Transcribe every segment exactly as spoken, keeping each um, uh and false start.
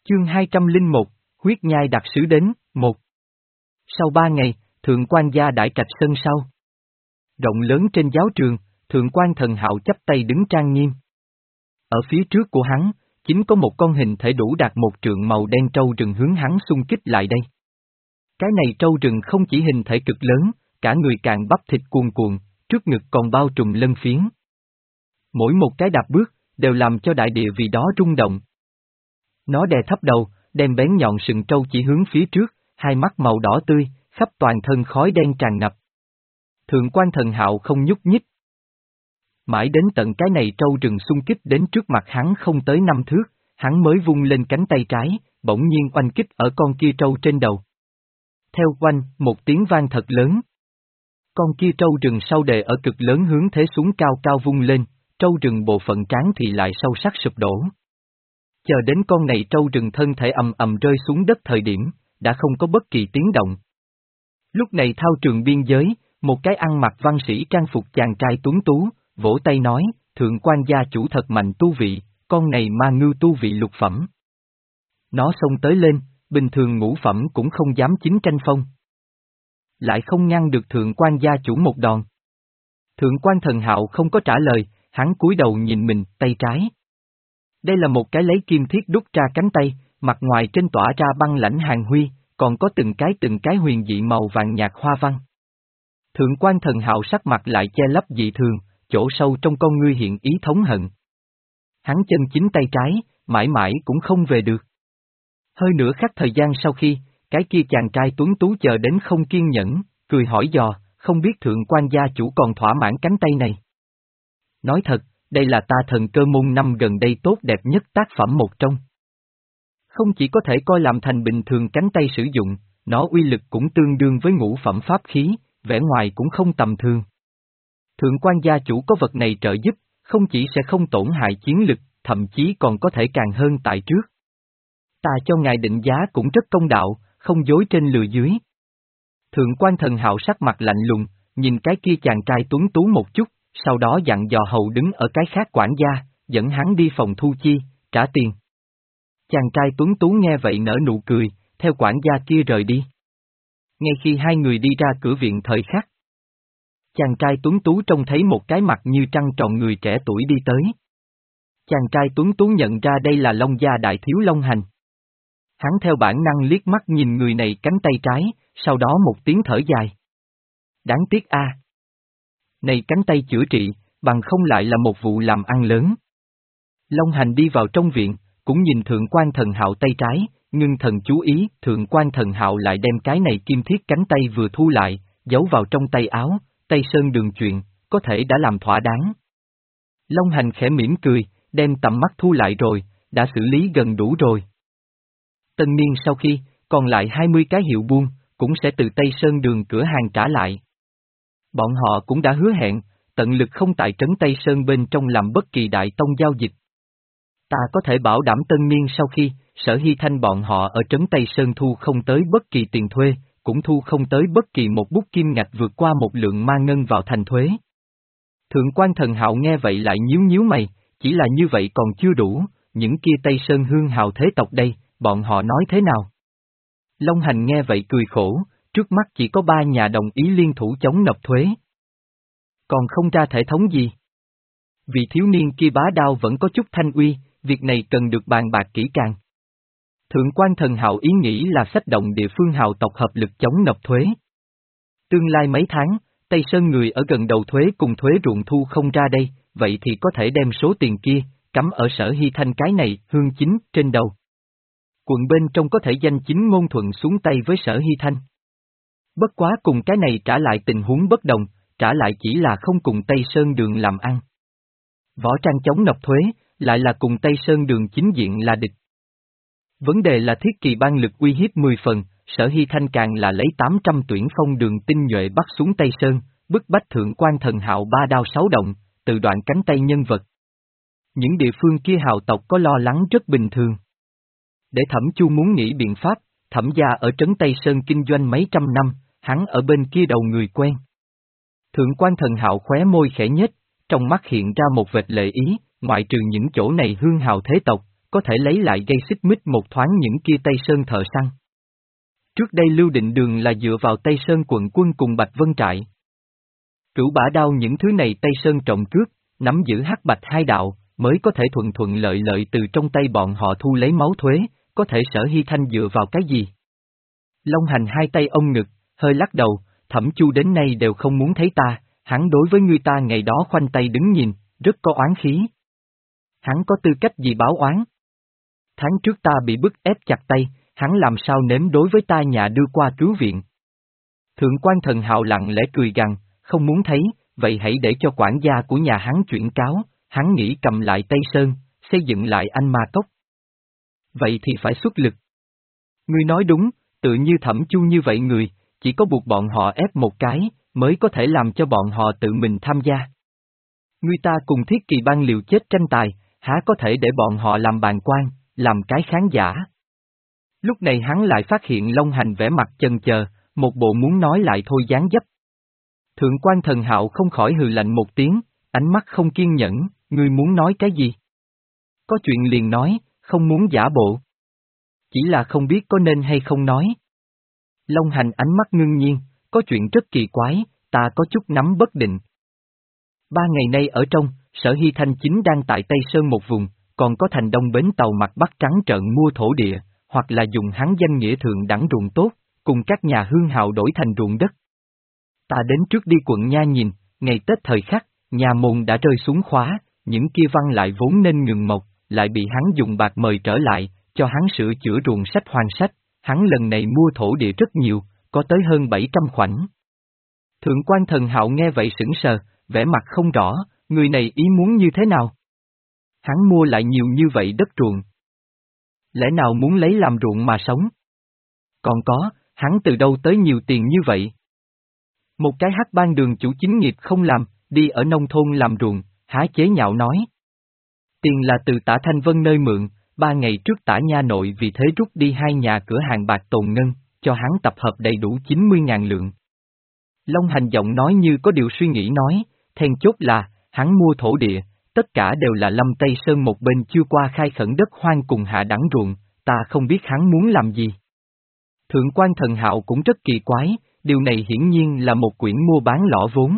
Chương hai trăm lẻ một, huyết nhai đặc sứ đến, một. Sau ba ngày, thượng quan gia đãi trạch sân sau. Rộng lớn trên giáo trường, thượng quan Thần Hạo chắp tay đứng trang nghiêm. Ở phía trước của hắn, chính có một con hình thể đủ đạt một trượng màu đen trâu rừng hướng hắn xung kích lại đây. Cái này trâu rừng không chỉ hình thể cực lớn, cả người càng bắp thịt cuồn cuộn, trước ngực còn bao trùm lân phiến. Mỗi một cái đạp bước, đều làm cho đại địa vì đó rung động. Nó đè thấp đầu, đem bén nhọn sừng trâu chỉ hướng phía trước, hai mắt màu đỏ tươi, khắp toàn thân khói đen tràn ngập. Thượng quan Thần Hạo không nhúc nhích. Mãi đến tận cái này trâu rừng xung kích đến trước mặt hắn không tới năm thước, hắn mới vung lên cánh tay trái, bỗng nhiên oanh kích ở con kia trâu trên đầu. Theo oanh, một tiếng vang thật lớn. Con kia trâu rừng sau đề ở cực lớn hướng thế xuống cao cao vung lên, trâu rừng bộ phận trán thì lại sâu sắc sụp đổ. Chờ đến con này trâu rừng thân thể ầm ầm rơi xuống đất thời điểm, đã không có bất kỳ tiếng động. Lúc này thao trường biên giới, một cái ăn mặc văn sĩ trang phục chàng trai tuấn tú, vỗ tay nói, thượng quan gia chủ thật mạnh tu vị, con này ma ngưu tu vị lục phẩm. Nó xông tới lên, bình thường ngũ phẩm cũng không dám chính tranh phong. Lại không ngăn được thượng quan gia chủ một đòn. Thượng quan Thần Hạo không có trả lời, hắn cúi đầu nhìn mình, tay trái. Đây là một cái lấy kim thiết đúc ra cánh tay, mặt ngoài trên tỏa ra băng lãnh hàn huy, còn có từng cái từng cái huyền dị màu vàng nhạt hoa văn. Thượng quan Thần Hạo sắc mặt lại che lấp dị thường, chỗ sâu trong con ngươi hiện ý thống hận. Hắn chân chính tay trái, mãi mãi cũng không về được. Hơi nửa khắc thời gian sau khi, cái kia chàng trai tuấn tú chờ đến không kiên nhẫn, cười hỏi dò, không biết thượng quan gia chủ còn thỏa mãn cánh tay này. Nói thật, đây là ta Thần Cơ môn năm gần đây tốt đẹp nhất tác phẩm một trong. Không chỉ có thể coi làm thành bình thường cánh tay sử dụng, nó uy lực cũng tương đương với ngũ phẩm pháp khí, vẻ ngoài cũng không tầm thường. Thượng quan gia chủ có vật này trợ giúp, không chỉ sẽ không tổn hại chiến lực, thậm chí còn có thể càng hơn tại trước. Ta cho ngài định giá cũng rất công đạo, không dối trên lừa dưới. Thượng quan Thần Hạo sắc mặt lạnh lùng, nhìn cái kia chàng trai tuấn tú một chút, sau đó dặn dò hầu đứng ở cái khác quản gia, dẫn hắn đi phòng thu chi, trả tiền. Chàng trai tuấn tú nghe vậy nở nụ cười, theo quản gia kia rời đi. Ngay khi hai người đi ra cửa viện thời khắc, chàng trai tuấn tú trông thấy một cái mặt như trăng tròn người trẻ tuổi đi tới. Chàng trai tuấn tú nhận ra đây là Long gia đại thiếu Long Hành. Hắn theo bản năng liếc mắt nhìn người này cánh tay trái, sau đó một tiếng thở dài. Đáng tiếc a. Này cánh tay chữa trị, bằng không lại là một vụ làm ăn lớn. Long Hành đi vào trong viện, cũng nhìn thượng quan Thần Hạo tay trái, ngưng thần chú ý, thượng quan Thần Hạo lại đem cái này kim thiết cánh tay vừa thu lại, giấu vào trong tay áo, tay sơn đường chuyện, có thể đã làm thỏa đáng. Long Hành khẽ mỉm cười, đem tầm mắt thu lại rồi, đã xử lý gần đủ rồi. Tân niên sau khi, còn lại hai mươi cái hiệu buôn, cũng sẽ từ Tây Sơn đường cửa hàng trả lại. Bọn họ cũng đã hứa hẹn, tận lực không tại trấn Tây Sơn bên trong làm bất kỳ đại tông giao dịch. Ta có thể bảo đảm tân niên sau khi, Sở Hy Thanh bọn họ ở trấn Tây Sơn thu không tới bất kỳ tiền thuê, cũng thu không tới bất kỳ một bút kim ngạch vượt qua một lượng ma ngân vào thành thuế. Thượng quan Thần Hạo nghe vậy lại nhíu nhíu mày, chỉ là như vậy còn chưa đủ, những kia Tây Sơn hương hào thế tộc đây, bọn họ nói thế nào? Long Hành nghe vậy cười khổ, trước mắt chỉ có ba nhà đồng ý liên thủ chống nộp thuế. Còn không ra thể thống gì? Vì thiếu niên kia bá đao vẫn có chút thanh uy, việc này cần được bàn bạc kỹ càng. Thượng quan Thần Hạo ý nghĩ là xách động địa phương hào tộc hợp lực chống nộp thuế. Tương lai mấy tháng, Tây Sơn người ở gần đầu thuế cùng thuế ruộng thu không ra đây, vậy thì có thể đem số tiền kia, cắm ở Sở Hy Thanh cái này, hương chính, trên đầu. Quận bên trong có thể danh chính ngôn thuận xuống tay với Sở Hy Thanh. Bất quá cùng cái này trả lại tình huống bất đồng, trả lại chỉ là không cùng Tây Sơn đường làm ăn. Võ Trang chống nộp thuế, lại là cùng Tây Sơn đường chính diện là địch. Vấn đề là thiết kỳ ban lực uy hiếp mười phần, Sở Hy Thanh càng là lấy tám trăm tuyển phong đường tinh nhuệ bắt xuống Tây Sơn, bức bách thượng quan Thần Hạo ba đao sáu động, từ đoạn cánh tay nhân vật. Những địa phương kia hào tộc có lo lắng rất bình thường. Để Thẩm Chu muốn nghĩ biện pháp, Thẩm gia ở trấn Tây Sơn kinh doanh mấy trăm năm, hắn ở bên kia đầu người quen. Thượng quan Thần Hạo khóe môi khẽ nhếch, trong mắt hiện ra một vệt lệ ý, ngoại trừ những chỗ này hương hào thế tộc, có thể lấy lại gây xích mích một thoáng những kia Tây Sơn thợ săn. Trước đây Lưu Định Đường là dựa vào Tây Sơn quận quân cùng Bạch Vân Trại. Cửu Bả Đao những thứ này Tây Sơn trọng cướp, nắm giữ hắc bạch hai đạo, mới có thể thuận thuận lợi lợi từ trong tay bọn họ thu lấy máu thuế, có thể Sở Hy Thanh dựa vào cái gì? Long Hành hai tay ôm ngực, hơi lắc đầu, Thẩm Chu đến nay đều không muốn thấy ta, hắn đối với ngươi ta ngày đó khoanh tay đứng nhìn, rất có oán khí. Hắn có tư cách gì báo oán? Tháng trước ta bị bức ép chặt tay, hắn làm sao nếm đối với ta nhà đưa qua cứu viện. Thượng quan Thần Hạo lặng lẽ cười gằn, không muốn thấy, vậy hãy để cho quản gia của nhà hắn chuyển cáo, hắn nghĩ cầm lại Tây Sơn, xây dựng lại Anh Ma Cốc. Vậy thì phải xuất lực. Ngươi nói đúng, tự như Thẩm Chu như vậy người, chỉ có buộc bọn họ ép một cái, mới có thể làm cho bọn họ tự mình tham gia. Ngươi ta cùng Thiết Kỳ Bang liều chết tranh tài, há có thể để bọn họ làm bàn quan, làm cái khán giả. Lúc này hắn lại phát hiện Long Hành vẻ mặt chần chờ, một bộ muốn nói lại thôi dáng dấp. Thượng quan Thần Hạo không khỏi hừ lạnh một tiếng, ánh mắt không kiên nhẫn, ngươi muốn nói cái gì? Có chuyện liền nói, không muốn giả bộ. Chỉ là không biết có nên hay không nói. Long Hành ánh mắt ngưng nhiên, có chuyện rất kỳ quái, ta có chút nắm bất định. Ba ngày nay ở trong, Sở Hy Thanh chính đang tại Tây Sơn một vùng, còn có thành đông bến tàu mặt bắc trắng trợn mua thổ địa, hoặc là dùng hắn danh nghĩa thượng đẳng ruộng tốt, cùng các nhà hương hào đổi thành ruộng đất. Ta đến trước đi quận Nha nhìn, ngày Tết thời khắc, nhà môn đã rơi xuống khóa, những kia văn lại vốn nên ngừng mộc, lại bị hắn dùng bạc mời trở lại, cho hắn sửa chữa ruộng sách hoàn sách, hắn lần này mua thổ địa rất nhiều, có tới hơn bảy trăm khoảnh. Thượng quan Thần Hạo nghe vậy sững sờ, vẻ mặt không rõ, người này ý muốn như thế nào? Hắn mua lại nhiều như vậy đất ruộng. Lẽ nào muốn lấy làm ruộng mà sống? Còn có, hắn từ đâu tới nhiều tiền như vậy? Một cái hắc ban đường chủ chính nghiệp không làm, đi ở nông thôn làm ruộng, há chế nhạo nói. Tiền là từ Tả Thanh Vân nơi mượn, ba ngày trước Tả Nha Nội vì thế rút đi hai nhà cửa hàng bạc tồn ngân, cho hắn tập hợp đầy đủ chín mươi ngàn lượng. Long Hành giọng nói như có điều suy nghĩ nói, then chốt là, hắn mua thổ địa, tất cả đều là Lâm Tây Sơn một bên chưa qua khai khẩn đất hoang cùng hạ đẳng ruộng, ta không biết hắn muốn làm gì. Thượng quan Thần Hạo cũng rất kỳ quái, điều này hiển nhiên là một quyển mua bán lõ vốn.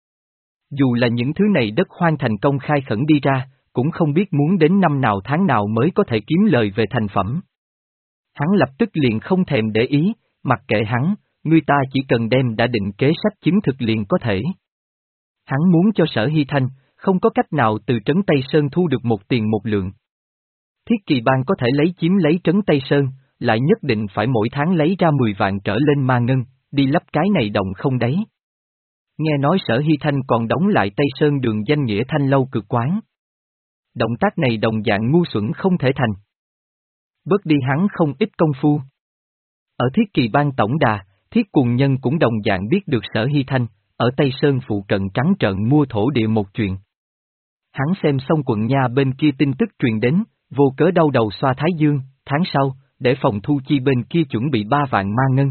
Dù là những thứ này đất hoang thành công khai khẩn đi ra, cũng không biết muốn đến năm nào tháng nào mới có thể kiếm lời về thành phẩm. Hắn lập tức liền không thèm để ý, mặc kệ hắn, người ta chỉ cần đem đã định kế sách chứng thực liền có thể. Hắn muốn cho Sở Hy Thanh, không có cách nào từ Trấn Tây Sơn thu được một tiền một lượng. Thiết Kỳ Bang có thể lấy chiếm lấy Trấn Tây Sơn, lại nhất định phải mỗi tháng lấy ra mười vạn trở lên ma ngân, đi lấp cái này đồng không đấy. Nghe nói Sở Hy Thanh còn đóng lại Tây Sơn đường danh nghĩa Thanh Lâu Cực Quán. Động tác này đồng dạng ngu xuẩn không thể thành. Bớt đi hắn không ít công phu. Ở Thiết Kỳ Bang tổng đà, Thiết Cuồng Nhân cũng đồng dạng biết được Sở Hy Thanh, ở Tây Sơn phụ cận trắng trợn mua thổ địa một chuyện. Hắn xem xong quận Nha bên kia tin tức truyền đến, vô cớ đau đầu xoa thái dương, tháng sau, để phòng thu chi bên kia chuẩn bị ba vạn ma ngân.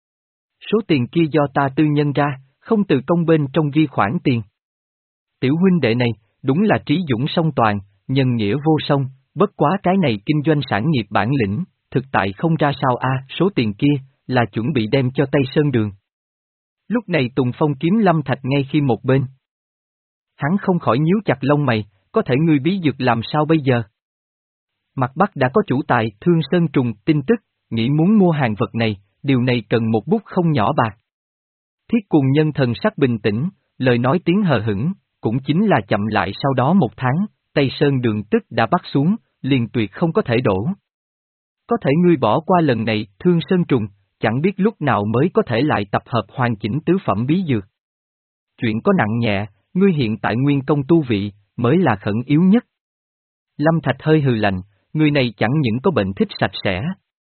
Số tiền kia do ta tư nhân ra, không từ công bên trong ghi khoản tiền. Tiểu huynh đệ này, đúng là trí dũng song toàn, nhân nghĩa vô song, bất quá cái này kinh doanh sản nghiệp bản lĩnh, thực tại không ra sao a, số tiền kia, là chuẩn bị đem cho Tây Sơn Đường. Lúc này Tùng Phong kiếm Lâm Thạch ngay khi một bên. Hắn không khỏi nhíu chặt lông mày, có thể ngươi bí dược làm sao bây giờ? Mặt Bắc đã có chủ tài Thương Sơn Trùng tin tức, nghĩ muốn mua hàng vật này, điều này cần một bút không nhỏ bạc. Thiết Cuồng Nhân thần sắc bình tĩnh, lời nói tiếng hờ hững, cũng chính là chậm lại sau đó một tháng, Tây Sơn Đường tức đã bắt xuống, liền tuyệt không có thể đổ. Có thể ngươi bỏ qua lần này, Thương Sơn Trùng, chẳng biết lúc nào mới có thể lại tập hợp hoàn chỉnh tứ phẩm bí dược. Chuyện có nặng nhẹ, ngươi hiện tại nguyên công tu vị, mới là khẩn yếu nhất. Lâm Thạch hơi hừ lạnh, người này chẳng những có bệnh thích sạch sẽ,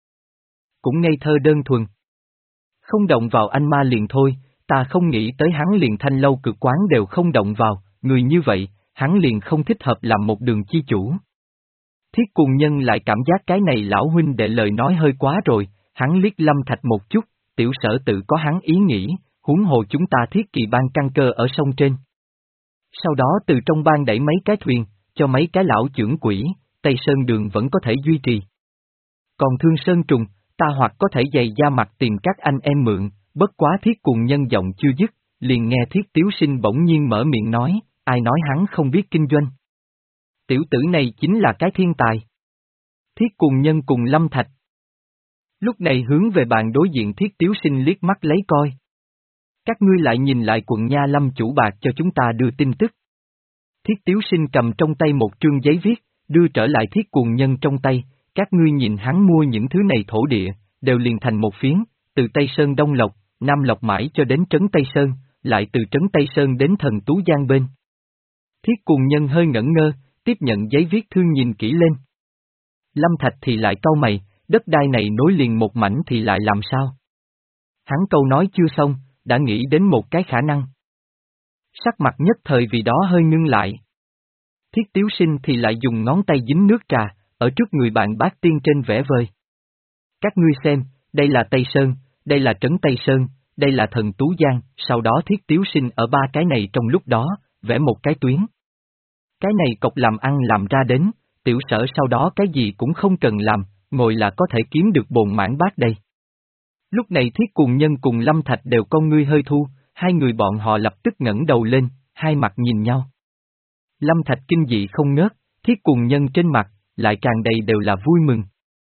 cũng ngây thơ đơn thuần. Không động vào anh ma liền thôi, ta không nghĩ tới hắn liền Thanh Lâu Cực Quán đều không động vào, người như vậy, hắn liền không thích hợp làm một đường chi chủ. Thiết Cuồng Nhân lại cảm giác cái này lão huynh đệ lời nói hơi quá rồi, hắn liếc Lâm Thạch một chút, tiểu sở tự có hắn ý nghĩ, huống hồ chúng ta Thiết Kỳ Bang căn cơ ở sông trên. Sau đó từ trong bang đẩy mấy cái thuyền, cho mấy cái lão trưởng quỷ, Tây Sơn Đường vẫn có thể duy trì. Còn Thương Sơn Trùng, ta hoặc có thể dày da mặt tìm các anh em mượn, bất quá Thiết Cuồng Nhân giọng chưa dứt, liền nghe Thiết Tiếu Sinh bỗng nhiên mở miệng nói, ai nói hắn không biết kinh doanh. Tiểu tử này chính là cái thiên tài. Thiết Cuồng Nhân cùng Lâm Thạch. Lúc này hướng về bàn đối diện Thiết Tiếu Sinh liếc mắt lấy coi. Các ngươi lại nhìn lại quận Nha Lâm chủ bạc cho chúng ta đưa tin tức. Thiết Tiếu Sinh cầm trong tay một trương giấy viết, đưa trở lại Thiết Cuồng Nhân trong tay, các ngươi nhìn hắn mua những thứ này thổ địa, đều liền thành một phiến, từ Tây Sơn Đông Lộc, Nam Lộc mãi cho đến Trấn Tây Sơn, lại từ Trấn Tây Sơn đến Thần Tú Giang bên. Thiết Cuồng Nhân hơi ngẩn ngơ, tiếp nhận giấy viết thư nhìn kỹ lên. Lâm Thạch thì lại cau mày, đất đai này nối liền một mảnh thì lại làm sao? Hắn câu nói chưa xong, đã nghĩ đến một cái khả năng. Sắc mặt nhất thời vì đó hơi ngưng lại. Thiết Tiếu Sinh thì lại dùng ngón tay dính nước trà, ở trước người bạn bát tiên trên vẽ vời. Các ngươi xem, đây là Tây Sơn, đây là Trấn Tây Sơn, đây là Thần Tú Giang, sau đó Thiết Tiếu Sinh ở ba cái này trong lúc đó, vẽ một cái tuyến. Cái này cọc làm ăn làm ra đến, tiểu sở sau đó cái gì cũng không cần làm, ngồi là có thể kiếm được bồn mãn bát đây. Lúc này Thiết Cuồng Nhân cùng Lâm Thạch đều con ngươi hơi thu, hai người bọn họ lập tức ngẩng đầu lên, hai mặt nhìn nhau. Lâm Thạch kinh dị không ngớt, Thiết Cuồng Nhân trên mặt, lại tràn đầy đều là vui mừng.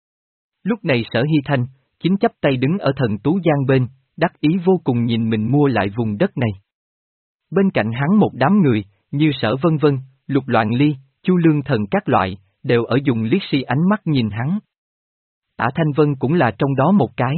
Lúc này Sở Hy Thanh, chính chắp tay đứng ở Thần Tú Giang bên, đắc ý vô cùng nhìn mình mua lại vùng đất này. Bên cạnh hắn một đám người, như Sở Vân Vân, Lục Loạn Ly, Chu Lương Thần các loại, đều ở dùng liếc si ánh mắt nhìn hắn. Tả Thanh Vân cũng là trong đó một cái.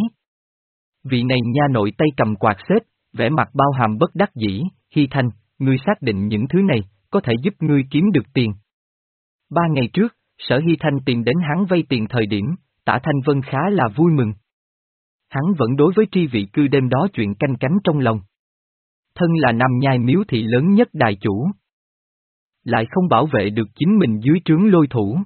Vị này nha nội tay cầm quạt xếp, vẻ mặt bao hàm bất đắc dĩ, Hy Thanh, ngươi xác định những thứ này, có thể giúp ngươi kiếm được tiền. Ba ngày trước, Sở Hy Thanh tìm đến hắn vay tiền thời điểm, Tả Thanh Vân khá là vui mừng. Hắn vẫn đối với tri vị cư đêm đó chuyện canh cánh trong lòng. Thân là Nam Nhai miếu thị lớn nhất đại chủ. Lại không bảo vệ được chính mình dưới trướng lôi thủ.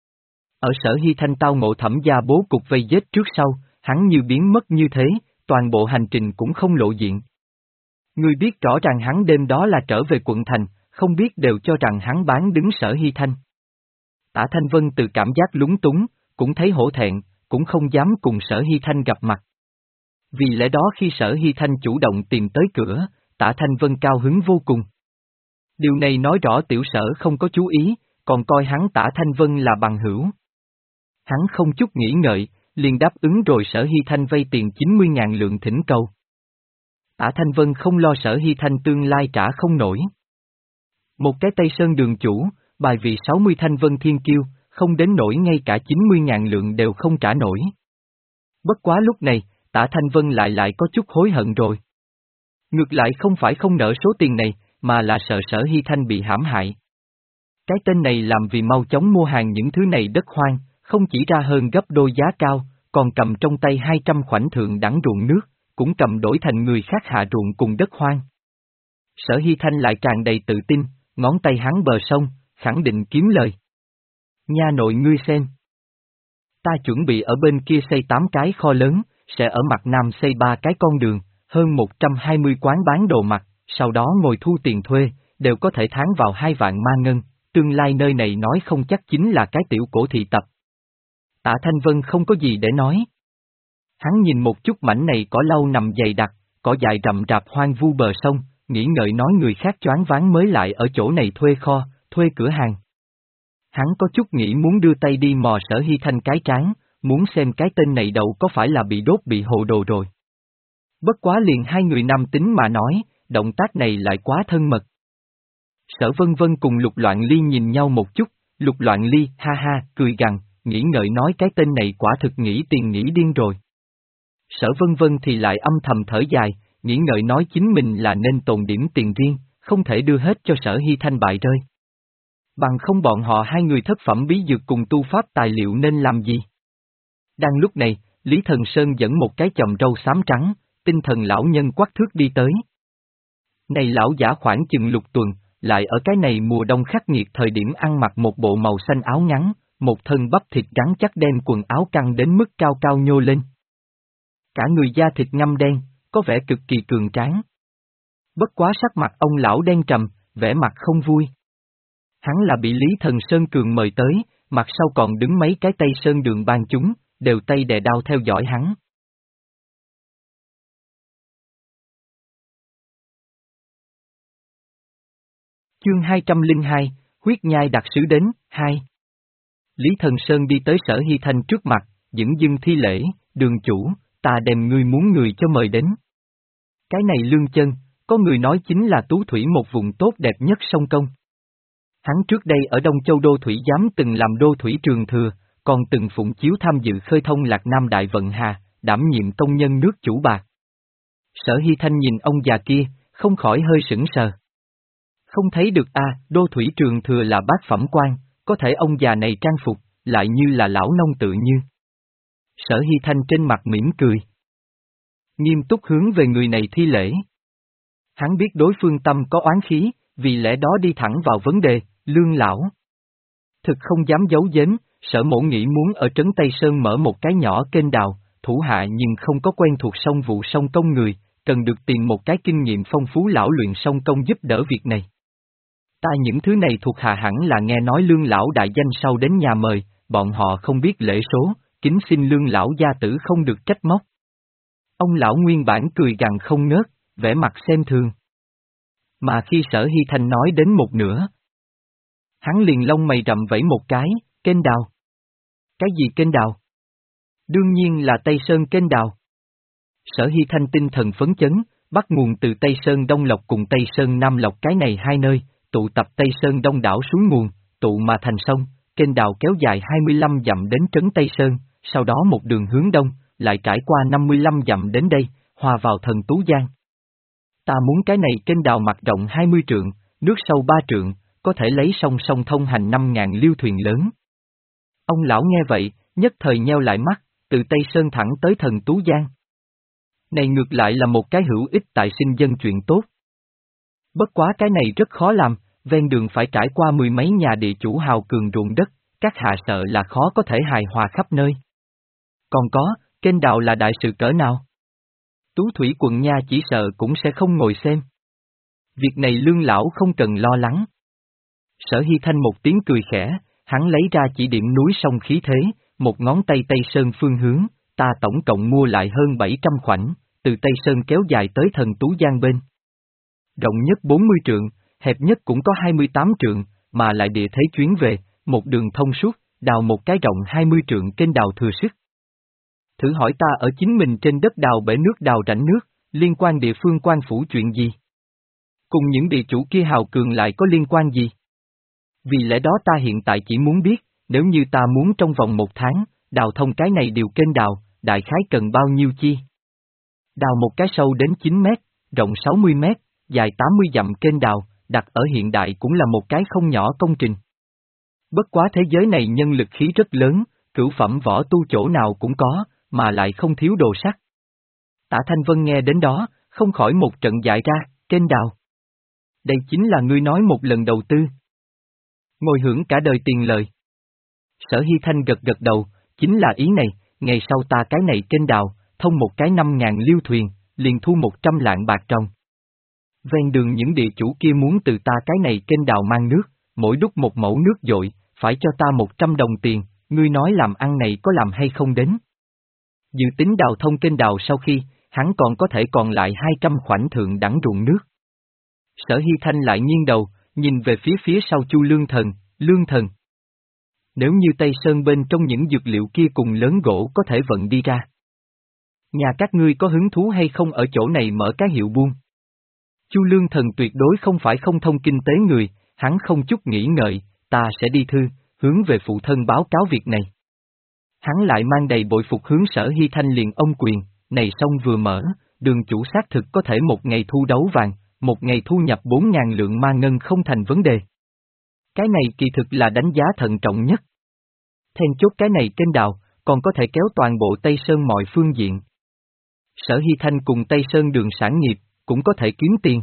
Ở Sở Hy Thanh tao ngộ Thẩm gia bố cục vây giết trước sau, hắn như biến mất như thế, toàn bộ hành trình cũng không lộ diện. Người biết rõ ràng hắn đêm đó là trở về quận thành, không biết đều cho rằng hắn bán đứng Sở Hy Thanh. Tả Thanh Vân từ cảm giác lúng túng, cũng thấy hổ thẹn, cũng không dám cùng Sở Hy Thanh gặp mặt. Vì lẽ đó khi Sở Hy Thanh chủ động tìm tới cửa, Tả Thanh Vân cao hứng vô cùng. Điều này nói rõ tiểu Sở không có chú ý, còn coi hắn Tả Thanh Vân là bằng hữu. Hắn không chút nghĩ ngợi, liền đáp ứng rồi Sở Hy Thanh vay tiền chín mươi ngàn lượng thỉnh cầu. Tả Thanh Vân không lo Sở Hy Thanh tương lai trả không nổi. Một cái Tây Sơn đường chủ, bài vì sáu mươi Thanh Vân Thiên Kiêu, không đến nổi ngay cả chín mươi ngàn lượng đều không trả nổi. Bất quá lúc này, Tả Thanh Vân lại lại có chút hối hận rồi. Ngược lại không phải không nợ số tiền này, mà là sợ Sở Hy Thanh bị hãm hại. Cái tên này làm vì mau chóng mua hàng những thứ này đất hoang, không chỉ ra hơn gấp đôi giá cao, còn cầm trong tay hai trăm khoảnh thượng đẳng ruộng nước, cũng cầm đổi thành người khác hạ ruộng cùng đất hoang. Sở Hy Thanh lại tràn đầy tự tin, ngón tay hắn bờ sông, khẳng định kiếm lời. Nha nội ngươi xem. Ta chuẩn bị ở bên kia xây tám cái kho lớn, sẽ ở mặt nam xây ba cái con đường, hơn một trăm hai mươi quán bán đồ mặt, sau đó ngồi thu tiền thuê, đều có thể tháng vào hai vạn ma ngân, tương lai nơi này nói không chắc chính là cái tiểu cổ thị tập. Tạ Thanh Vân không có gì để nói. Hắn nhìn một chút mảnh này cỏ lau nằm dày đặc, cỏ dài rậm rạp hoang vu bờ sông, nghĩ ngợi nói người khác choáng váng mới lại ở chỗ này thuê kho, thuê cửa hàng. Hắn có chút nghĩ muốn đưa tay đi mò Sở Hy Thanh cái trán, muốn xem cái tên này đầu có phải là bị đốt bị hồ đồ rồi. Bất quá liền hai người nam tính mà nói, động tác này lại quá thân mật. Sở Vân Vân cùng Lục Loạn Ly nhìn nhau một chút, Lục Loạn Ly ha ha, cười gằn, nghĩ ngợi nói cái tên này quả thực nghĩ tiền nghĩ điên rồi. Sở Vân Vân thì lại âm thầm thở dài, nghĩ ngợi nói chính mình là nên tồn điểm tiền riêng, không thể đưa hết cho Sở Hy Thanh bại rơi. Bằng không bọn họ hai người thất phẩm bí dược cùng tu pháp tài liệu nên làm gì? Đang lúc này, Lý Thần Sơn dẫn một cái chòm râu xám trắng, tinh thần lão nhân quắc thước đi tới. Này lão giả khoảng chừng lục tuần, lại ở cái này mùa đông khắc nghiệt thời điểm ăn mặc một bộ màu xanh áo ngắn, một thân bắp thịt rắn chắc đem quần áo căng đến mức cao cao nhô lên. Cả người da thịt ngăm đen, có vẻ cực kỳ cường tráng. Bất quá sắc mặt ông lão đen trầm, vẻ mặt không vui. Hắn là bị Lý Thần Sơn Cường mời tới, mặt sau còn đứng mấy cái Tây Sơn Đường bang chúng, đều tay đè đao theo dõi hắn. Chương hai trăm lẻ hai, huyết nhai đặc sứ đến, hai. Lý Thần Sơn đi tới Sở Hy Thanh trước mặt, dửng dưng thi lễ, đường chủ, ta đem ngươi muốn người cho mời đến. Cái này Lương Chân, có người nói chính là tú thủy một vùng tốt đẹp nhất sông Công. Hắn trước đây ở Đông Châu Đô Thủy Giám từng làm đô thủy trường thừa, còn từng phụng chiếu tham dự khơi thông Lạc Nam Đại Vận Hà, đảm nhiệm công nhân nước chủ bạc. Sở Hy Thanh nhìn ông già kia, không khỏi hơi sững sờ. Không thấy được a, à, đô thủy trường thừa là bát phẩm quan, có thể ông già này trang phục, lại như là lão nông tự như. Sở Hy Thanh trên mặt mỉm cười. Nghiêm túc hướng về người này thi lễ. Hắn biết đối phương tâm có oán khí, vì lẽ đó đi thẳng vào vấn đề, Lương lão. Thực không dám giấu giếm, Sở mỗ nghĩ muốn ở Trấn Tây Sơn mở một cái nhỏ kênh đào, thủ hạ nhưng không có quen thuộc sông vụ sông công người, cần được tìm một cái kinh nghiệm phong phú lão luyện sông công giúp đỡ việc này. Ta những thứ này thuộc hạ hẳn là nghe nói Lương lão đại danh sau đến nhà mời, bọn họ không biết lễ số, kính xin Lương lão gia tử không được trách móc. Ông lão nguyên bản cười gằn không ngớt, vẻ mặt xem thường. Mà khi Sở Hy Thanh nói đến một nửa, hắn liền lông mày rậm vẫy một cái, kênh đào. Cái gì kênh đào? Đương nhiên là Tây Sơn kênh đào. Sở Hy Thanh tinh thần phấn chấn, bắt nguồn từ Tây Sơn Đông Lộc cùng Tây Sơn Nam Lộc cái này hai nơi, tụ tập Tây Sơn Đông đảo suối nguồn, tụ mà thành sông, kênh đào kéo dài hai mươi lăm dặm đến trấn Tây Sơn, sau đó một đường hướng đông, lại trải qua năm mươi lăm dặm đến đây, hòa vào Thần Tú Giang. Ta muốn cái này kênh đào mặt rộng hai mươi trượng, nước sâu ba trượng, có thể lấy song song thông hành năm ngàn liêu thuyền lớn. Ông lão nghe vậy, nhất thời nheo lại mắt, từ Tây Sơn thẳng tới Thần Tú Giang. Này ngược lại là một cái hữu ích tại sinh dân chuyện tốt. Bất quá cái này rất khó làm, ven đường phải trải qua mười mấy nhà địa chủ hào cường ruộng đất, các hạ sợ là khó có thể hài hòa khắp nơi. Còn có, kênh đào là đại sự cỡ nào? Tú Thủy quận nha chỉ sợ cũng sẽ không ngồi xem. Việc này Lương lão không cần lo lắng. Sở Hy Thanh một tiếng cười khẽ, hắn lấy ra chỉ điểm núi sông khí thế, một ngón tay Tây Sơn phương hướng, ta tổng cộng mua lại hơn bảy trăm khoảnh, từ Tây Sơn kéo dài tới Thần Tú Giang bên. Rộng nhất bốn mươi trượng, hẹp nhất cũng có hai mươi tám trượng, mà lại địa thế chuyến về, một đường thông suốt, đào một cái rộng hai mươi trượng kênh đào thừa sức. Thử hỏi ta ở chính mình trên đất đào bể nước đào rãnh nước, liên quan địa phương quan phủ chuyện gì? Cùng những địa chủ kia hào cường lại có liên quan gì? Vì lẽ đó ta hiện tại chỉ muốn biết, nếu như ta muốn trong vòng một tháng, đào thông cái này điều kênh đào, đại khái cần bao nhiêu chi? Đào một cái sâu đến chín mét, rộng sáu mươi mét, dài tám mươi dặm kênh đào, đặt ở hiện đại cũng là một cái không nhỏ công trình. Bất quá thế giới này nhân lực khí rất lớn, cửu phẩm võ tu chỗ nào cũng có, mà lại không thiếu đồ sắt. Tả Thanh Vân nghe đến đó, không khỏi một trận dại ra, kênh đào. Đây chính là ngươi nói một lần đầu tư. Ngồi hưởng cả đời tiền lời. Sở Hy Thanh gật gật đầu, chính là ý này, ngày sau ta cái này kênh đào, thông một cái năm ngàn liêu thuyền, liền thu một trăm lạng bạc trồng. Ven đường những địa chủ kia muốn từ ta cái này kênh đào mang nước, mỗi đúc một mẫu nước dội, phải cho ta một trăm đồng tiền, ngươi nói làm ăn này có làm hay không đến. Dự tính đào thông kênh đào sau khi, hắn còn có thể còn lại hai trăm khoảnh thượng đẳng ruộng nước. Sở Hy Thanh lại nghiêng đầu, nhìn về phía phía sau Chu Lương Thần, Lương Thần. Nếu như Tây Sơn bên trong những dược liệu kia cùng lớn gỗ có thể vận đi ra. Nhà các ngươi có hứng thú hay không ở chỗ này mở cái hiệu buôn? Chu Lương Thần tuyệt đối không phải không thông kinh tế người, hắn không chút nghĩ ngợi, ta sẽ đi thư, hướng về phụ thân báo cáo việc này. Hắn lại mang đầy bội phục hướng Sở Hy Thanh liền ông quyền, này xong vừa mở, đường chủ xác thực có thể một ngày thu đấu vàng, một ngày thu nhập bốn ngàn lượng ma ngân không thành vấn đề. Cái này kỳ thực là đánh giá thận trọng nhất. Then chốt cái này kênh đào, còn có thể kéo toàn bộ Tây Sơn mọi phương diện. Sở Hy Thanh cùng Tây Sơn đường sản nghiệp, cũng có thể kiếm tiền.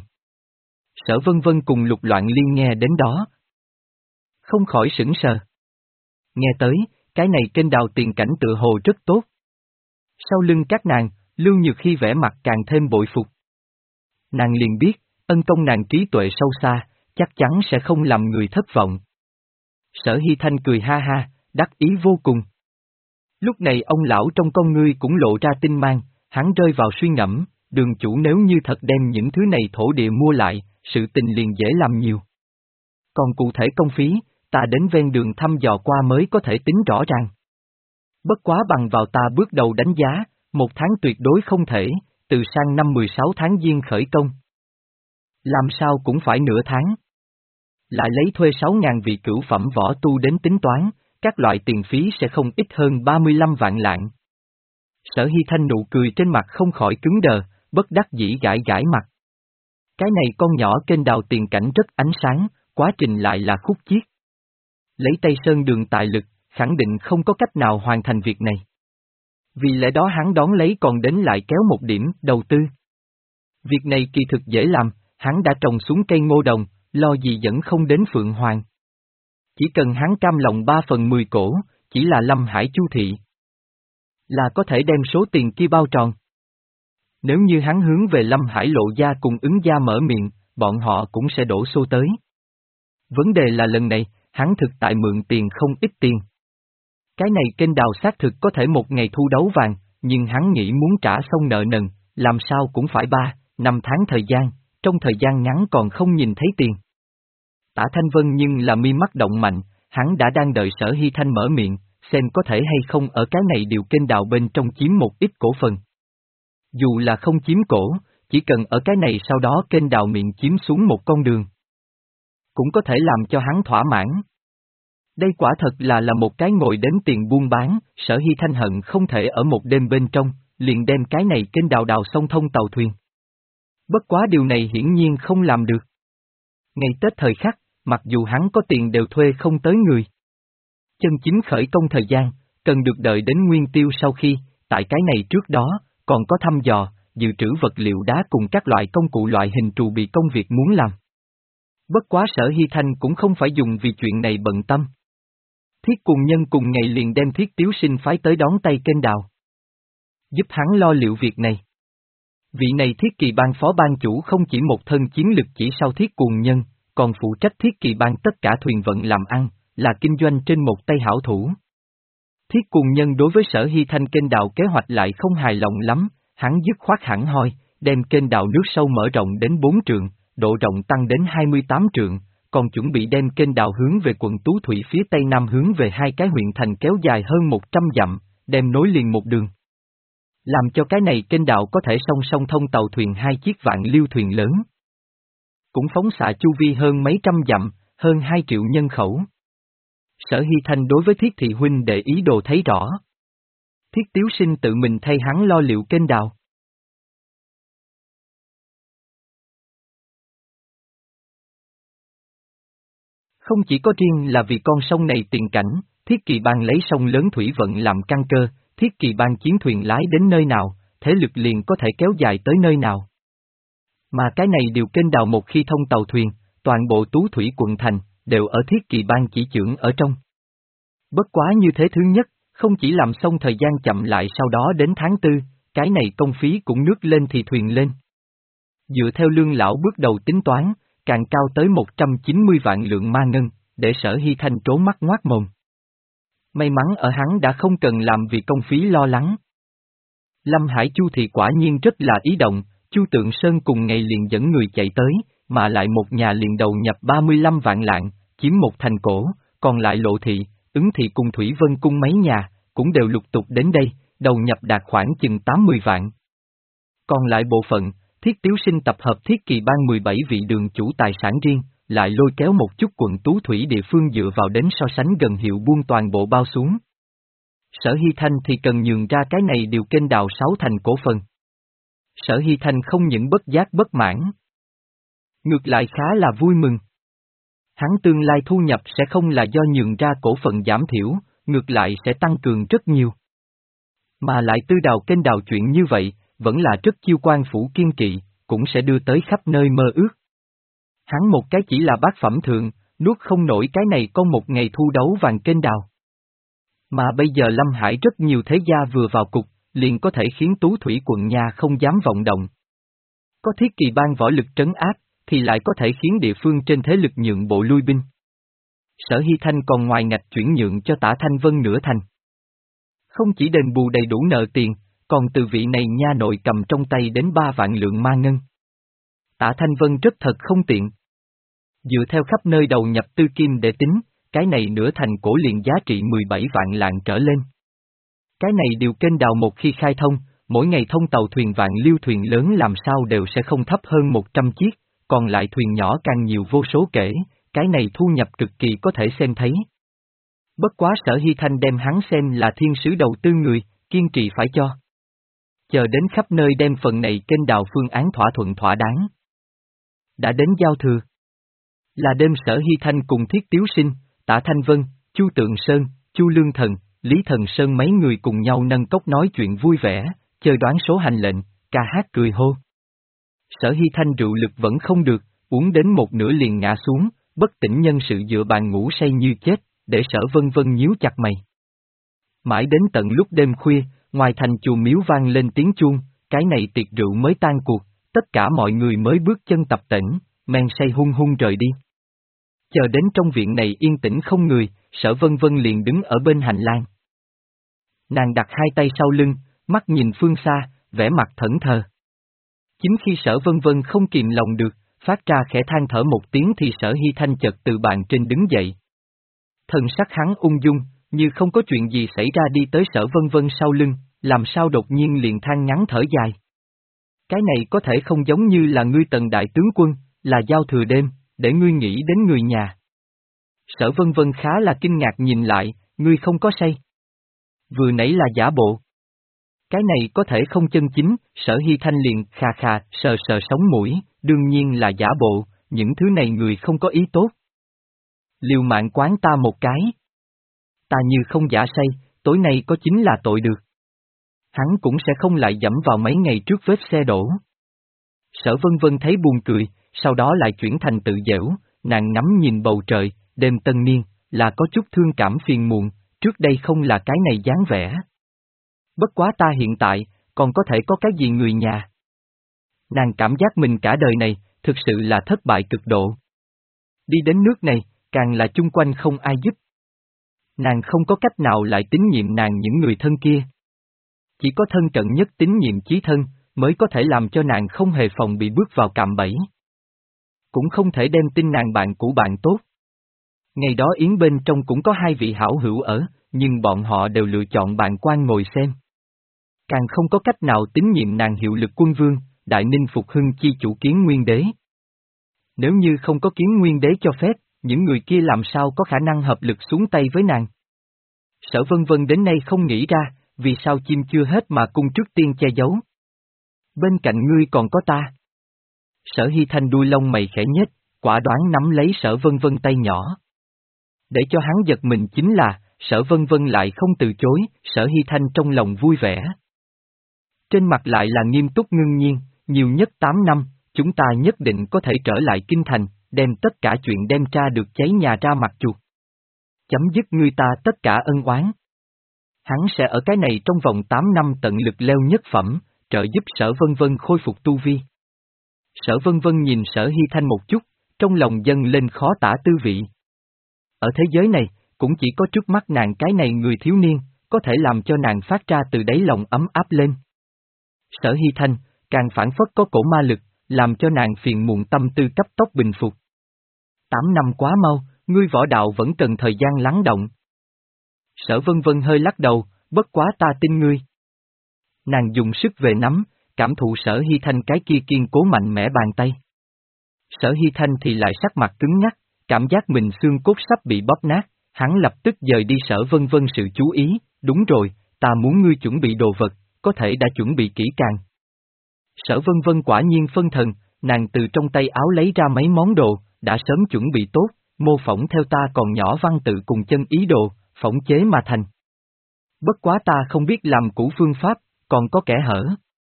Sở Vân Vân cùng Lục Loạn Liên nghe đến đó. Không khỏi sững sờ. Nghe tới, cái này kênh đào tiền cảnh tự hồ rất tốt. Sau lưng các nàng, Lưu Nhược Hy vẻ mặt càng thêm bội phục. Nàng liền biết, ân công nàng trí tuệ sâu xa, chắc chắn sẽ không làm người thất vọng. Sở Hy Thanh cười ha ha, đắc ý vô cùng. Lúc này ông lão trong con ngươi cũng lộ ra tinh mang, hắn rơi vào suy ngẫm, đường chủ nếu như thật đem những thứ này thổ địa mua lại, sự tình liền dễ làm nhiều. Còn cụ thể công phí, ta đến ven đường thăm dò qua mới có thể tính rõ ràng. Bất quá bằng vào ta bước đầu đánh giá, một tháng tuyệt đối không thể, từ sang năm mười sáu tháng giêng khởi công. Làm sao cũng phải nửa tháng. Lại lấy thuê sáu ngàn vị cửu phẩm võ tu đến tính toán, các loại tiền phí sẽ không ít hơn ba mươi lăm vạn lạng. Sở Hy Thanh nụ cười trên mặt không khỏi cứng đờ, bất đắc dĩ gãi gãi mặt. Cái này con nhỏ kênh đào tiền cảnh rất ánh sáng, quá trình lại là khúc chiết. Lấy Tây Sơn đường tài lực, khẳng định không có cách nào hoàn thành việc này. Vì lẽ đó hắn đón lấy còn đến lại kéo một điểm đầu tư. Việc này kỳ thực dễ làm, hắn đã trồng xuống cây ngô đồng, lo gì dẫn không đến Phượng Hoàng. Chỉ cần hắn cam lòng ba phần mười cổ, chỉ là Lâm Hải Chu thị, là có thể đem số tiền kia bao tròn. Nếu như hắn hướng về Lâm Hải Lộ gia cùng ứng gia mở miệng, bọn họ cũng sẽ đổ xô tới. Vấn đề là lần này, hắn thực tại mượn tiền không ít tiền. Cái này kênh đào xác thực có thể một ngày thu đấu vàng, nhưng hắn nghĩ muốn trả xong nợ nần, làm sao cũng phải ba, năm tháng thời gian, trong thời gian ngắn còn không nhìn thấy tiền. Tả Thanh Vân nhưng là mi mắt động mạnh, hắn đã đang đợi Sở Hy Thanh mở miệng, xem có thể hay không ở cái này điều kênh đào bên trong chiếm một ít cổ phần. Dù là không chiếm cổ, chỉ cần ở cái này sau đó kênh đào miệng chiếm xuống một con đường, cũng có thể làm cho hắn thỏa mãn. Đây quả thật là là một cái ngồi đến tiền buôn bán, Sở Hy Thanh hận không thể ở một đêm bên trong, liền đem cái này kênh đào đào song thông tàu thuyền. Bất quá điều này hiển nhiên không làm được. Ngày Tết thời khắc, mặc dù hắn có tiền đều thuê không tới người. Chân chính khởi công thời gian, cần được đợi đến nguyên tiêu sau khi, tại cái này trước đó, còn có thăm dò, dự trữ vật liệu đá cùng các loại công cụ loại hình trù bị công việc muốn làm. Bất quá Sở Hy Thanh cũng không phải dùng vì chuyện này bận tâm. Thiết cùng nhân cùng ngày liền đem Thiết Tiếu Sinh phái tới đón tay kênh đào, giúp hắn lo liệu việc này. Vị này Thiết Kỳ Bang phó ban chủ không chỉ một thân chiến lực chỉ sau Thiết Cuồng Nhân, còn phụ trách Thiết Kỳ Bang tất cả thuyền vận làm ăn, là kinh doanh trên một tay hảo thủ. Thiết Cuồng Nhân đối với Sở Hy Thanh kênh đào kế hoạch lại không hài lòng lắm, hắn dứt khoát hẳn hoi, đem kênh đào nước sâu mở rộng đến bốn trượng, độ rộng tăng đến hai mươi tám trượng, còn chuẩn bị đem kênh đào hướng về quận Tú Thủy phía tây nam hướng về hai cái huyện thành kéo dài hơn một trăm dặm, đem nối liền một đường. Làm cho cái này kênh đào có thể song song thông tàu thuyền hai chiếc vạn liêu thuyền lớn. Cũng phóng xạ chu vi hơn mấy trăm dặm, hơn hai triệu nhân khẩu. Sở Hy Thanh đối với Thiết Thị Huynh để ý đồ thấy rõ. Thiết Tiếu Sinh tự mình thay hắn lo liệu kênh đào. Không chỉ có riêng là vì con sông này tiền cảnh, Thiết Kỳ Bang lấy sông lớn thủy vận làm căn cơ, Thiết Kỳ Bang chiến thuyền lái đến nơi nào, thế lực liền có thể kéo dài tới nơi nào. Mà cái này điều kênh đào một khi thông tàu thuyền, toàn bộ Tú Thủy quận thành, đều ở Thiết Kỳ Bang chỉ trưởng ở trong. Bất quá như thế thứ nhất, không chỉ làm xong thời gian chậm lại sau đó đến tháng tư, cái này công phí cũng nước lên thì thuyền lên. Dựa theo lương lão bước đầu tính toán, càng cao tới một trăm chín mươi vạn lượng ma ngân, để Sở Hy Thanh trố mắt ngoác mồm. May mắn ở hắn đã không cần làm vì công phí lo lắng. Lâm Hải Chu thì quả nhiên rất là ý động, Chu Tượng Sơn cùng ngày liền dẫn người chạy tới, mà lại một nhà liền đầu nhập ba mươi lăm vạn lạng, chiếm một thành cổ, còn lại Lộ Thị, Ứng Thị cùng Thủy Vân cung mấy nhà, cũng đều lục tục đến đây, đầu nhập đạt khoảng chừng tám mươi vạn. Còn lại bộ phận, Thiết Tiếu Sinh tập hợp Thiết Kỳ Bang mười bảy vị đường chủ tài sản riêng, lại lôi kéo một chút quận Tú Thủy địa phương dựa vào đến so sánh gần hiệu buôn toàn bộ bao xuống. Sở Hy Thanh thì cần nhường ra cái này điều kênh đào sáu thành cổ phần. Sở Hy Thanh không những bất giác bất mãn, ngược lại khá là vui mừng. Hắn tương lai thu nhập sẽ không là do nhường ra cổ phần giảm thiểu, ngược lại sẽ tăng cường rất nhiều. Mà lại tư đào kênh đào chuyện như vậy, vẫn là rất chiêu quan phủ kiên kỵ, cũng sẽ đưa tới khắp nơi mơ ước. Hắn một cái chỉ là bát phẩm thượng, nuốt không nổi cái này con một ngày thu đấu vàng kênh đào. Mà bây giờ Lâm Hải rất nhiều thế gia vừa vào cục, liền có thể khiến Tú Thủy quận nhà không dám vọng động. Có Thiết Kỳ Bang võ lực trấn áp, thì lại có thể khiến địa phương trên thế lực nhượng bộ lui binh. Sở Hy Thanh còn ngoài ngạch chuyển nhượng cho Tả Thanh Vân nửa thành. Không chỉ đền bù đầy đủ nợ tiền, còn từ vị này nha nội cầm trong tay đến ba vạn lượng ma ngân. Tả Thanh Vân rất thật không tiện. Dựa theo khắp nơi đầu nhập tư kim để tính, cái này nửa thành cổ liền giá trị mười bảy vạn lạng trở lên. Cái này điều kênh đào một khi khai thông, mỗi ngày thông tàu thuyền vạn liêu thuyền lớn làm sao đều sẽ không thấp hơn một trăm chiếc, còn lại thuyền nhỏ càng nhiều vô số kể, cái này thu nhập cực kỳ có thể xem thấy. Bất quá Sở Hy Thanh đem hắn xem là thiên sứ đầu tư người, kiên trì phải cho. Chờ đến khắp nơi đem phần này kênh đào phương án thỏa thuận thỏa đáng. Đã đến giao thừa. Là đêm Sở Hy Thanh cùng Thiết Tiếu Sinh, Tả Thanh Vân, Chu Tượng Sơn, Chu Lương Thần, Lý Thần Sơn mấy người cùng nhau nâng cốc nói chuyện vui vẻ, chơi đoán số hành lệnh, ca hát cười hô. Sở Hy Thanh rượu lực vẫn không được, uống đến một nửa liền ngã xuống, bất tỉnh nhân sự dựa bàn ngủ say như chết, để Sở Vân Vân nhíu chặt mày. Mãi đến tận lúc đêm khuya, ngoài thành chùa miếu vang lên tiếng chuông, cái này tiệc rượu mới tan cuộc, tất cả mọi người mới bước chân tập tễnh, men say hung hung rời đi. Chờ đến trong viện này yên tĩnh không người, Sở Vân Vân liền đứng ở bên hành lang. Nàng đặt hai tay sau lưng, mắt nhìn phương xa, vẻ mặt thẫn thờ. Chính khi Sở Vân Vân không kìm lòng được, phát ra khẽ than thở một tiếng thì Sở Hy Thanh chợt từ bàn trên đứng dậy. Thần sắc hắn ung dung, như không có chuyện gì xảy ra đi tới Sở Vân Vân sau lưng, làm sao đột nhiên liền than ngắn thở dài. Cái này có thể không giống như là ngươi Tần đại tướng quân, là giao thừa đêm, để ngươi nghĩ đến người nhà. Sở Vân Vân khá là kinh ngạc nhìn lại, ngươi không có say. Vừa nãy là giả bộ. Cái này có thể không chân chính, Sở Hy Thanh liền khà khà, sờ sờ sống mũi, đương nhiên là giả bộ, những thứ này người không có ý tốt. Liều mạng quán ta một cái. Ta như không giả say, tối nay có chính là tội được. Hắn cũng sẽ không lại dẫm vào mấy ngày trước vết xe đổ. Sở Vân Vân thấy buồn cười, sau đó lại chuyển thành tự giễu, nàng ngắm nhìn bầu trời, đêm tân niên, là có chút thương cảm phiền muộn, trước đây không là cái này dáng vẻ. Bất quá ta hiện tại, còn có thể có cái gì người nhà. Nàng cảm giác mình cả đời này, thực sự là thất bại cực độ. Đi đến nước này, càng là chung quanh không ai giúp. Nàng không có cách nào lại tín nhiệm nàng những người thân kia. Chỉ có thân cận nhất tín nhiệm chí thân, mới có thể làm cho nàng không hề phòng bị bước vào cạm bẫy. Cũng không thể đem tin nàng bạn của bạn tốt. Ngày đó Yến bên trong cũng có hai vị hảo hữu ở, nhưng bọn họ đều lựa chọn bạn quan ngồi xem. Càng không có cách nào tín nhiệm nàng hiệu lực quân vương, Đại Ninh Phục Hưng chi chủ Kiến Nguyên Đế. Nếu như không có Kiến Nguyên Đế cho phép, những người kia làm sao có khả năng hợp lực xuống tay với nàng. Sở Vân Vân đến nay không nghĩ ra, vì sao chim chưa hết mà cung trước tiên che giấu. Bên cạnh ngươi còn có ta. Sở Hy Thanh đuôi lông mày khẽ nhếch, quả đoán nắm lấy Sở Vân Vân tay nhỏ. Để cho hắn giật mình chính là, Sở Vân Vân lại không từ chối, Sở Hy Thanh trong lòng vui vẻ. Trên mặt lại là nghiêm túc ngưng nhiên, nhiều nhất tám năm, chúng ta nhất định có thể trở lại kinh thành, đem tất cả chuyện đem tra được cháy nhà ra mặt chuột. Chấm dứt ngươi ta tất cả ân oán. Hắn sẽ ở cái này trong vòng tám năm tận lực leo nhất phẩm, trợ giúp Sở Vân Vân khôi phục tu vi. Sở Vân Vân nhìn Sở Hy Thanh một chút, trong lòng dâng lên khó tả tư vị. Ở thế giới này, cũng chỉ có trước mắt nàng cái này người thiếu niên, có thể làm cho nàng phát ra từ đáy lòng ấm áp lên. Sở Hy Thanh, càng phản phất có cổ ma lực, làm cho nàng phiền muộn tâm tư cấp tốc bình phục. Tám năm quá mau, ngươi võ đạo vẫn cần thời gian lắng động. Sở Vân Vân hơi lắc đầu, bất quá ta tin ngươi. Nàng dùng sức về nắm, cảm thụ Sở Hy Thanh cái kia kiên cố mạnh mẽ bàn tay. Sở Hy Thanh thì lại sắc mặt cứng nhắc, cảm giác mình xương cốt sắp bị bóp nát, hắn lập tức dời đi Sở Vân Vân sự chú ý, đúng rồi, ta muốn ngươi chuẩn bị đồ vật, có thể đã chuẩn bị kỹ càng. Sở Vân Vân quả nhiên phân thần, nàng từ trong tay áo lấy ra mấy món đồ, đã sớm chuẩn bị tốt, mô phỏng theo ta còn nhỏ văn tự cùng chân ý đồ, phỏng chế mà thành. Bất quá ta không biết làm cũ phương pháp, còn có kẻ hở.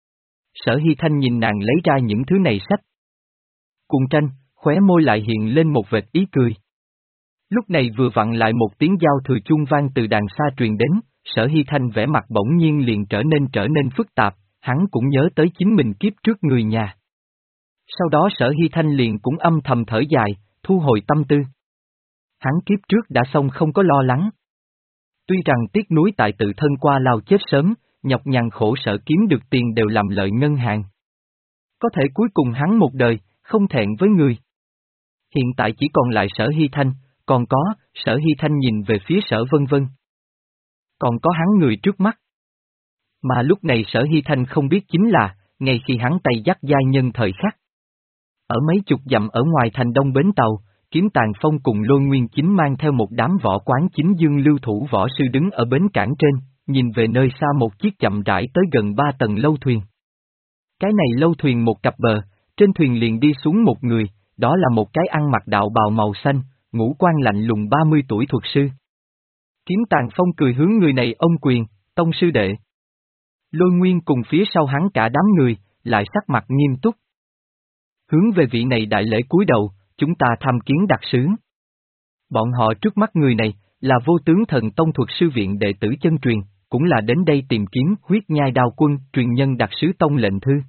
Sở Hy Thanh nhìn nàng lấy ra những thứ này sách. Cùng tranh, khóe môi lại hiện lên một vệt ý cười. Lúc này vừa vặn lại một tiếng giao thừa chuông vang từ đàng xa truyền đến, Sở Hy Thanh vẻ mặt bỗng nhiên liền trở nên trở nên phức tạp, hắn cũng nhớ tới chính mình kiếp trước người nhà. Sau đó Sở Hy Thanh liền cũng âm thầm thở dài, thu hồi tâm tư. Hắn kiếp trước đã xong không có lo lắng. Tuy rằng tiếc nuối tại tự thân qua lao chết sớm, nhọc nhằn khổ sở kiếm được tiền đều làm lợi ngân hàng. Có thể cuối cùng hắn một đời, không thẹn với người. Hiện tại chỉ còn lại Sở Hy Thanh, còn có, Sở Hy Thanh nhìn về phía Sở Vân Vân. Còn có hắn người trước mắt. Mà lúc này Sở Hy Thanh không biết chính là, ngay khi hắn tay dắt giai nhân thời khắc. Ở mấy chục dặm ở ngoài thành đông bến tàu, Kiếm Tàn Phong cùng Lôi Nguyên Chính mang theo một đám võ quán chính dương lưu thủ võ sư đứng ở bến cảng trên, nhìn về nơi xa một chiếc chậm rãi tới gần ba tầng lâu thuyền. Cái này lâu thuyền một cặp bờ, trên thuyền liền đi xuống một người, đó là một cái ăn mặc đạo bào màu xanh, ngũ quan lạnh lùng ba mươi tuổi thuật sư. Kiếm Tàn Phong cười hướng người này ông quyền, tông sư đệ. Lôi Nguyên cùng phía sau hắn cả đám người, lại sắc mặt nghiêm túc. Hướng về vị này đại lễ cúi đầu, chúng ta tham kiến đặc sứ. Bọn họ trước mắt người này, là Vô Tướng Thần Tông thuật sư viện đệ tử chân truyền, cũng là đến đây tìm kiếm Huyết Nhai Đao Quân, truyền nhân đặc sứ tông lệnh thư.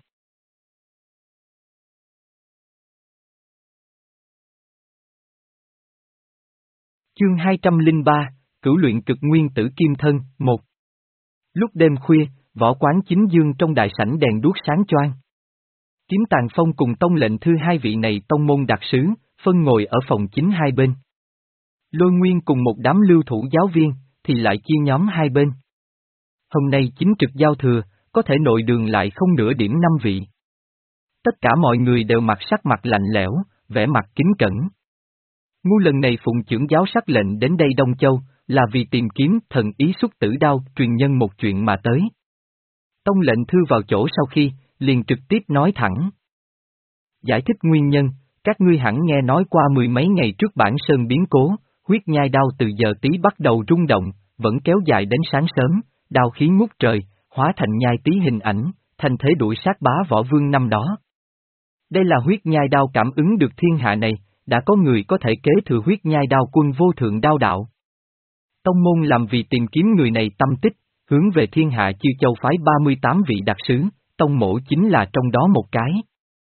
Chương hai trăm lẻ ba, Cửu luyện cực nguyên tử kim thân, một. Lúc đêm khuya, võ quán chính dương trong đại sảnh đèn đuốc sáng choang. Kiếm Tàn Phong cùng tông lệnh thư hai vị này tông môn đặc sứ, phân ngồi ở phòng chính hai bên. Lôi Nguyên cùng một đám lưu thủ giáo viên, thì lại chia nhóm hai bên. Hôm nay chính trực giao thừa, có thể nội đường lại không nửa điểm năm vị. Tất cả mọi người đều mặc sắc mặt lạnh lẽo, vẻ mặt kính cẩn. Ngu lần này phụng trưởng giáo sắc lệnh đến đây Đông Châu, là vì tìm kiếm thần ý xuất tử đao truyền nhân một chuyện mà tới. Tông lệnh thư vào chỗ sau khi, liền trực tiếp nói thẳng. Giải thích nguyên nhân, các ngươi hẳn nghe nói qua mười mấy ngày trước bản sơn biến cố, huyết nhai đao từ giờ tí bắt đầu rung động, vẫn kéo dài đến sáng sớm, đao khí ngút trời, hóa thành nhai tí hình ảnh, thành thế đuổi sát bá võ vương năm đó. Đây là huyết nhai đao cảm ứng được thiên hạ này, đã có người có thể kế thừa huyết nhai đao quân vô thượng đao đạo. Tông môn làm vì tìm kiếm người này tâm tích, hướng về thiên hạ chư châu phái ba mươi tám vị đặc sứ, tông mổ chính là trong đó một cái.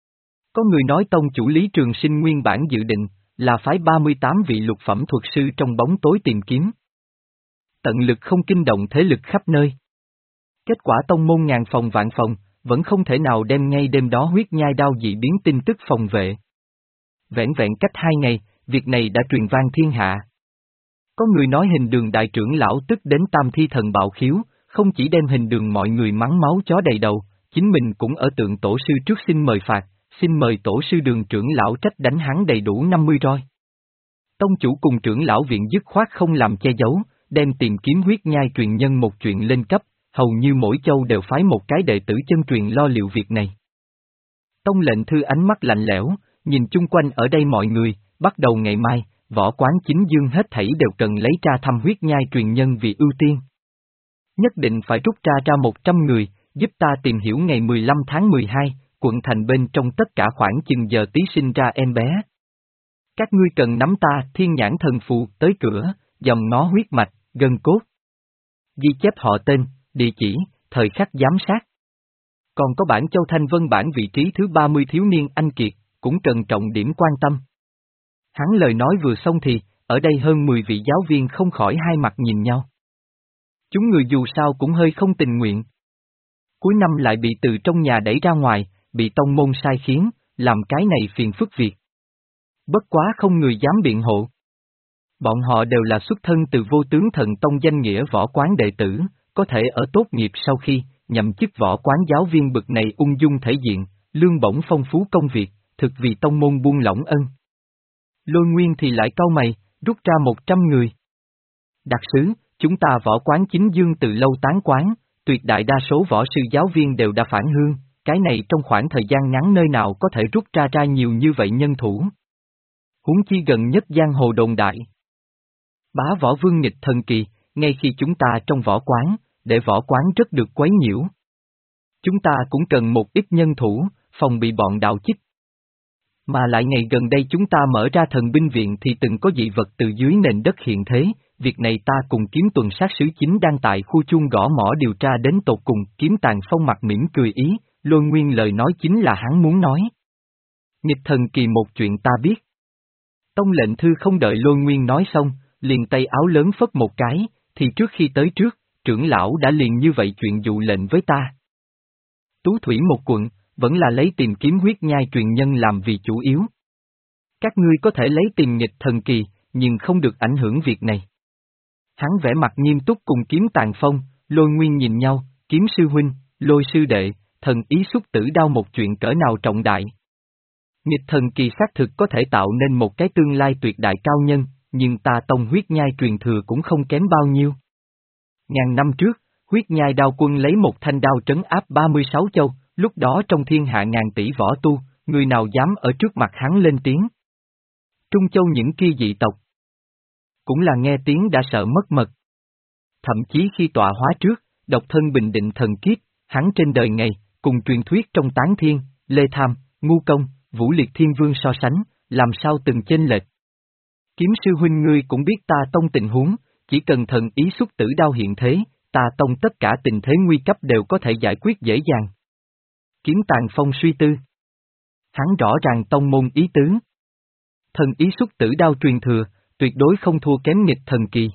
Có người nói tông chủ Lý Trường Sinh nguyên bản dự định, là phái ba mươi tám vị lục phẩm thuật sư trong bóng tối tìm kiếm. Tận lực không kinh động thế lực khắp nơi. Kết quả tông môn ngàn phòng vạn phòng, vẫn không thể nào đem ngay đêm đó huyết nhai đao dị biến tin tức phòng vệ. Vẻn vẹn cách hai ngày, việc này đã truyền vang thiên hạ. Có người nói hình đường đại trưởng lão tức đến tam thi thần bạo khiếu, không chỉ đem hình đường mọi người mắng máu chó đầy đầu, chính mình cũng ở tượng tổ sư trước xin mời phạt, xin mời tổ sư đường trưởng lão trách đánh hắn đầy đủ năm mươi roi. Tông chủ cùng trưởng lão viện dứt khoát không làm che giấu, đem tìm kiếm huyết nhai truyền nhân một chuyện lên cấp, hầu như mỗi châu đều phái một cái đệ tử chân truyền lo liệu việc này. Tông lệnh thư ánh mắt lạnh lẽo, nhìn chung quanh ở đây mọi người, bắt đầu ngày mai, võ quán chính dương hết thảy đều cần lấy ra thăm huyết nhai truyền nhân vì ưu tiên. Nhất định phải rút ra ra một trăm người, giúp ta tìm hiểu ngày mười lăm tháng mười hai, quận thành bên trong tất cả khoảng chừng giờ tí sinh ra em bé. Các ngươi cần nắm ta thiên nhãn thần phù tới cửa, dòng nó huyết mạch, gân cốt. Ghi chép họ tên, địa chỉ, thời khắc giám sát. Còn có bản Châu Thanh Vân bản vị trí thứ ba mươi thiếu niên anh kiệt, cũng cần trọng điểm quan tâm. Hắn lời nói vừa xong thì, ở đây hơn mười vị giáo viên không khỏi hai mặt nhìn nhau. Chúng người dù sao cũng hơi không tình nguyện. Cuối năm lại bị từ trong nhà đẩy ra ngoài, bị tông môn sai khiến, làm cái này phiền phức việc. Bất quá không người dám biện hộ. Bọn họ đều là xuất thân từ Vô Tướng Thần Tông danh nghĩa võ quán đệ tử, có thể ở tốt nghiệp sau khi, nhậm chức võ quán giáo viên bậc này ung dung thể diện, lương bổng phong phú công việc, thực vì tông môn buông lỏng ân. Lôi Nguyên thì lại cau mày, rút ra một trăm người. Đặc sứ, chúng ta võ quán chính dương từ lâu tán quán, tuyệt đại đa số võ sư giáo viên đều đã phản hương, cái này trong khoảng thời gian ngắn nơi nào có thể rút ra ra nhiều như vậy nhân thủ. Huống chi gần nhất giang hồ đồn đại. Bá võ vương nghịch thần kỳ, ngay khi chúng ta trong võ quán, để võ quán rất được quấy nhiễu. Chúng ta cũng cần một ít nhân thủ, phòng bị bọn đạo chích. Mà lại ngày gần đây chúng ta mở ra thần binh viện thì từng có dị vật từ dưới nền đất hiện thế, việc này ta cùng kiếm tuần sát sứ chính đang tại khu chuông gõ mỏ điều tra đến tột cùng. Kiếm Tàn Phong mặt mỉm cười ý, Lôi Nguyên lời nói chính là hắn muốn nói. Nghịch thần kỳ một chuyện ta biết. Tông lệnh thư không đợi Lôi Nguyên nói xong, liền tay áo lớn phất một cái, thì trước khi tới trước, trưởng lão đã liền như vậy chuyện dụ lệnh với ta. Tú Thủy một quận, vẫn là lấy tìm kiếm huyết nhai truyền nhân làm vì chủ yếu. Các ngươi có thể lấy tìm nghịch thần kỳ, nhưng không được ảnh hưởng việc này. Hắn vẻ mặt nghiêm túc cùng Kiếm Tàn Phong, Lôi Nguyên nhìn nhau, Kiếm sư huynh, Lôi sư đệ, thần ý xúc tử đao một chuyện cỡ nào trọng đại. Nghịch thần kỳ xác thực có thể tạo nên một cái tương lai tuyệt đại cao nhân, nhưng ta tông huyết nhai truyền thừa cũng không kém bao nhiêu. Ngàn năm trước, huyết nhai đao quân lấy một thanh đao trấn áp ba mươi sáu châu, lúc đó trong thiên hạ ngàn tỷ võ tu, người nào dám ở trước mặt hắn lên tiếng. Trung châu những kia dị tộc, cũng là nghe tiếng đã sợ mất mật. Thậm chí khi tọa hóa trước, độc thân bình định thần kiếp, hắn trên đời ngày, cùng truyền thuyết trong Tán Thiên, Lê Tham, Ngu Công, Vũ Liệt Thiên Vương so sánh, làm sao từng chênh lệch. Kiếm sư huynh ngươi cũng biết ta tông tình huống, chỉ cần thần ý xúc tử đao hiện thế, ta tông tất cả tình thế nguy cấp đều có thể giải quyết dễ dàng. Kiếm Tàn Phong suy tư. Hắn rõ ràng tông môn ý tứ. Thần ý xúc tử đao truyền thừa, tuyệt đối không thua kém nghịch thần kỳ.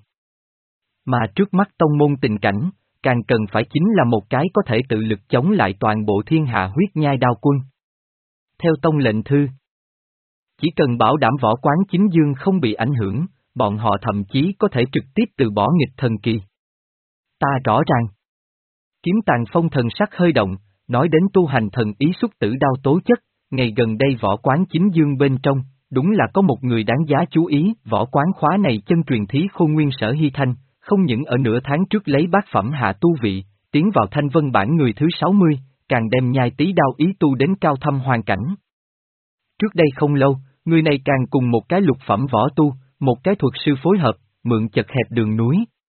Mà trước mắt tông môn tình cảnh, càng cần phải chính là một cái có thể tự lực chống lại toàn bộ thiên hạ huyết nhai đao quân. Theo tông lệnh thư, chỉ cần bảo đảm võ quán chính dương không bị ảnh hưởng, bọn họ thậm chí có thể trực tiếp từ bỏ nghịch thần kỳ. Ta rõ ràng. Kiếm Tàn Phong thần sắc hơi động, nói đến tu hành thần ý xúc tử đao tố chất, ngày gần đây võ quán chính dương bên trong, đúng là có một người đáng giá chú ý, võ quán khóa này chân truyền thí Khôn Nguyên Sở Hy Thanh, không những ở nửa tháng trước lấy bát phẩm hạ tu vị, tiến vào thanh vân bản người thứ sáu mươi, càng đem nhai tí đao ý tu đến cao thâm hoàn cảnh. Trước đây không lâu, người này càng cùng một cái lục phẩm võ tu, một cái thuật sư phối hợp, mượn chật hẹp đường núi.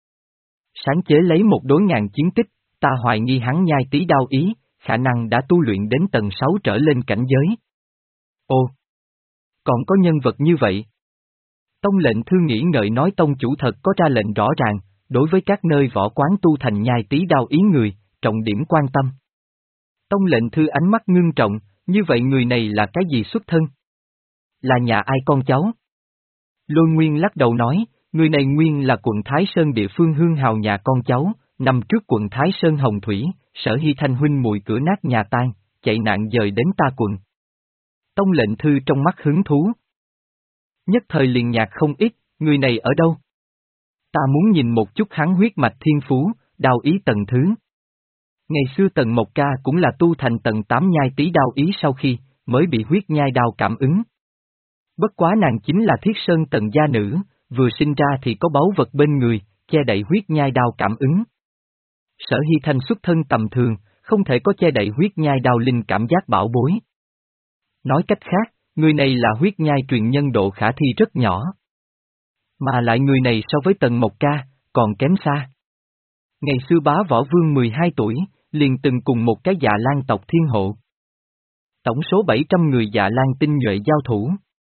Sáng chế lấy một đối ngàn chiến tích, ta hoài nghi hắn nhai tí đao ý, khả năng đã tu luyện đến tầng sáu trở lên cảnh giới. Ồ! Còn có nhân vật như vậy? Tông lệnh thư nghĩ ngợi nói tông chủ thật có ra lệnh rõ ràng, đối với các nơi võ quán tu thành nhai tí đao ý người, trọng điểm quan tâm. Tông lệnh thư ánh mắt ngưng trọng, như vậy người này là cái gì xuất thân? Là nhà ai con cháu? Lôi Nguyên lắc đầu nói, người này nguyên là quận Thái Sơn địa phương hương hào nhà con cháu, năm trước quận Thái Sơn Hồng Thủy, Sở Hy Thanh huynh muội cửa nát nhà tan, chạy nạn dời đến ta quận. Tông lệnh thư trong mắt hứng thú. Nhất thời liền nhạc không ít, người này ở đâu? Ta muốn nhìn một chút hắn huyết mạch thiên phú, đao ý tầng thứ. Ngày xưa Tần Mộc Ca cũng là tu thành tầng tám nhai tí đao ý sau khi, mới bị huyết nhai đao cảm ứng. Bất quá nàng chính là Thiết Sơn Tần gia nữ, vừa sinh ra thì có báu vật bên người, che đậy huyết nhai đao cảm ứng. Sở Hy Thanh xuất thân tầm thường, không thể có che đậy huyết nhai đao linh cảm giác bảo bối. Nói cách khác, người này là huyết nhai truyền nhân độ khả thi rất nhỏ. Mà lại người này so với Tần Mộc Ca, còn kém xa. Ngày xưa bá võ vương mười hai tuổi, liền từng cùng một cái dạ lan tộc thiên hộ. Tổng số bảy trăm người dạ lan tinh nhuệ giao thủ.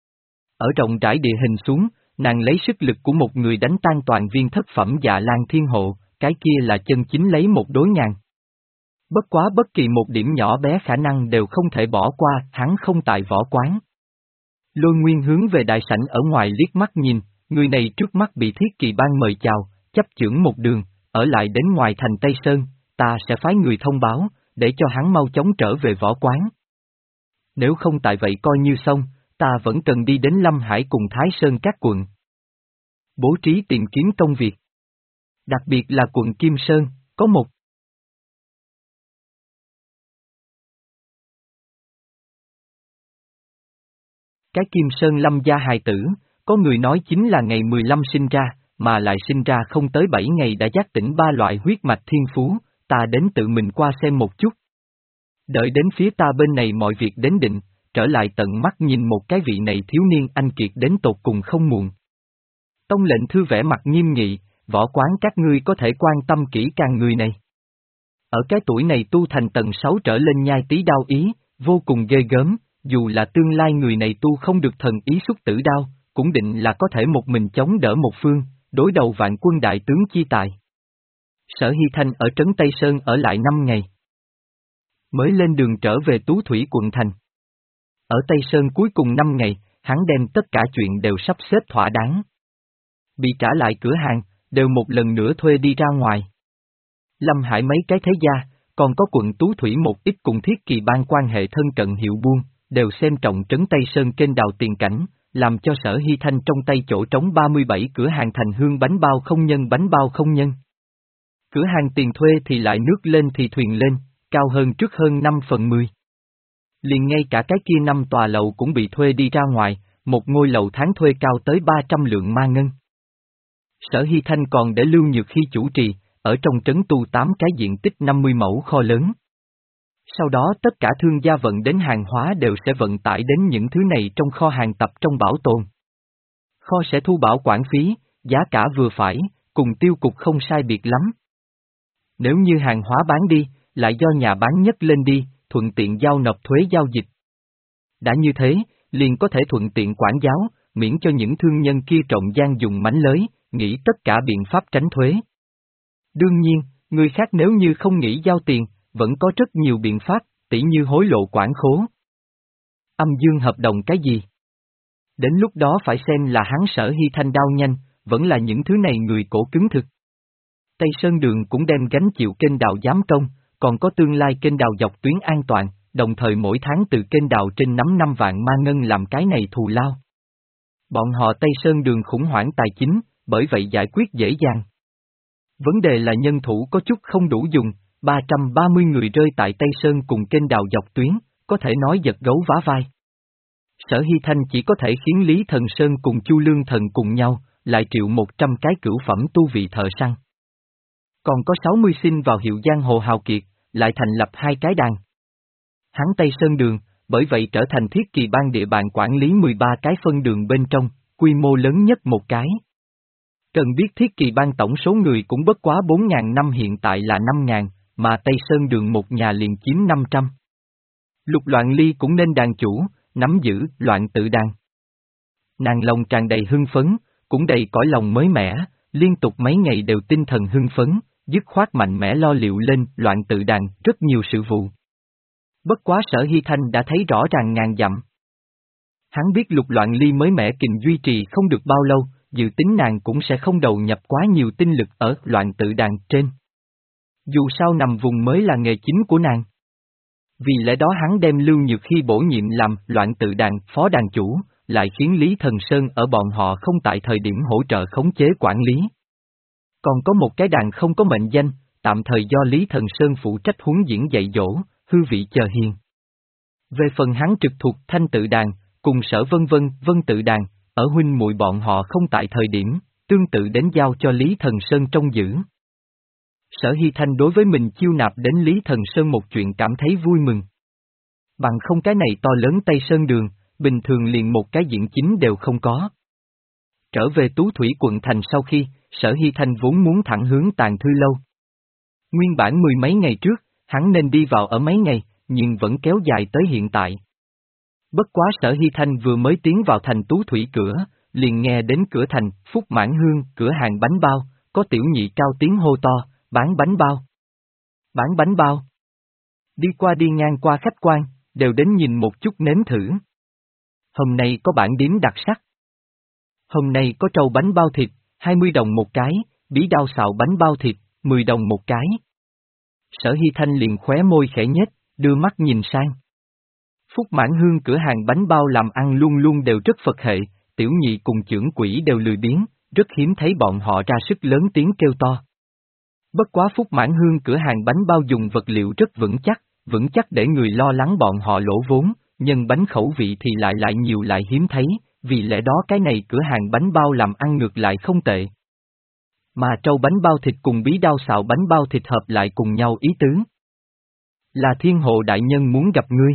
Ở rộng rãi địa hình xuống, nàng lấy sức lực của một người đánh tan toàn viên thất phẩm dạ lan thiên hộ, cái kia là chân chính lấy một đối ngàn. Bất quá bất kỳ một điểm nhỏ bé khả năng đều không thể bỏ qua, hắn không tại võ quán. Lôi Nguyên hướng về đại sảnh ở ngoài liếc mắt nhìn, người này trước mắt bị Thiết Kỳ Bang mời chào, chấp chưởng một đường, ở lại đến ngoài thành Tây Sơn, ta sẽ phái người thông báo, để cho hắn mau chóng trở về võ quán. Nếu không tại vậy coi như xong, ta vẫn cần đi đến Lâm Hải cùng Thái Sơn các quận. Bố trí tìm kiếm công việc. Đặc biệt là quận Kim Sơn, có một cái Kim Sơn Lâm gia hài tử, có người nói chính là ngày mười lăm sinh ra, mà lại sinh ra không tới bảy ngày đã giác tỉnh ba loại huyết mạch thiên phú, ta đến tự mình qua xem một chút. Đợi đến phía ta bên này mọi việc đến định, trở lại tận mắt nhìn một cái vị này thiếu niên anh kiệt đến tột cùng không muộn. Tông lệnh thư vẻ mặt nghiêm nghị, võ quán các ngươi có thể quan tâm kỹ càng người này. Ở cái tuổi này tu thành tầng sáu trở lên nhai tí đao ý, vô cùng ghê gớm, dù là tương lai người này tu không được thần ý xúc tử đao, cũng định là có thể một mình chống đỡ một phương, đối đầu vạn quân đại tướng chi tài. Sở Hy Thanh ở trấn Tây Sơn ở lại năm ngày. Mới lên đường trở về Tú Thủy quận thành. Ở Tây Sơn cuối cùng năm ngày, hắn đem tất cả chuyện đều sắp xếp thỏa đáng. Bị trả lại cửa hàng, đều một lần nữa thuê đi ra ngoài. Lâm Hải mấy cái thế gia, còn có quận Tú Thủy một ít cùng Thiết Kỳ Bang quan hệ thân cận hiệu buôn, đều xem trọng trấn Tây Sơn kênh đào tiền cảnh, làm cho Sở Hy Thanh trong tay chỗ trống ba mươi bảy cửa hàng thành hương bánh bao không nhân bánh bao không nhân. Cửa hàng tiền thuê thì lại nước lên thì thuyền lên, cao hơn trước hơn năm phần mười. Liền ngay cả cái kia năm tòa lầu cũng bị thuê đi ra ngoài, một ngôi lầu tháng thuê cao tới ba trăm lượng ma ngân. Sở Hy Thanh còn để Lưu Nhược Hy chủ trì, ở trong trấn tu tám cái diện tích năm mươi mẫu kho lớn. Sau đó tất cả thương gia vận đến hàng hóa đều sẽ vận tải đến những thứ này trong kho hàng tập trong bảo tồn. Kho sẽ thu bảo quản phí, giá cả vừa phải, cùng tiêu cục không sai biệt lắm. Nếu như hàng hóa bán đi, lại do nhà bán nhất lên đi, thuận tiện giao nộp thuế giao dịch. Đã như thế, liền có thể thuận tiện quản giáo, miễn cho những thương nhân kia trộm gian dùng mánh lới, nghĩ tất cả biện pháp tránh thuế. Đương nhiên, người khác nếu như không nghĩ giao tiền, vẫn có rất nhiều biện pháp, tỉ như hối lộ quản khố. Âm dương hợp đồng cái gì? Đến lúc đó phải xem là hắn Sở Hy Thanh đao nhanh, vẫn là những thứ này người cổ cứng thực. Tây Sơn Đường cũng đem gánh chịu kênh đào giám công, còn có tương lai kênh đào dọc tuyến an toàn, đồng thời mỗi tháng từ kênh đào trên nắm năm vạn ma ngân làm cái này thù lao. Bọn họ Tây Sơn Đường khủng hoảng tài chính, bởi vậy giải quyết dễ dàng. Vấn đề là nhân thủ có chút không đủ dùng, ba trăm ba mươi người rơi tại Tây Sơn cùng kênh đào dọc tuyến, có thể nói giật gấu vá vai. Sở Hy Thanh chỉ có thể khiến Lý Thần Sơn cùng Chu Lương Thần cùng nhau, lại triệu một trăm cái cửu phẩm tu vị thợ săn. Còn có sáu mươi xin vào hiệu giang hồ hào kiệt, lại thành lập hai cái đàn. Hắn Tây Sơn Đường, bởi vậy trở thành Thiết Kỳ Bang địa bàn quản lý mười ba cái phân đường bên trong, quy mô lớn nhất một cái. Cần biết Thiết Kỳ Bang tổng số người cũng bất quá bốn ngàn năm, hiện tại là năm ngàn, mà Tây Sơn Đường một nhà liền chiếm năm trăm. Lục Loạn Ly cũng nên đàn chủ, nắm giữ loạn tự đàn. Nàng lòng tràn đầy hưng phấn, cũng đầy cõi lòng mới mẻ, liên tục mấy ngày đều tinh thần hưng phấn, dứt khoát mạnh mẽ lo liệu lên loạn tự đàn rất nhiều sự vụ. Bất quá Sở Hy Thanh đã thấy rõ ràng ngàn dặm. Hắn biết Lục Loạn Ly mới mẻ kình duy trì không được bao lâu, dự tính nàng cũng sẽ không đầu nhập quá nhiều tinh lực ở loạn tự đàn trên. Dù sao nằm vùng mới là nghề chính của nàng. Vì lẽ đó hắn đem Lưu Nhược Hy bổ nhiệm làm loạn tự đàn phó đàn chủ, lại khiến Lý Thần Sơn ở bọn họ không tại thời điểm hỗ trợ khống chế quản lý. Còn có một cái đàn không có mệnh danh, tạm thời do Lý Thần Sơn phụ trách huấn diễn dạy dỗ, hư vị chờ hiền. Về phần hắn trực thuộc Thanh tự đàn, cùng Sở Vân Vân, Vân tự đàn, ở huynh muội bọn họ không tại thời điểm, tương tự đến giao cho Lý Thần Sơn trông giữ. Sở Hy Thanh đối với mình chiêu nạp đến Lý Thần Sơn một chuyện cảm thấy vui mừng. Bằng không cái này to lớn Tây Sơn Đường, bình thường liền một cái diện chính đều không có. Trở về Tú Thủy quận thành sau khi, Sở Hy Thanh vốn muốn thẳng hướng Tàn Thư Lâu. Nguyên bản mười mấy ngày trước, hắn nên đi vào ở mấy ngày, nhưng vẫn kéo dài tới hiện tại. Bất quá Sở Hy Thanh vừa mới tiến vào thành Tú Thủy cửa, liền nghe đến cửa thành, Phúc Mãn Hương, cửa hàng bánh bao, có tiểu nhị cao tiếng hô to, bán bánh bao. Bán bánh bao. Đi qua đi ngang qua khách quan, đều đến nhìn một chút nếm thử. Hôm nay có bản điếm đặc sắc. Hôm nay có trâu bánh bao thịt, hai mươi đồng một cái, bí đao xào bánh bao thịt, mười đồng một cái. Sở Hy Thanh liền khóe môi khẽ nhếch, đưa mắt nhìn sang. Phúc Mãn Hương cửa hàng bánh bao làm ăn luôn luôn đều rất Phật hệ, tiểu nhị cùng chưởng quỷ đều lười biếng, rất hiếm thấy bọn họ ra sức lớn tiếng kêu to. Bất quá Phúc Mãn Hương cửa hàng bánh bao dùng vật liệu rất vững chắc, vững chắc để người lo lắng bọn họ lỗ vốn, nhưng bánh khẩu vị thì lại lại nhiều lại hiếm thấy, vì lẽ đó cái này cửa hàng bánh bao làm ăn ngược lại không tệ. Mà trâu bánh bao thịt cùng bí đao xào bánh bao thịt hợp lại cùng nhau ý tứ. Là Thiên Hộ đại nhân muốn gặp ngươi.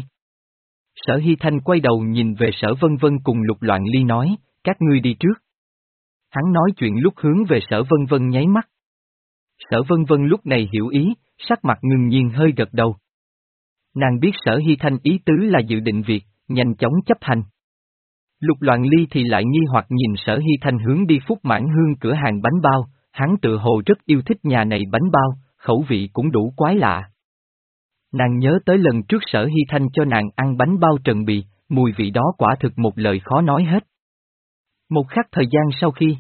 Sở Hy Thanh quay đầu nhìn về Sở Vân Vân cùng Lục Loạn Ly nói, các ngươi đi trước. Hắn nói chuyện lúc hướng về Sở Vân Vân nháy mắt. Sở Vân Vân lúc này hiểu ý, sắc mặt ngừng nhiên hơi gật đầu. Nàng biết Sở Hy Thanh ý tứ là dự định việc, nhanh chóng chấp hành. Lục Loạn Ly thì lại nghi hoặc nhìn Sở Hy Thanh hướng đi Phúc Mãn Hương cửa hàng bánh bao, hắn tự hồ rất yêu thích nhà này bánh bao, khẩu vị cũng đủ quái lạ. Nàng nhớ tới lần trước Sở Hy Thanh cho nàng ăn bánh bao Trần Bì, mùi vị đó quả thực một lời khó nói hết. Một khắc thời gian sau khi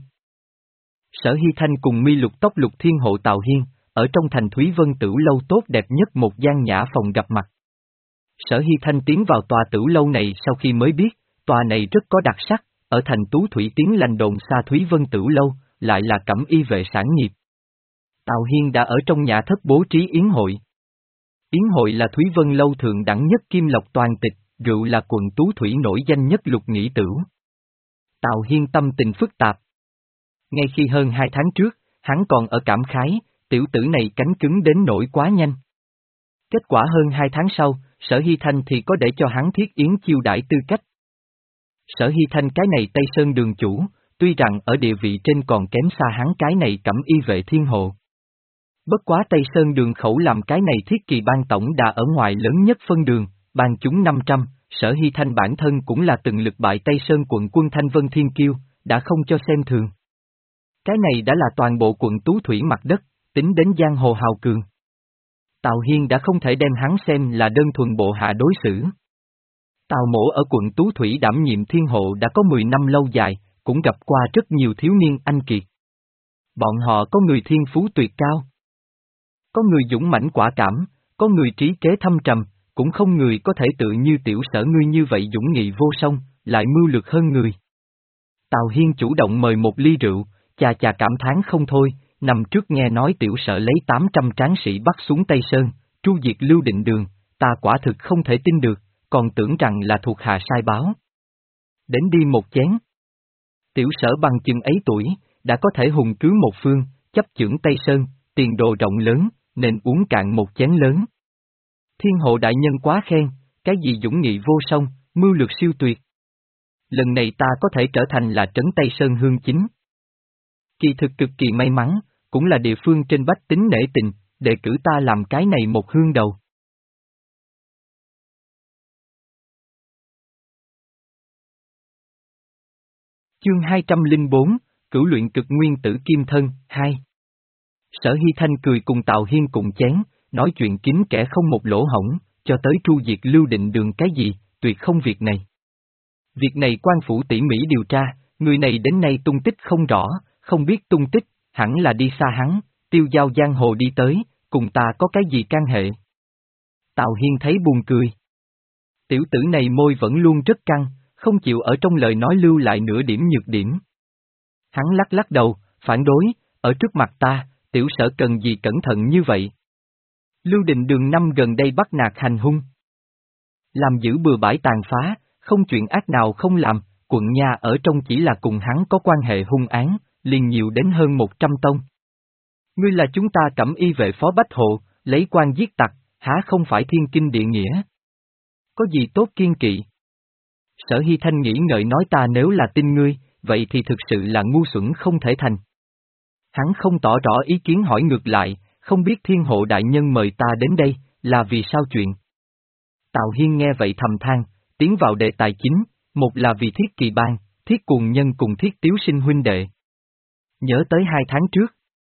Sở Hy Thanh cùng mi lục tóc Lục Thiên Hộ Tào Hiên, ở trong thành Thúy Vân Tửu Lâu tốt đẹp nhất một gian nhã phòng gặp mặt. Sở Hy Thanh tiến vào tòa Tửu Lâu này sau khi mới biết, tòa này rất có đặc sắc, ở thành Tú Thủy tiếng lành đồn xa Thúy Vân Tửu Lâu, lại là cẩm y vệ sản nghiệp. Tào Hiên đã ở trong nhà thất bố trí yến hội. Yến hội là Thúy Vân Lâu thượng đẳng nhất kim lộc toàn tịch, rượu là quận Tú Thủy nổi danh nhất lục nhĩ tửu. Tào Hiên tâm tình phức tạp. Ngay khi hơn hai tháng trước, hắn còn ở cảm khái, tiểu tử này cánh cứng đến nỗi quá nhanh. Kết quả hơn hai tháng sau, Sở Hy Thanh thì có để cho hắn thiết yến chiêu đãi tư cách. Sở Hy Thanh cái này Tây Sơn đường chủ, tuy rằng ở địa vị trên còn kém xa hắn cái này cẩm y vệ thiên hộ. Bất quá Tây Sơn đường khẩu làm cái này thiết kỳ ban tổng đã ở ngoài lớn nhất phân đường, ban chúng năm trăm, Sở Hy Thanh bản thân cũng là từng lực bại Tây Sơn quận quân Thanh Vân Thiên Kiêu, đã không cho xem thường. Cái này đã là toàn bộ quận Tú Thủy mặt đất, tính đến giang hồ hào cường. Tào Hiên đã không thể đem hắn xem là đơn thuần bộ hạ đối xử. Tào Mỗ ở quận Tú Thủy đảm nhiệm thiên hộ đã có mười năm lâu dài, cũng gặp qua rất nhiều thiếu niên anh kiệt. Bọn họ có người thiên phú tuyệt cao, có người dũng mãnh quả cảm, có người trí kế thâm trầm, cũng không người có thể tự như tiểu Sở ngươi như vậy dũng nghị vô song, lại mưu lược hơn người. Tào Hiên chủ động mời một ly rượu, chà chà cảm thán không thôi, năm trước nghe nói tiểu Sở lấy tám trăm tráng sĩ bắt xuống Tây Sơn, tru diệt Lưu Định Đường, ta quả thực không thể tin được, còn tưởng rằng là thuộc hạ sai báo. Đến đi một chén. Tiểu Sở bằng chừng ấy tuổi, đã có thể hùng cứ một phương, chấp chưởng Tây Sơn, tiền đồ rộng lớn, nên uống cạn một chén lớn. Thiên hộ đại nhân quá khen, cái gì dũng nghị vô song, mưu lược siêu tuyệt. Lần này ta có thể trở thành là trấn Tây Sơn hương chính. Kỳ thực cực kỳ may mắn, cũng là địa phương trên bách tính nể tình, để cử ta làm cái này một hương đầu. Chương hai trăm lẻ bốn, Cửu luyện cực nguyên tử kim thân, hai. Sở Hy Thanh cười cùng Tào Hiên cùng chén, nói chuyện kín kẽ không một lỗ hổng, cho tới tru diệt Lưu Định Đường cái gì, tuyệt không việc này. Việc này quan phủ tỉ mỉ điều tra, người này đến nay tung tích không rõ, không biết tung tích, hẳn là đi xa hắn, tiêu giao giang hồ đi tới, cùng ta có cái gì can hệ. Tào Hiên thấy buồn cười. Tiểu tử này môi vẫn luôn rất căng, không chịu ở trong lời nói lưu lại nửa điểm nhược điểm. Hắn lắc lắc đầu, phản đối, ở trước mặt ta, tiểu Sở cần gì cẩn thận như vậy. Lưu Định Đường năm gần đây bắt nạt hành hung, làm giữ bừa bãi tàn phá, không chuyện ác nào không làm, quận nha ở trong chỉ là cùng hắn có quan hệ hung án, liền nhiều đến hơn một trăm tông. Ngươi là chúng ta cẩm y vệ phó bách hộ, lấy quan giết tặc, há không phải thiên kinh địa nghĩa? Có gì tốt kiên kỵ? Sở Hy Thanh nghĩ ngợi nói ta nếu là tin ngươi, vậy thì thực sự là ngu xuẩn không thể thành. Hắn không tỏ rõ ý kiến hỏi ngược lại, không biết thiên hộ đại nhân mời ta đến đây, là vì sao chuyện? Tào Hiên nghe vậy thầm than, tiến vào đề tài chính, một là vì Thiết Kỳ Bang, Thiết Cuồng Nhân cùng Thiết Tiếu Sinh huynh đệ. Nhớ tới hai tháng trước,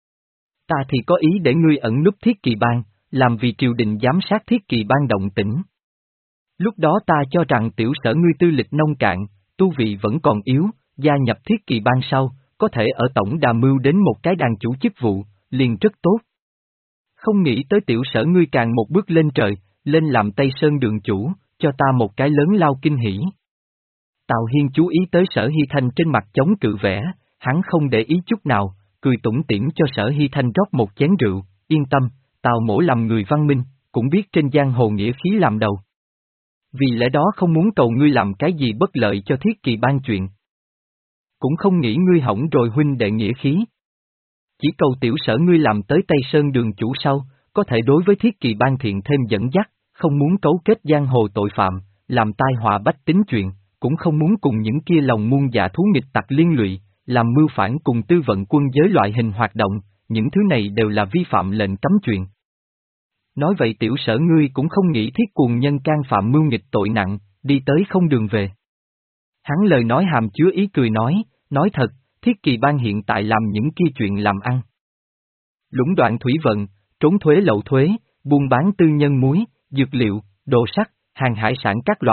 ta thì có ý để ngươi ẩn núp Thiết Kỳ Bang, làm vì triều đình giám sát Thiết Kỳ Bang động tĩnh. Lúc đó ta cho rằng tiểu Sở ngươi tư lịch nông cạn, tu vị vẫn còn yếu, gia nhập Thiết Kỳ Bang sau, có thể ở tổng đà mưu đến một cái đàn chủ chức vụ, liền rất tốt. Không nghĩ tới tiểu Sở ngươi càng một bước lên trời, lên làm Tây Sơn đường chủ, cho ta một cái lớn lao kinh hỉ. Tào Hiên chú ý tới Sở Hy Thanh trên mặt chống cự vẻ, hắn không để ý chút nào, cười tủm tỉm cho Sở Hy Thanh rót một chén rượu, yên tâm, Tào Mỗ làm người văn minh, cũng biết trên giang hồ nghĩa khí làm đầu. Vì lẽ đó không muốn cầu ngươi làm cái gì bất lợi cho Thiết Kỳ Bang chuyện. Cũng không nghĩ ngươi hỏng rồi huynh đệ nghĩa khí. Chỉ cầu tiểu Sở ngươi làm tới Tây Sơn đường chủ sau, có thể đối với Thiết Kỳ Bang thiện thêm dẫn dắt, không muốn cấu kết giang hồ tội phạm, làm tai họa bách tính chuyện, cũng không muốn cùng những kia lòng muôn dạ thú nghịch tặc liên lụy, làm mưu phản cùng tư vận quân giới loại hình hoạt động, những thứ này đều là vi phạm lệnh cấm chuyện. Nói vậy tiểu Sở ngươi cũng không nghĩ Thiết Cuồng Nhân can phạm mưu nghịch tội nặng, đi tới không đường về. Hắn lời nói hàm chứa ý cười nói, nói thật, Thiết Kỳ Bang hiện tại làm những kia chuyện làm ăn. Lũng đoạn thủy vận, trốn thuế lậu thuế, buôn bán tư nhân muối, dược liệu, đồ sắt, hàng hải sản các loại,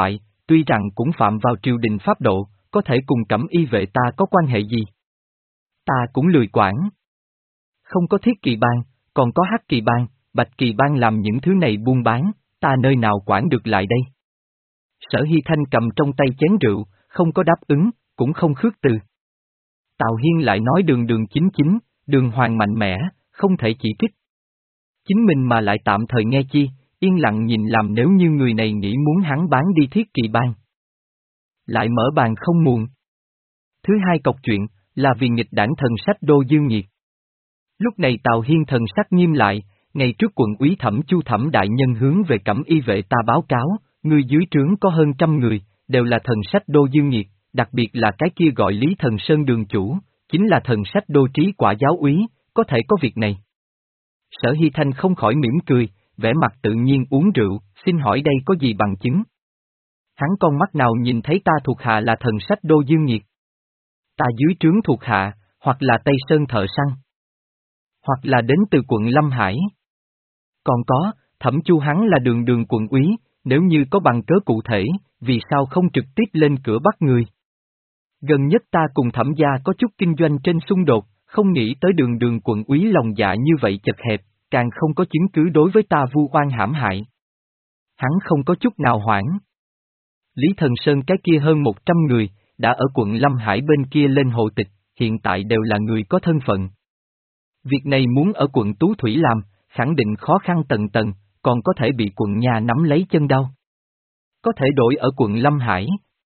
tuy rằng cũng phạm vào triều đình pháp độ, có thể cùng Cẩm Y vệ ta có quan hệ gì? Ta cũng lười quản. Không có Thiết Kỳ Bang, còn có Hắc Kỳ Bang, Bạch Kỳ Bang làm những thứ này buôn bán, ta nơi nào quản được lại đây? Sở Hy Thanh cầm trong tay chén rượu, không có đáp ứng, cũng không khước từ. Tào Hiên lại nói đường đường chính chính, đường hoàng mạnh mẽ, không thể chỉ trích. Chính mình mà lại tạm thời nghe chi, yên lặng nhìn làm nếu như người này nghĩ muốn hắn bán đi Thiết Kỳ Bang. Lại mở bàn không muộn. Thứ hai cọc chuyện, là vì nghịch đảng thần sách Đô Dương Nhiệt. Lúc này Tào Hiên thần sắc nghiêm lại, ngày trước quận úy Thẩm Chu Thẩm đại nhân hướng về Cẩm Y vệ ta báo cáo, người dưới trướng có hơn trăm người, đều là thần sách Đô Dương Nhiệt, đặc biệt là cái kia gọi Lý Thần Sơn đường chủ, chính là thần sách Đô Trí Quả giáo úy, có thể có việc này. Sở Hy Thanh không khỏi mỉm cười, vẻ mặt tự nhiên uống rượu, xin hỏi đây có gì bằng chứng? Hắn con mắt nào nhìn thấy ta thuộc hạ là thần sách Đô Dương Nhiệt? Ta dưới trướng thuộc hạ, hoặc là Tây Sơn thợ săn, hoặc là đến từ quận Lâm Hải. Còn có, Thẩm Chu hắn là đường đường quận úy, nếu như có bằng cớ cụ thể, vì sao không trực tiếp lên cửa bắt người? Gần nhất ta cùng Thẩm gia có chút kinh doanh trên xung đột, không nghĩ tới đường đường quận úy lòng dạ như vậy chật hẹp, càng không có chứng cứ đối với ta vu oan hãm hại. Hắn không có chút nào hoảng. Lý Thần Sơn cái kia hơn một trăm người, đã ở quận Lâm Hải bên kia lên hộ tịch, hiện tại đều là người có thân phận. Việc này muốn ở quận Tú Thủy làm, khẳng định khó khăn tầng tầng, còn có thể bị quận nhà nắm lấy chân đau. Có thể đổi ở quận Lâm Hải,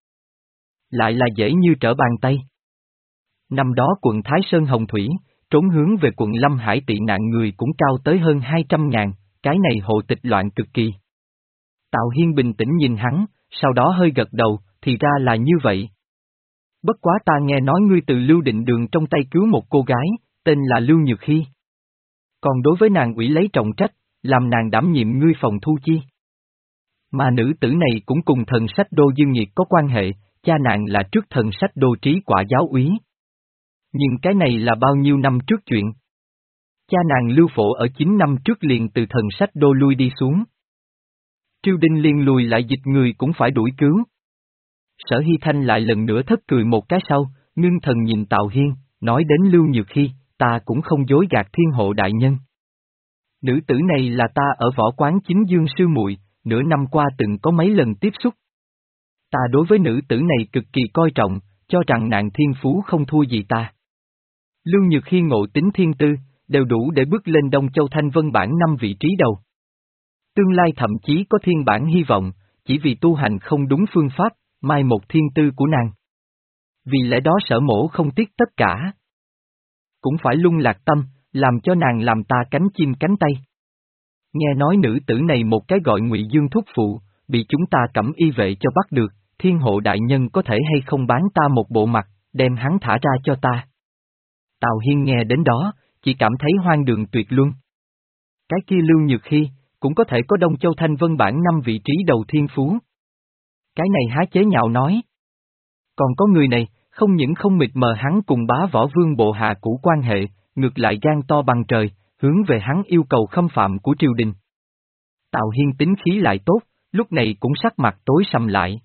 lại là dễ như trở bàn tay. Năm đó quận Thái Sơn Hồng Thủy, trốn hướng về quận Lâm Hải tị nạn người cũng cao tới hơn hai trăm ngàn, cái này hộ tịch loạn cực kỳ. Tào Hiên bình tĩnh nhìn hắn, sau đó hơi gật đầu, thì ra là như vậy. Bất quá ta nghe nói ngươi từ Lưu Định Đường trong tay cứu một cô gái, tên là Lưu Nhược Hy. Còn đối với nàng ủy lấy trọng trách, làm nàng đảm nhiệm ngươi phòng thu chi. Mà nữ tử này cũng cùng thần sách Đô Dương Nhiệt có quan hệ, cha nàng là trước thần sách Đô Trí Quả giáo úy. Nhưng cái này là bao nhiêu năm trước chuyện? Cha nàng Lưu Phổ ở chín năm trước liền từ thần sách Đô lui đi xuống. Triều đình liền lùi lại dịch người cũng phải đuổi cứu. Sở Hy Thanh lại lần nữa thất cười một cái sau, ngưng thần nhìn Tào Hiên, nói đến Lưu Nhược Hy, ta cũng không dối gạt thiên hộ đại nhân. Nữ tử này là ta ở võ quán chính dương sư muội, nửa năm qua từng có mấy lần tiếp xúc. Ta đối với nữ tử này cực kỳ coi trọng, cho rằng nàng thiên phú không thua gì ta. Lưu Nhược Hy ngộ tính thiên tư, đều đủ để bước lên Đông Châu Thanh Vân bảng năm vị trí đầu. Tương lai thậm chí có thiên bản hy vọng, chỉ vì tu hành không đúng phương pháp, mai một thiên tư của nàng. Vì lẽ đó Sở Mổ không tiếc tất cả. Cũng phải lung lạc tâm, làm cho nàng làm ta cánh chim cánh tay. Nghe nói nữ tử này một cái gọi Ngụy Dương thúc phụ, bị chúng ta Cẩm Y vệ cho bắt được, thiên hộ đại nhân có thể hay không bán ta một bộ mặt, đem hắn thả ra cho ta. Tào Hiên nghe đến đó, chỉ cảm thấy hoang đường tuyệt luân. Cái kia Lưu Nhược Hy, cũng có thể có Đông Châu Thanh Vân bảng năm vị trí đầu thiên phú. Cái này há chế nhạo nói. Còn có người này, không những không mịt mờ hắn cùng bá võ vương bộ hạ cũ quan hệ, ngược lại gan to bằng trời, hướng về hắn yêu cầu khâm phạm của triều đình. Tào Hiên tính khí lại tốt, lúc này cũng sắc mặt tối sầm lại.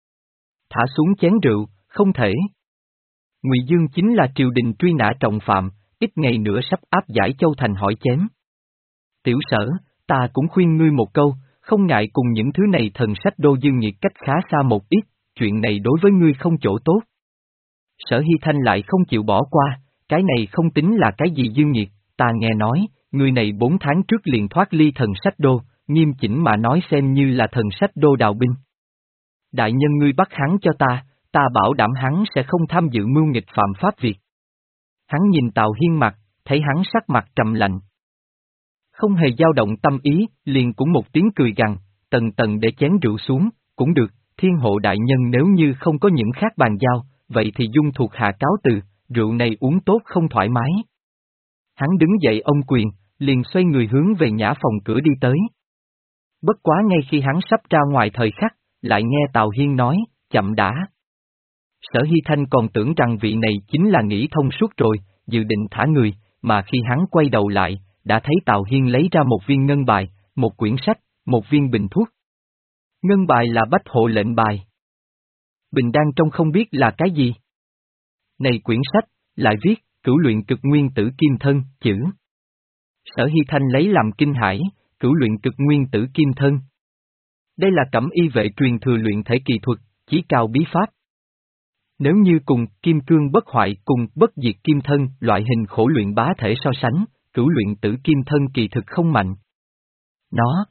Thả xuống chén rượu, không thể. Ngụy Dương chính là triều đình truy nã trọng phạm, ít ngày nữa sắp áp giải Châu Thành hỏi chém. Tiểu Sở, ta cũng khuyên ngươi một câu, không ngại cùng những thứ này thần sách Đô Dương Nhiệt cách khá xa một ít, chuyện này đối với ngươi không chỗ tốt. Sở Hy Thanh lại không chịu bỏ qua, cái này không tính là cái gì Dương Nhiệt, ta nghe nói, người này bốn tháng trước liền thoát ly thần sách Đô, nghiêm chỉnh mà nói xem như là thần sách Đô đào binh. Đại nhân ngươi bắt hắn cho ta, ta bảo đảm hắn sẽ không tham dự mưu nghịch phạm pháp việc. Hắn nhìn Tào Hiên mặt, thấy hắn sắc mặt trầm lạnh. Không hề dao động tâm ý, liền cũng một tiếng cười gằn, tần tần để chén rượu xuống, cũng được, thiên hộ đại nhân nếu như không có những khác bàn giao, vậy thì dung thuộc hạ cáo từ, rượu này uống tốt không thoải mái. Hắn đứng dậy ông quyền, liền xoay người hướng về nhã phòng cửa đi tới. Bất quá ngay khi hắn sắp ra ngoài thời khắc, lại nghe Tào Hiên nói, chậm đã. Sở Hy Thanh còn tưởng rằng vị này chính là nghĩ thông suốt rồi, dự định thả người, mà khi hắn quay đầu lại, đã thấy Tào Hiên lấy ra một viên ngân bài, một quyển sách, một viên bình thuốc. Ngân bài là bách hộ lệnh bài. bình đan trong không biết là cái gì. Này quyển sách, lại viết, cửu luyện cực nguyên tử kim thân, chữ. Sở Hy Thanh lấy làm kinh hãi, cửu luyện cực nguyên tử kim thân. Đây là cẩm y vệ truyền thừa luyện thể kỳ thuật, chí cao bí pháp. Nếu như cùng kim cương bất hoại cùng bất diệt kim thân loại hình khổ luyện bá thể so sánh, cửu luyện tử kim thân kỳ thực không mạnh. Nó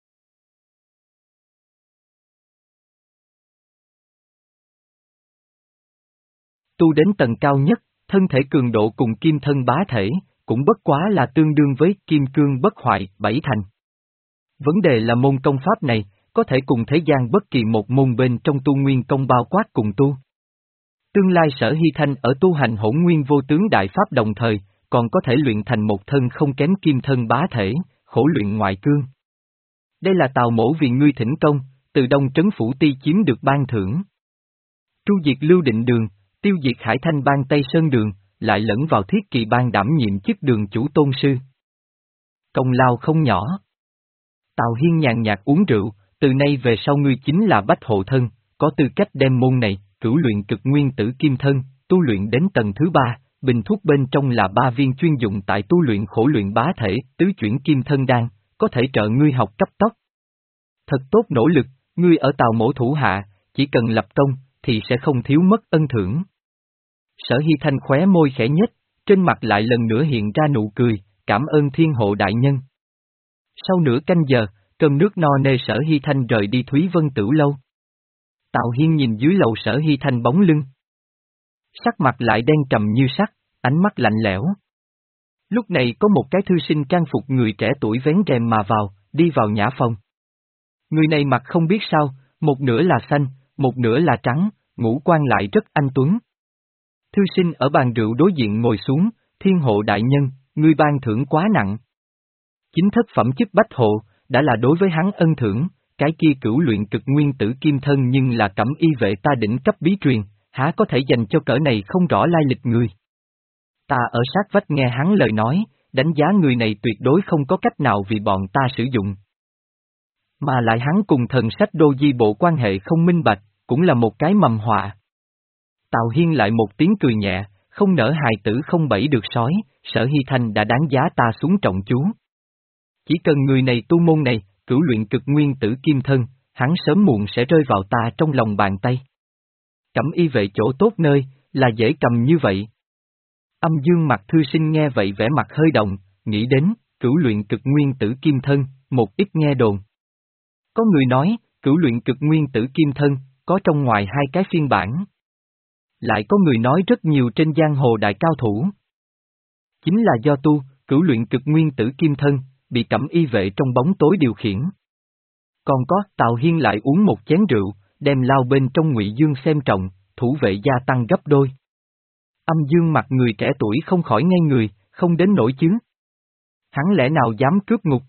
tu đến tầng cao nhất, thân thể cường độ cùng kim thân bá thể, cũng bất quá là tương đương với kim cương bất hoại, bảy thành. Vấn đề là môn công pháp này, có thể cùng thế gian bất kỳ một môn bên trong tu nguyên công bao quát cùng tu. Tương lai Sở Hy Thanh ở tu hành hỗn nguyên vô tướng đại pháp đồng thời, còn có thể luyện thành một thân không kém kim thân bá thể, khổ luyện ngoại cương. Đây là Tào Mỗ vì ngươi thỉnh công, từ Đông Trấn Phủ Ti chiếm được ban thưởng. Tru diệt Lưu Định Đường, tiêu diệt Hải Thanh ban Tây Sơn Đường, lại lẫn vào Thiết Kỳ ban đảm nhiệm chức đường chủ tôn sư. Công lao không nhỏ. Tào Hiên nhàn nhạt uống rượu, từ nay về sau ngươi chính là bách hộ thân, có tư cách đem môn này, cửu luyện cực nguyên tử kim thân, tu luyện đến tầng thứ ba, bình thuốc bên trong là ba viên chuyên dụng tại tu luyện khổ luyện bá thể, tứ chuyển kim thân đan, có thể trợ ngươi học cấp tốc. Thật tốt nỗ lực, ngươi ở Tào Mỗ thủ hạ, chỉ cần lập công, thì sẽ không thiếu mất ân thưởng. Sở Hy Thanh khóe môi khẽ nhếch, trên mặt lại lần nữa hiện ra nụ cười, cảm ơn thiên hộ đại nhân. Sau nửa canh giờ, cơm nước no nê Sở Hy Thanh rời đi Thúy Vân Tửu Lâu. Tào Hiên nhìn dưới lầu Sở Hy Thanh bóng lưng. Sắc mặt lại đen trầm như sắt, ánh mắt lạnh lẽo. Lúc này có một cái thư sinh trang phục người trẻ tuổi vén rèm mà vào, đi vào nhã phòng. Người này mặt không biết sao, một nửa là xanh, một nửa là trắng, ngũ quan lại rất anh tuấn. Thư sinh ở bàn rượu đối diện ngồi xuống, thiên hộ đại nhân, ngươi ban thưởng quá nặng. Chính thất phẩm chức bách hộ, đã là đối với hắn ân thưởng, cái kia cửu luyện cực nguyên tử kim thân nhưng là cẩm y vệ ta đỉnh cấp bí truyền, há có thể dành cho cỡ này không rõ lai lịch người. Ta ở sát vách nghe hắn lời nói, đánh giá người này tuyệt đối không có cách nào vì bọn ta sử dụng. Mà lại hắn cùng thần sách đô di bộ quan hệ không minh bạch, cũng là một cái mầm họa. Tào Hiên lại một tiếng cười nhẹ, không nỡ hài tử không bẫy được sói, Sở Hy Thanh đã đáng giá ta xuống trọng chú. Chỉ cần người này tu môn này, cửu luyện cực nguyên tử kim thân, hắn sớm muộn sẽ rơi vào ta trong lòng bàn tay. Cẩm y vệ chỗ tốt nơi, là dễ cầm như vậy. Âm dương mặt thư sinh nghe vậy vẻ mặt hơi động, nghĩ đến, cửu luyện cực nguyên tử kim thân, một ít nghe đồn. Có người nói, cửu luyện cực nguyên tử kim thân, có trong ngoài hai cái phiên bản. Lại có người nói rất nhiều trên giang hồ đại cao thủ. Chính là do tu, cửu luyện cực nguyên tử kim thân, bị cẩm y vệ trong bóng tối điều khiển. Còn có, Tào Hiên lại uống một chén rượu, đem lao bên trong Ngụy Dương xem trọng, thủ vệ gia tăng gấp đôi. Âm dương mặt người trẻ tuổi không khỏi ngây người, không đến nổi chứ. Hắn lẽ nào dám cướp ngục?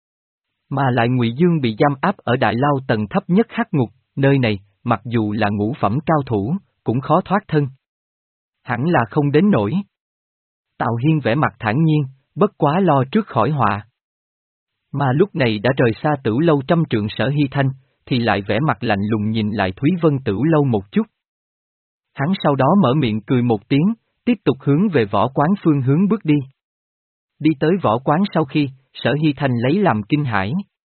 Mà lại Ngụy Dương bị giam áp ở đại lao tầng thấp nhất hắc ngục, nơi này, mặc dù là ngũ phẩm cao thủ, cũng khó thoát thân. Hẳn là không đến nổi. Tào Hiên vẻ mặt thản nhiên, bất quá lo trước khỏi họa. Mà lúc này đã rời xa Tửu Lâu trăm trượng Sở Hy Thanh, thì lại vẻ mặt lạnh lùng nhìn lại Thúy Vân Tửu Lâu một chút. Hắn sau đó mở miệng cười một tiếng, tiếp tục hướng về võ quán phương hướng bước đi. Đi tới võ quán sau khi, Sở Hy Thanh lấy làm kinh hãi.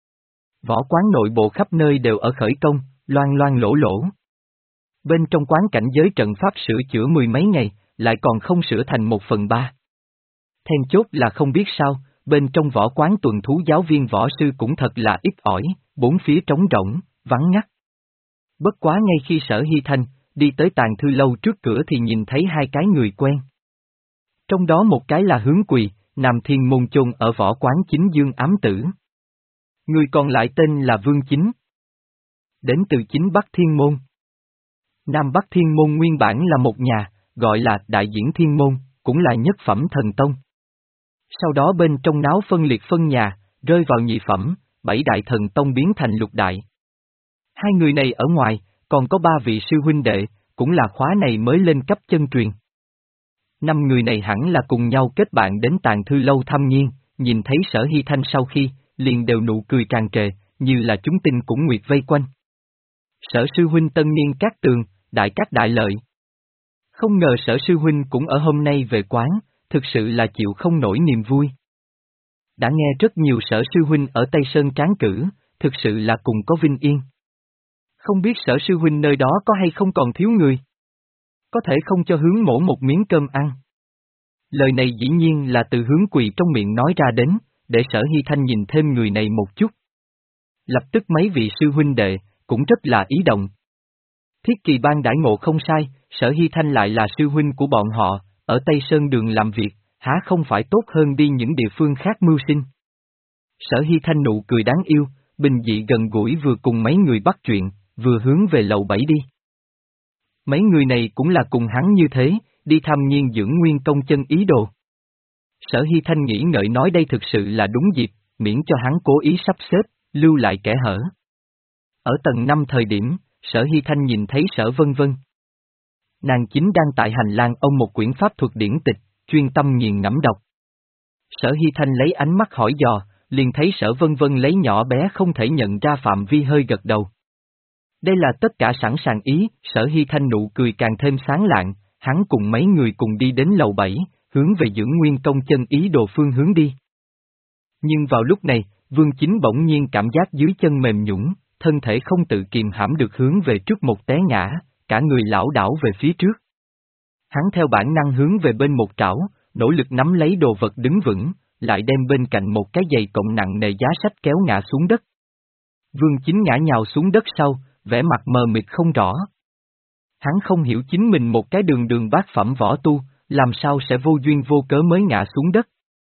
Võ quán nội bộ khắp nơi đều ở khởi công, loang loang lỗ lỗ. Bên trong quán cảnh giới trận pháp sửa chữa mười mấy ngày, lại còn không sửa thành một phần ba. Then chốt là không biết sao, bên trong võ quán tuần thú giáo viên võ sư cũng thật là ít ỏi, bốn phía trống rỗng, vắng ngắt. Bất quá ngay khi Sở Hy Thanh đi tới tàng thư lâu trước cửa thì nhìn thấy hai cái người quen. Trong đó một cái là Hướng Quỳ, Nam Thiên Môn chôn ở võ quán Chính Dương ám tử. Người còn lại tên là Vương Chính. Đến từ Chính Bắc Thiên Môn. Nam Bắc Thiên Môn nguyên bản là một nhà, gọi là Đại Diễn Thiên Môn, cũng là nhất phẩm thần tông. Sau đó bên trong náo phân liệt phân nhà, rơi vào nhị phẩm, bảy đại thần tông biến thành lục đại. Hai người này ở ngoài, còn có ba vị sư huynh đệ, cũng là khóa này mới lên cấp chân truyền. Năm người này hẳn là cùng nhau kết bạn đến tàng thư lâu thăm nghiên, nhìn thấy Sở Hy Thanh sau khi, liền đều nụ cười tràn trề, như là chúng tinh cũng nguyệt vây quanh. Sở sư huynh tân niên cát tường, đại cát đại lợi. Không ngờ Sở sư huynh cũng ở hôm nay về quán, thực sự là chịu không nổi niềm vui. Đã nghe rất nhiều Sở sư huynh ở Tây Sơn tráng cử, thực sự là cùng có vinh yên. Không biết Sở sư huynh nơi đó có hay không còn thiếu người? Có thể không cho Hướng mổ một miếng cơm ăn. Lời này dĩ nhiên là từ Hướng Quỳ trong miệng nói ra đến, để Sở Hy Thanh nhìn thêm người này một chút. Lập tức mấy vị sư huynh đệ, cũng rất là ý động. Thiết Kỳ Bang đãi ngộ không sai, Sở Hy Thanh lại là sư huynh của bọn họ, ở Tây Sơn đường làm việc, há không phải tốt hơn đi những địa phương khác mưu sinh. Sở Hy Thanh nụ cười đáng yêu, bình dị gần gũi vừa cùng mấy người bắt chuyện, vừa hướng về lầu bảy đi. Mấy người này cũng là cùng hắn như thế, đi thăm nghiên dưỡng nguyên công chân ý đồ. Sở Hy Thanh nghĩ ngợi nói đây thực sự là đúng dịp, miễn cho hắn cố ý sắp xếp, lưu lại kẻ hở. Ở tầng năm thời điểm, Sở Hy Thanh nhìn thấy Sở Vân Vân. Nàng chính đang tại hành lang ông một quyển pháp thuật điển tịch, chuyên tâm nghiền ngẫm đọc. Sở Hy Thanh lấy ánh mắt hỏi dò, liền thấy Sở Vân Vân lấy nhỏ bé không thể nhận ra phạm vi hơi gật đầu. Đây là tất cả sẵn sàng ý, Sở Hy Thanh nụ cười càng thêm sáng lạng, hắn cùng mấy người cùng đi đến lầu bảy, hướng về dưỡng nguyên công chân ý đồ phương hướng đi. Nhưng vào lúc này, Vương Chính bỗng nhiên cảm giác dưới chân mềm nhũn, thân thể không tự kiềm hãm được hướng về trước một té ngã, cả người lảo đảo về phía trước. Hắn theo bản năng hướng về bên một trảo, nỗ lực nắm lấy đồ vật đứng vững, lại đem bên cạnh một cái giày cộng nặng nề giá sách kéo ngã xuống đất. Vương Chính ngã nhào xuống đất sau, vẻ mặt mờ mịt không rõ. Hắn không hiểu chính mình một cái đường đường bát phẩm võ tu, làm sao sẽ vô duyên vô cớ mới ngã xuống đất.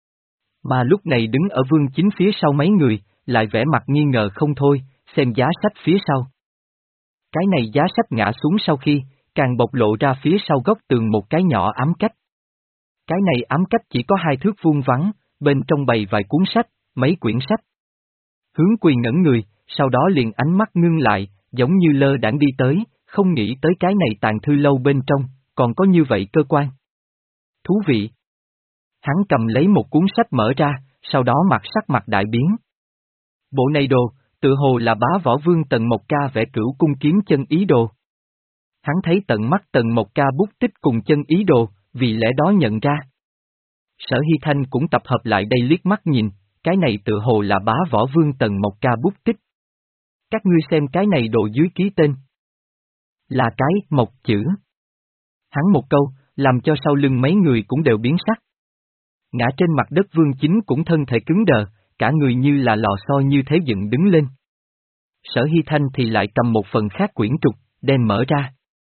Mà lúc này đứng ở Vương Chính phía sau mấy người, lại vẻ mặt nghi ngờ không thôi, xem giá sách phía sau. Cái này giá sách ngã xuống sau khi, càng bộc lộ ra phía sau góc tường một cái nhỏ ám cách. Cái này ám cách chỉ có hai thước vuông vắn, bên trong bày vài cuốn sách, mấy quyển sách. Hướng Quỳ ngẩn người, sau đó liền ánh mắt ngưng lại, giống như lơ đãng đi tới, không nghĩ tới cái này tàng thư lâu bên trong, còn có như vậy cơ quan. Thú vị. Hắn cầm lấy một cuốn sách mở ra, sau đó mặt sắc mặt đại biến. Bộ này đồ, tự hồ là bá võ vương Tần Mộc Ca vẽ cửu cung kiếm chân ý đồ. Hắn thấy tận mắt Tần Mộc Ca bút tích cùng chân ý đồ, vì lẽ đó nhận ra. Sở Hy Thanh cũng tập hợp lại đây liếc mắt nhìn, cái này tự hồ là bá võ vương Tần Mộc Ca bút tích. Các ngươi xem cái này đồ dưới ký tên. Là cái Mộc chữ. Hắn một câu, làm cho sau lưng mấy người cũng đều biến sắc. Ngã trên mặt đất Vương Chính cũng thân thể cứng đờ, cả người như là lò xo như thế dựng đứng lên. Sở Hy Thanh thì lại cầm một phần khác quyển trục, đem mở ra.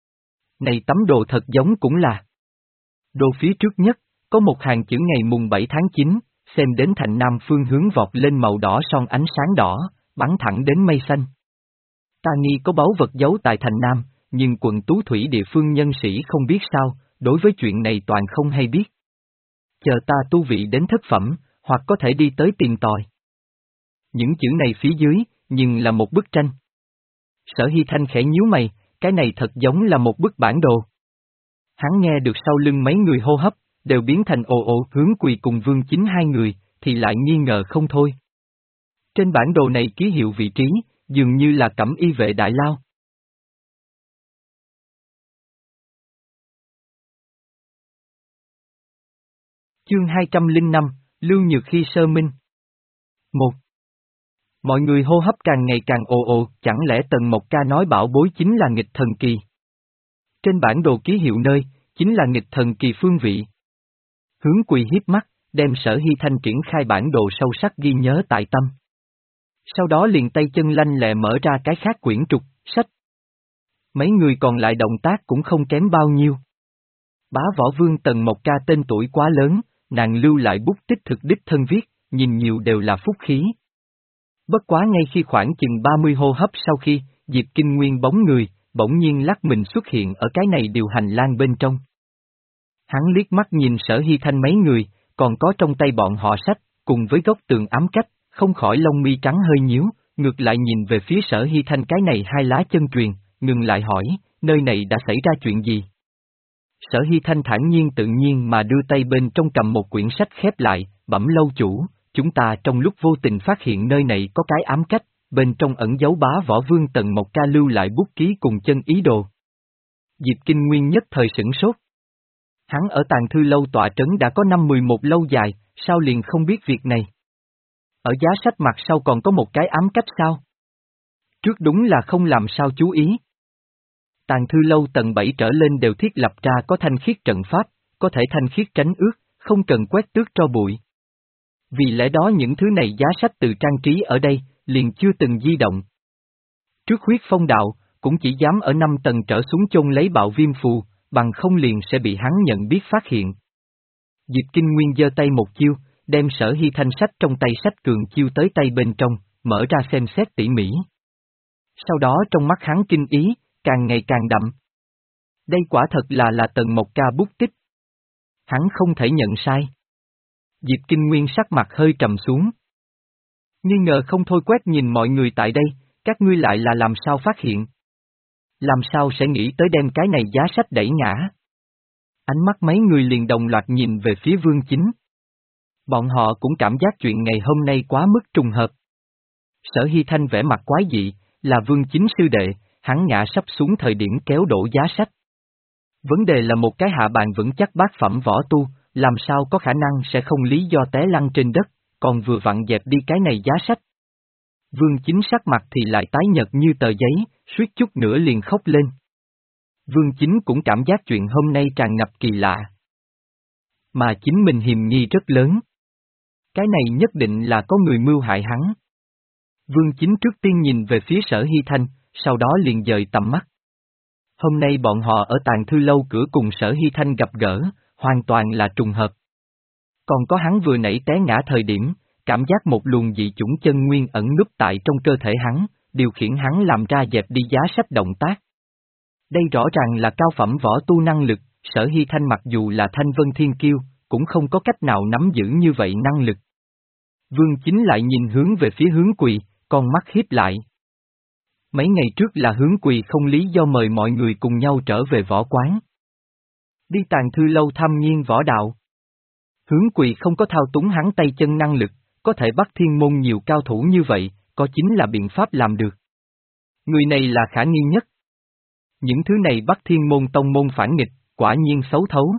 Này tấm đồ thật giống cũng là. Đồ phía trước nhất, có một hàng chữ ngày mùng bảy tháng chín, xem đến thành nam phương hướng vọt lên màu đỏ son ánh sáng đỏ, bắn thẳng đến mây xanh. Ta nghi có báu vật giấu tại thành nam, nhưng quận Tú Thủy địa phương nhân sĩ không biết sao, đối với chuyện này toàn không hay biết. Chờ ta tu vị đến thất phẩm, hoặc có thể đi tới tìm tòi. Những chữ này phía dưới, nhưng là một bức tranh. Sở Hy Thanh khẽ nhíu mày, cái này thật giống là một bức bản đồ. Hắn nghe được sau lưng mấy người hô hấp, đều biến thành ồ ồ Hướng Quỳ cùng Vương Chính hai người, thì lại nghi ngờ không thôi. Trên bản đồ này ký hiệu vị trí, dường như là Cẩm Y vệ Đại Lao. Chương hai trăm lẻ năm, Lưu Nhược Khi sơ minh. một. Mọi người hô hấp càng ngày càng ồ ồ, chẳng lẽ Tần Mộc Ca nói bảo bối chính là nghịch thần kỳ. Trên bản đồ ký hiệu nơi, chính là nghịch thần kỳ phương vị. Hướng Quỳ hiếp mắt, đem Sở Hy Thanh triển khai bản đồ sâu sắc ghi nhớ tại tâm. Sau đó liền tay chân lanh lẹ mở ra cái khác quyển trục, sách. Mấy người còn lại động tác cũng không kém bao nhiêu. Bá võ vương Tần Mộc Ca tên tuổi quá lớn, nàng lưu lại bút tích thực đích thân viết, nhìn nhiều đều là phúc khí. Bất quá ngay khi khoảng chừng ba mươi hô hấp sau khi, Diệp Kinh Nguyên bóng người, bỗng nhiên lắc mình xuất hiện ở cái này điều hành lang bên trong. Hắn liếc mắt nhìn Sở Hy Thanh mấy người, còn có trong tay bọn họ sách, cùng với góc tường ám cách, không khỏi lông mi trắng hơi nhíu, ngược lại nhìn về phía Sở Hy Thanh cái này hai lá chân truyền, ngừng lại hỏi, nơi này đã xảy ra chuyện gì? Sở Hy Thanh thản nhiên tự nhiên mà đưa tay bên trong cầm một quyển sách khép lại, bẩm lâu chủ, chúng ta trong lúc vô tình phát hiện nơi này có cái ám cách, bên trong ẩn dấu bá võ vương Tần Mộc Ca lưu lại bút ký cùng chân ý đồ. Diệp Kinh Nguyên nhất thời sửng sốt. Hắn ở tàng thư lâu tọa trấn đã có năm mười một lâu dài, sao liền không biết việc này? Ở giá sách mặt sau còn có một cái ám cách sao? Trước đúng là không làm sao chú ý. Tàng thư lâu tầng bảy trở lên đều thiết lập ra có thanh khiết trận pháp, có thể thanh khiết tránh ướt, không cần quét tước tro bụi. Vì lẽ đó những thứ này giá sách từ trang trí ở đây, liền chưa từng di động. Trước huyết phong đạo, cũng chỉ dám ở năm tầng trở xuống chôn lấy bạo viêm phù, bằng không liền sẽ bị hắn nhận biết phát hiện. Diệp Kinh Nguyên giơ tay một chiêu, đem Sở Hy thanh sách trong tay sách cường chiêu tới tay bên trong, mở ra xem xét tỉ mỉ. Sau đó trong mắt hắn kinh ý, càng ngày càng đậm. Đây quả thật là là Tần Mộc Ca bút tích. Hắn không thể nhận sai. Diệp Kinh Nguyên sắc mặt hơi trầm xuống. Nghi ngờ không thôi quét nhìn mọi người tại đây, các ngươi lại là làm sao phát hiện? Làm sao sẽ nghĩ tới đem cái này giá sách đẩy ngã? Ánh mắt mấy người liền đồng loạt nhìn về phía Vương Chính. Bọn họ cũng cảm giác chuyện ngày hôm nay quá mức trùng hợp. Sở Hy Thanh vẻ mặt quái dị, là Vương Chính sư đệ, hắn ngã sắp xuống thời điểm kéo đổ giá sách. Vấn đề là một cái hạ bàn vững chắc bát phẩm võ tu, làm sao có khả năng sẽ không lý do té lăn trên đất, còn vừa vặn dẹp đi cái này giá sách. Vương Chính sắc mặt thì lại tái nhợt như tờ giấy, suýt chút nữa liền khóc lên. Vương Chính cũng cảm giác chuyện hôm nay tràn ngập kỳ lạ. Mà chính mình hiềm nghi rất lớn. Cái này nhất định là có người mưu hại hắn. Vương Chính trước tiên nhìn về phía Sở Hy Thanh, sau đó liền dời tầm mắt. Hôm nay bọn họ ở tàng thư lâu cửa cùng Sở Hy Thanh gặp gỡ, hoàn toàn là trùng hợp. Còn có hắn vừa nãy té ngã thời điểm, cảm giác một luồng dị chủng chân nguyên ẩn núp tại trong cơ thể hắn, điều khiển hắn làm ra dẹp đi giá sách động tác. Đây rõ ràng là cao phẩm võ tu năng lực, Sở Hy Thanh mặc dù là Thanh Vân Thiên Kiêu, cũng không có cách nào nắm giữ như vậy năng lực. Vương Chính lại nhìn hướng về phía Hướng Quỳ, con mắt hiếp lại. Mấy ngày trước là Hướng Quỳ không lý do mời mọi người cùng nhau trở về võ quán. Đi tàng thư lâu tham nghiên võ đạo. Hướng Quỳ không có thao túng hắn tay chân năng lực, có thể bắt thiên môn nhiều cao thủ như vậy, có chính là biện pháp làm được. Người này là khả nghi nhất. Những thứ này bắt thiên môn tông môn phản nghịch, quả nhiên xấu thấu.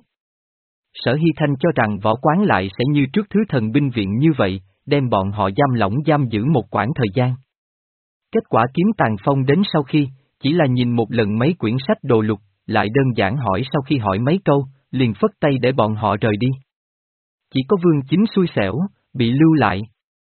Sở Hy Thanh cho rằng võ quán lại sẽ như trước thứ thần binh viện như vậy, đem bọn họ giam lỏng giam giữ một quãng thời gian. Kết quả Kiếm Tàng Phong đến sau khi, chỉ là nhìn một lần mấy quyển sách đồ lục, lại đơn giản hỏi sau khi hỏi mấy câu, liền phất tay để bọn họ rời đi. Chỉ có Vương Chính xui xẻo, bị lưu lại.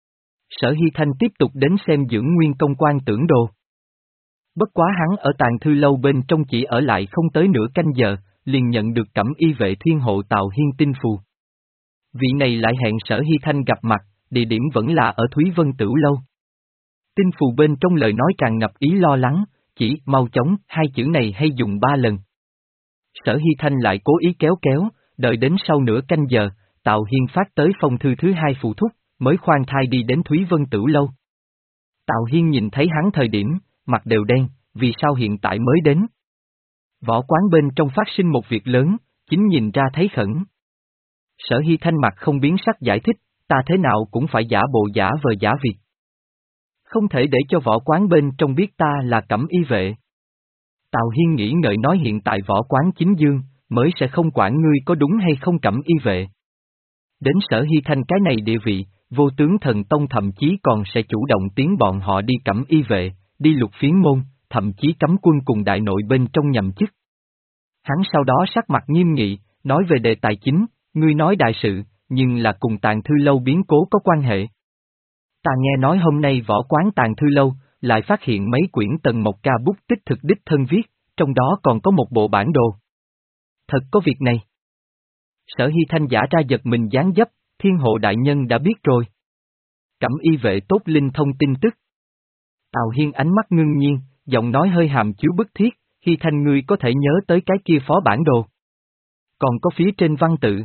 Sở Hy Thanh tiếp tục đến xem dưỡng nguyên công quan tưởng đồ. Bất quá hắn ở tàng thư lâu bên trong chỉ ở lại không tới nửa canh giờ, liền nhận được cẩm y vệ thiên hộ Tào Hiên tin phù. Vị này lại hẹn Sở Hy Thanh gặp mặt, địa điểm vẫn là ở Thúy Vân Tửu Lâu. Tin phù bên trong lời nói tràn ngập ý lo lắng, chỉ mau chóng hai chữ này hay dùng ba lần. Sở Hy Thanh lại cố ý kéo kéo, đợi đến sau nửa canh giờ, Tào Hiên phát tới phong thư thứ hai phụ thúc, mới khoan thai đi đến Thúy Vân Tửu Lâu. Tào Hiên nhìn thấy hắn thời điểm, mặt đều đen, vì sao hiện tại mới đến? Võ quán bên trong phát sinh một việc lớn, chính nhìn ra thấy khẩn. Sở Hy Thanh mặt không biến sắc giải thích, ta thế nào cũng phải giả bộ giả vờ giả việc. Không thể để cho võ quán bên trong biết ta là cẩm y vệ. Tào Hiên nghĩ ngợi nói hiện tại võ quán chính dương, mới sẽ không quản ngươi có đúng hay không cẩm y vệ. Đến Sở Hy Thanh cái này địa vị, Vô Tướng Thần Tông thậm chí còn sẽ chủ động tiến bọn họ đi cẩm y vệ, đi lục phiến môn, thậm chí cấm quân cùng đại nội bên trong nhậm chức. Hắn sau đó sắc mặt nghiêm nghị, nói về đề tài chính, ngươi nói đại sự, nhưng là cùng tàng thư lâu biến cố có quan hệ. Ta nghe nói hôm nay võ quán tàng thư lâu, lại phát hiện mấy quyển Tần Mộc Ca bút tích thực đích thân viết, trong đó còn có một bộ bản đồ. Thật có việc này. Sở Hy Thanh giả ra giật mình gián dấp, thiên hộ đại nhân đã biết rồi. Cẩm y vệ tốt linh thông tin tức. Tào Hiên ánh mắt ngưng nhiên, giọng nói hơi hàm chứa bức thiết, Hy Thanh ngươi có thể nhớ tới cái kia phó bản đồ. Còn có phía trên văn tự.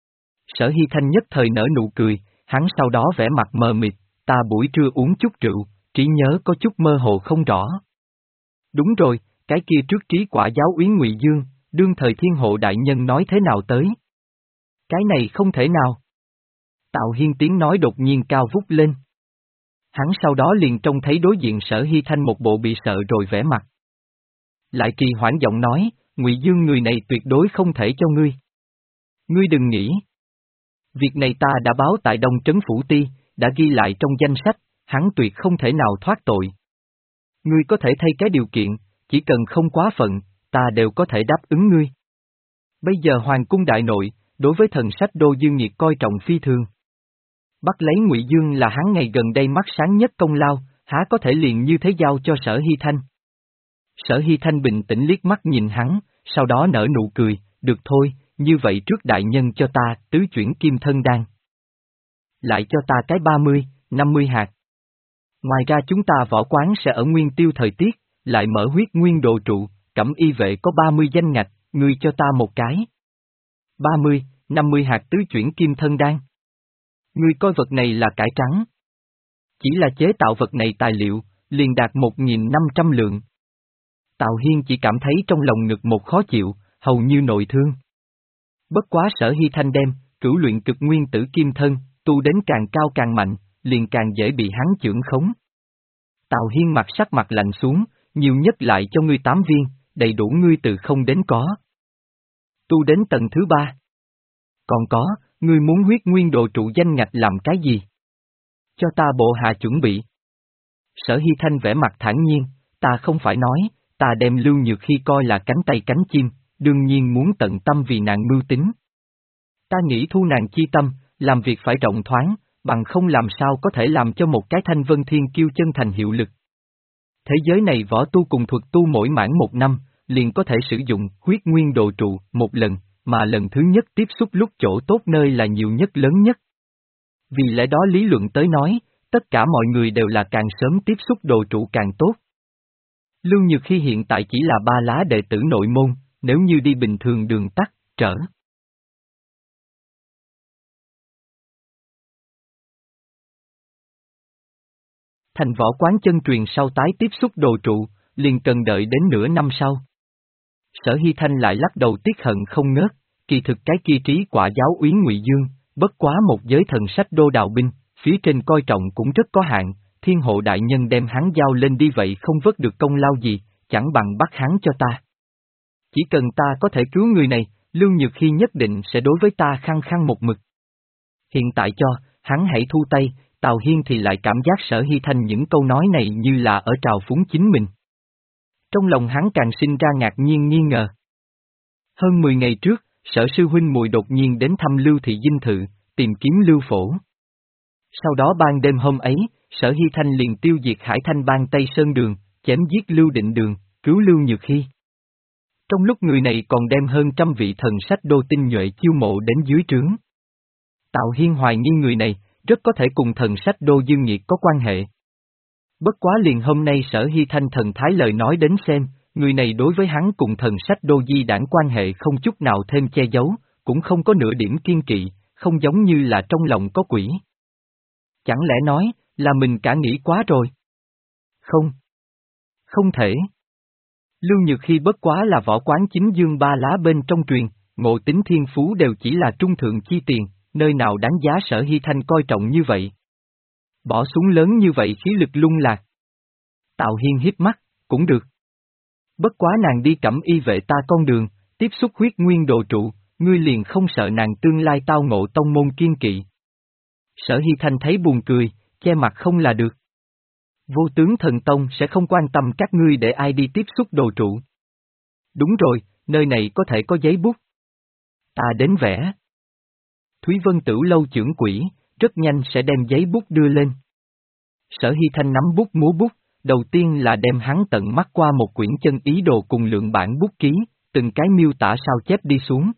Sở Hy Thanh nhất thời nở nụ cười, hắn sau đó vẽ mặt mờ mịt, ta buổi trưa uống chút rượu, trí nhớ có chút mơ hồ không rõ. Đúng rồi, cái kia trước trí quả giáo úy Ngụy Dương, đương thời thiên hộ đại nhân nói thế nào tới? Cái này không thể nào. Tào Hiên tiếng nói đột nhiên cao vút lên. Hắn sau đó liền trông thấy đối diện Sở Hy Thanh một bộ bị sợ rồi vẻ mặt. Lại trì hoãn giọng nói, Ngụy Dương người này tuyệt đối không thể cho ngươi. Ngươi đừng nghĩ. Việc này ta đã báo tại Đông Trấn Phủ Ti, đã ghi lại trong danh sách, hắn tuyệt không thể nào thoát tội. Ngươi có thể thay cái điều kiện, chỉ cần không quá phận, ta đều có thể đáp ứng ngươi. Bây giờ Hoàng cung đại nội, đối với thần sách Đô Dương Nghiệt coi trọng phi thường. Bắt lấy Ngụy Dương là hắn ngày gần đây mắt sáng nhất công lao, há có thể liền như thế giao cho Sở Hy Thanh. Sở Hy Thanh bình tĩnh liếc mắt nhìn hắn, sau đó nở nụ cười, được thôi, như vậy trước đại nhân cho ta tứ chuyển kim thân đan. Lại cho ta cái ba mươi, năm mươi hạt. Ngoài ra chúng ta võ quán sẽ ở Nguyên Tiêu thời tiết, lại mở huyết nguyên độ trụ, Cẩm Y vệ có ba mươi danh ngạch, ngươi cho ta một cái. ba mươi, năm mươi hạt tứ chuyển kim thân đan. Ngươi coi vật này là cải trắng. Chỉ là chế tạo vật này tài liệu, liền đạt một nghìn năm trăm lượng. Tào Hiên chỉ cảm thấy trong lòng ngực một khó chịu, hầu như nội thương. Bất quá Sở Hy Thanh đem, cửu luyện cực nguyên tử kim thân, tu đến càng cao càng mạnh, liền càng dễ bị hắn chưởng khống. Tào Hiên mặt sắc mặt lạnh xuống, nhiều nhất lại cho ngươi tám viên, đầy đủ ngươi từ không đến có. Tu đến tầng thứ ba. Còn có, ngươi muốn huyết nguyên độ trụ danh ngạch làm cái gì? Cho ta bộ hạ chuẩn bị. Sở Hy Thanh vẻ mặt thản nhiên, ta không phải nói, ta đem Lưu Nhược Hy coi là cánh tay cánh chim, đương nhiên muốn tận tâm vì nàng mưu tính. Ta nghĩ thu nàng chi tâm, làm việc phải rộng thoáng, bằng không làm sao có thể làm cho một cái thanh vân thiên kiêu chân thành hiệu lực. Thế giới này võ tu cùng thuật tu mỗi mãn một năm, liền có thể sử dụng huyết nguyên độ trụ một lần, mà lần thứ nhất tiếp xúc lúc chỗ tốt nơi là nhiều nhất lớn nhất. Vì lẽ đó lý luận tới nói, tất cả mọi người đều là càng sớm tiếp xúc độ trụ càng tốt. Lưu Nhược Hy hiện tại chỉ là ba lá đệ tử nội môn, nếu như đi bình thường đường tắt, trở. Thành võ quán chân truyền sau tái tiếp xúc đồ trụ, liền cần đợi đến nửa năm sau. Sở Hy Thanh lại lắc đầu tiếc hận không ngớt, kỳ thực cái kia trí quả giáo úy Ngụy Dương, bất quá một giới thần sách đô đào binh, phía trên coi trọng cũng rất có hạn, thiên hộ đại nhân đem hắn giao lên đi vậy không vớt được công lao gì, chẳng bằng bắt hắn cho ta. Chỉ cần ta có thể cứu người này, Lưu Nhược Hy nhất định sẽ đối với ta khăng khăng một mực. Hiện tại cho, hắn hãy thu tay, Tào Hiên thì lại cảm giác Sở Hy Thanh những câu nói này như là ở trào phúng chính mình. Trong lòng hắn càng sinh ra ngạc nhiên nghi ngờ. Hơn mười ngày trước, Sở sư huynh muội đột nhiên đến thăm Lưu Thị dinh thự, tìm kiếm Lưu Phổ. Sau đó ban đêm hôm ấy, Sở Hy Thanh liền tiêu diệt Hải Thanh bang Tây Sơn Đường, chém giết Lưu Định Đường, cứu Lưu Nhược Hy. Trong lúc người này còn đem hơn trăm vị thần sách đô tinh nhuệ chiêu mộ đến dưới trướng. Tào Hiên hoài nghi người này, rất có thể cùng thần sách đô Dương Nghiệt có quan hệ. Bất quá liền hôm nay Sở Hy Thanh thần thái lời nói đến xem, người này đối với hắn cùng thần sách đô di đảng quan hệ không chút nào thêm che giấu, cũng không có nửa điểm kiên kỵ, không giống như là trong lòng có quỷ. Chẳng lẽ nói, là mình cả nghĩ quá rồi? Không. Không thể. Lưu Nhược Hy bất quá là võ quán chính dương ba lá bên trong truyền, ngộ tính thiên phú đều chỉ là trung thượng chi tiền, nơi nào đáng giá Sở Hy Thanh coi trọng như vậy. Bỏ súng lớn như vậy khí lực lung lạc. Tào Hiên hiếp mắt, cũng được. Bất quá nàng đi Cẩm Y vệ ta con đường, tiếp xúc huyết nguyên độ trụ, ngươi liền không sợ nàng tương lai tao ngộ tông môn kiên kỵ. Sở Hy Thanh thấy buồn cười, che mặt không là được. Vô tướng thần tông sẽ không quan tâm các ngươi để ai đi tiếp xúc đồ trụ. Đúng rồi, nơi này có thể có giấy bút. Ta đến vẽ. Thúy Vân Tửu lâu trưởng quỹ, rất nhanh sẽ đem giấy bút đưa lên. Sở Hy Thanh nắm bút múa bút, đầu tiên là đem hắn tận mắt qua một quyển chân ý đồ cùng lượng bản bút ký, từng cái miêu tả sao chép đi xuống.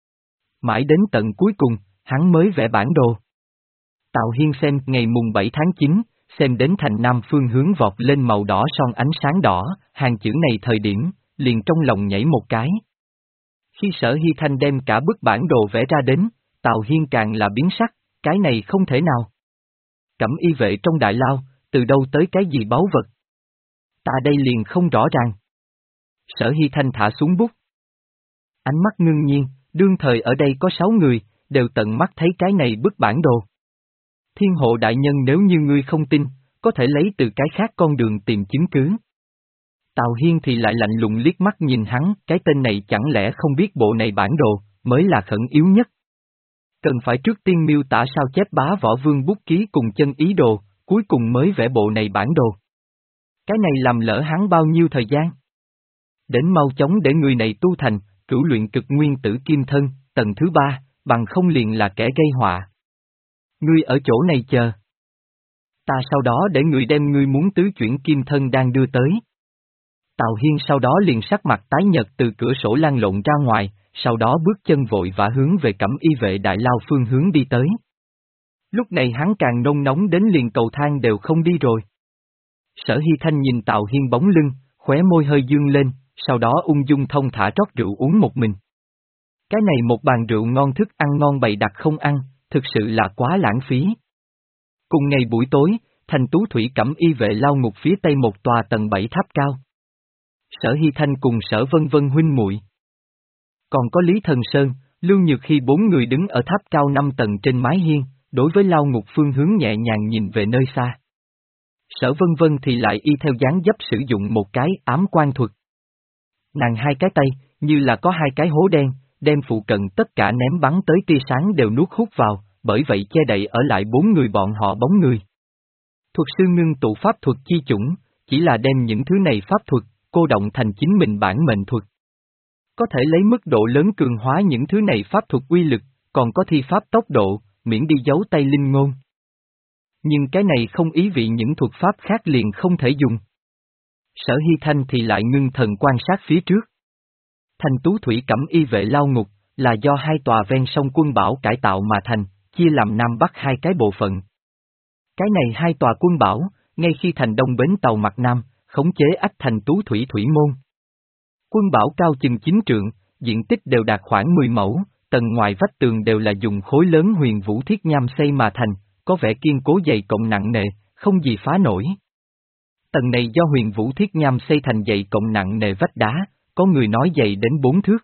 Mãi đến tận cuối cùng, hắn mới vẽ bản đồ. Tào Hiên xem ngày mùng bảy tháng chín, xem đến thành nam phương hướng vọt lên màu đỏ son ánh sáng đỏ, hàng chữ này thời điểm, liền trong lòng nhảy một cái. Khi Sở Hy Thanh đem cả bức bản đồ vẽ ra đến, Tào Hiên càng là biến sắc, cái này không thể nào. Cẩm Y vệ trong đại lao, từ đâu tới cái gì báu vật? Ta đây liền không rõ ràng. Sở Hy Thanh thả xuống bút. Ánh mắt ngưng nhiên, đương thời ở đây có sáu người, đều tận mắt thấy cái này bức bản đồ. Thiên hộ đại nhân nếu như ngươi không tin, có thể lấy từ cái khác con đường tìm chứng cứ. Tào Hiên thì lại lạnh lùng liếc mắt nhìn hắn, cái tên này chẳng lẽ không biết bộ này bản đồ, mới là khẩn yếu nhất. Cần phải trước tiên miêu tả sao chép bá võ vương bút ký cùng chân ý đồ, cuối cùng mới vẽ bộ này bản đồ. Cái này làm lỡ hắn bao nhiêu thời gian? Đến mau chóng để người này tu thành, cửu luyện cực nguyên tử kim thân, tầng thứ ba, bằng không liền là kẻ gây họa. Ngươi ở chỗ này chờ. Ta sau đó để người đem ngươi muốn tứ chuyển kim thân đang đưa tới. Tào Hiên sau đó liền sắc mặt tái nhợt từ cửa sổ lăn lộn ra ngoài, sau đó bước chân vội vã hướng về Cẩm Y vệ đại lao phương hướng đi tới. Lúc này hắn càng nôn nóng đến liền cầu thang đều không đi rồi. Sở Hy Thanh nhìn Tào Hiên bóng lưng, khóe môi hơi dương lên, sau đó ung dung thông thả rót rượu uống một mình. Cái này một bàn rượu ngon thức ăn ngon bày đặt không ăn, thực sự là quá lãng phí. Cùng ngày buổi tối, thành Tú Thủy Cẩm Y vệ lao ngục phía tây một tòa tầng bảy tháp cao. Sở Hy Thanh cùng Sở Vân Vân huynh muội. Còn có Lý Thần Sơn, Lưu Nhược khi bốn người đứng ở tháp cao năm tầng trên mái hiên, đối với lao ngục phương hướng nhẹ nhàng nhìn về nơi xa. Sở Vân Vân thì lại y theo dáng dấp sử dụng một cái ám quan thuật. Nàng hai cái tay, như là có hai cái hố đen, đem phụ cận tất cả ném bắn tới tia sáng đều nuốt hút vào, bởi vậy che đậy ở lại bốn người bọn họ bóng người. Thuật sư ngưng tụ pháp thuật chi chủng, chỉ là đem những thứ này pháp thuật, cô động thành chính mình bản mệnh thuật. Có thể lấy mức độ lớn cường hóa những thứ này pháp thuật uy lực, còn có thi pháp tốc độ, miễn đi dấu tay linh ngôn. Nhưng cái này không ý vị những thuật pháp khác liền không thể dùng. Sở Hy Thanh thì lại ngưng thần quan sát phía trước. Thành Tú Thủy Cẩm Y vệ lao ngục, là do hai tòa ven sông Quân Bảo cải tạo mà thành, chia làm Nam Bắc hai cái bộ phận. Cái này hai tòa Quân Bảo, ngay khi thành đông bến tàu mặt Nam, khống chế ách thành Tú Thủy Thủy Môn. Quân Bảo cao chừng chín trượng, diện tích đều đạt khoảng mười mẫu, tầng ngoài vách tường đều là dùng khối lớn huyền vũ thiết nham xây mà thành, có vẻ kiên cố dày cộng nặng nề, không gì phá nổi. Tầng này do huyền vũ thiết nham xây thành dày cộng nặng nề vách đá, có người nói dày đến bốn thước.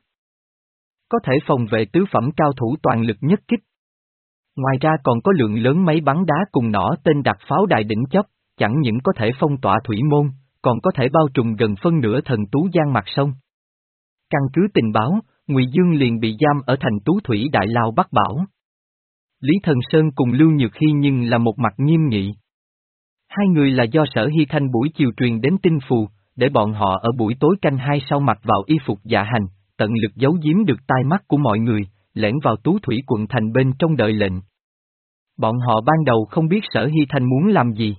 Có thể phòng vệ tứ phẩm cao thủ toàn lực nhất kích. Ngoài ra còn có lượng lớn máy bắn đá cùng nỏ tên đặt pháo đài đỉnh chóp, chẳng những có thể phong tỏa thủy môn, còn có thể bao trùm gần phân nửa thần Tú Giang mặt sông. Căn cứ tình báo, Ngụy Dương liền bị giam ở thành Tú Thủy Đại Lao Bắc Bảo. Lý Thần Sơn cùng Lưu Nhược Hy nhưng là một mặt nghiêm nghị. Hai người là do Sở Hy Thanh buổi chiều truyền đến tinh phù, để bọn họ ở buổi tối canh hai sau mặc vào y phục dạ hành, tận lực giấu giếm được tai mắt của mọi người, lẻn vào Tú Thủy quận thành bên trong đợi lệnh. Bọn họ ban đầu không biết Sở Hy Thanh muốn làm gì.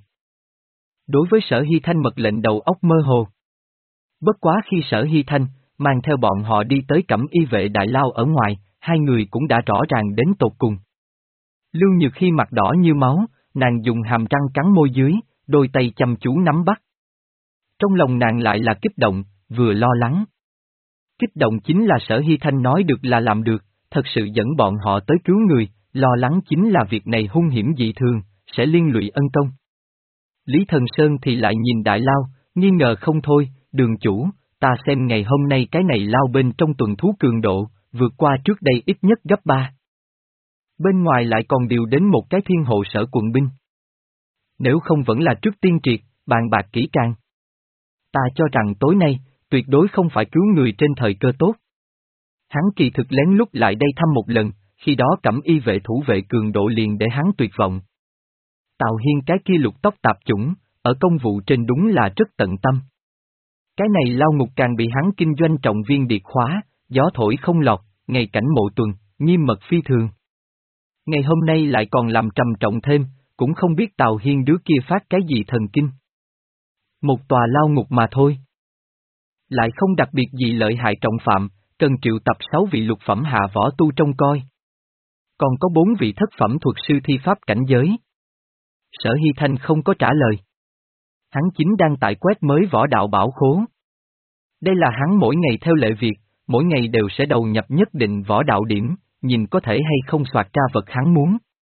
Đối với Sở Hy Thanh mật lệnh đầu óc mơ hồ. Bất quá khi Sở Hy Thanh, mang theo bọn họ đi tới Cẩm Y vệ đại lao ở ngoài, hai người cũng đã rõ ràng đến tột cùng. Lưu Nhược khi mặt đỏ như máu, nàng dùng hàm răng cắn môi dưới, đôi tay chăm chú nắm bắt. Trong lòng nàng lại là kích động, vừa lo lắng. Kích động chính là Sở Hy Thanh nói được là làm được, thật sự dẫn bọn họ tới cứu người, lo lắng chính là việc này hung hiểm dị thường, sẽ liên lụy ân công. Lý Thần Sơn thì lại nhìn đại lao, nghi ngờ không thôi, đường chủ, ta xem ngày hôm nay cái này lao bên trong tuần thú cường độ, vượt qua trước đây ít nhất gấp ba. Bên ngoài lại còn điều đến một cái thiên hộ sở quận binh. Nếu không vẫn là trước tiên triệt, bàn bạc kỹ càng. Ta cho rằng tối nay, tuyệt đối không phải cứu người trên thời cơ tốt. Hắn kỳ thực lén lút lại đây thăm một lần, khi đó Cẩm Y vệ thủ vệ cường độ liền để hắn tuyệt vọng. Tào Hiên cái kia lục tóc tạp chủng, ở công vụ trên đúng là rất tận tâm. Cái này lao ngục càng bị hắn kinh doanh trọng viên điệt khóa, gió thổi không lọt, ngày cảnh mộ tuần, nghiêm mật phi thường. Ngày hôm nay lại còn làm trầm trọng thêm, cũng không biết Tào Hiên đứa kia phát cái gì thần kinh. Một tòa lao ngục mà thôi. Lại không đặc biệt gì lợi hại trọng phạm, cần triệu tập sáu vị lục phẩm hạ võ tu trông coi. Còn có bốn vị thất phẩm thuật sư thi pháp cảnh giới. Sở Hy Thanh không có trả lời. Hắn chính đang tại quét mới võ đạo bảo khố. Đây là hắn mỗi ngày theo lệ việc, mỗi ngày đều sẽ đầu nhập nhất định võ đạo điểm, nhìn có thể hay không soạt ra vật hắn muốn.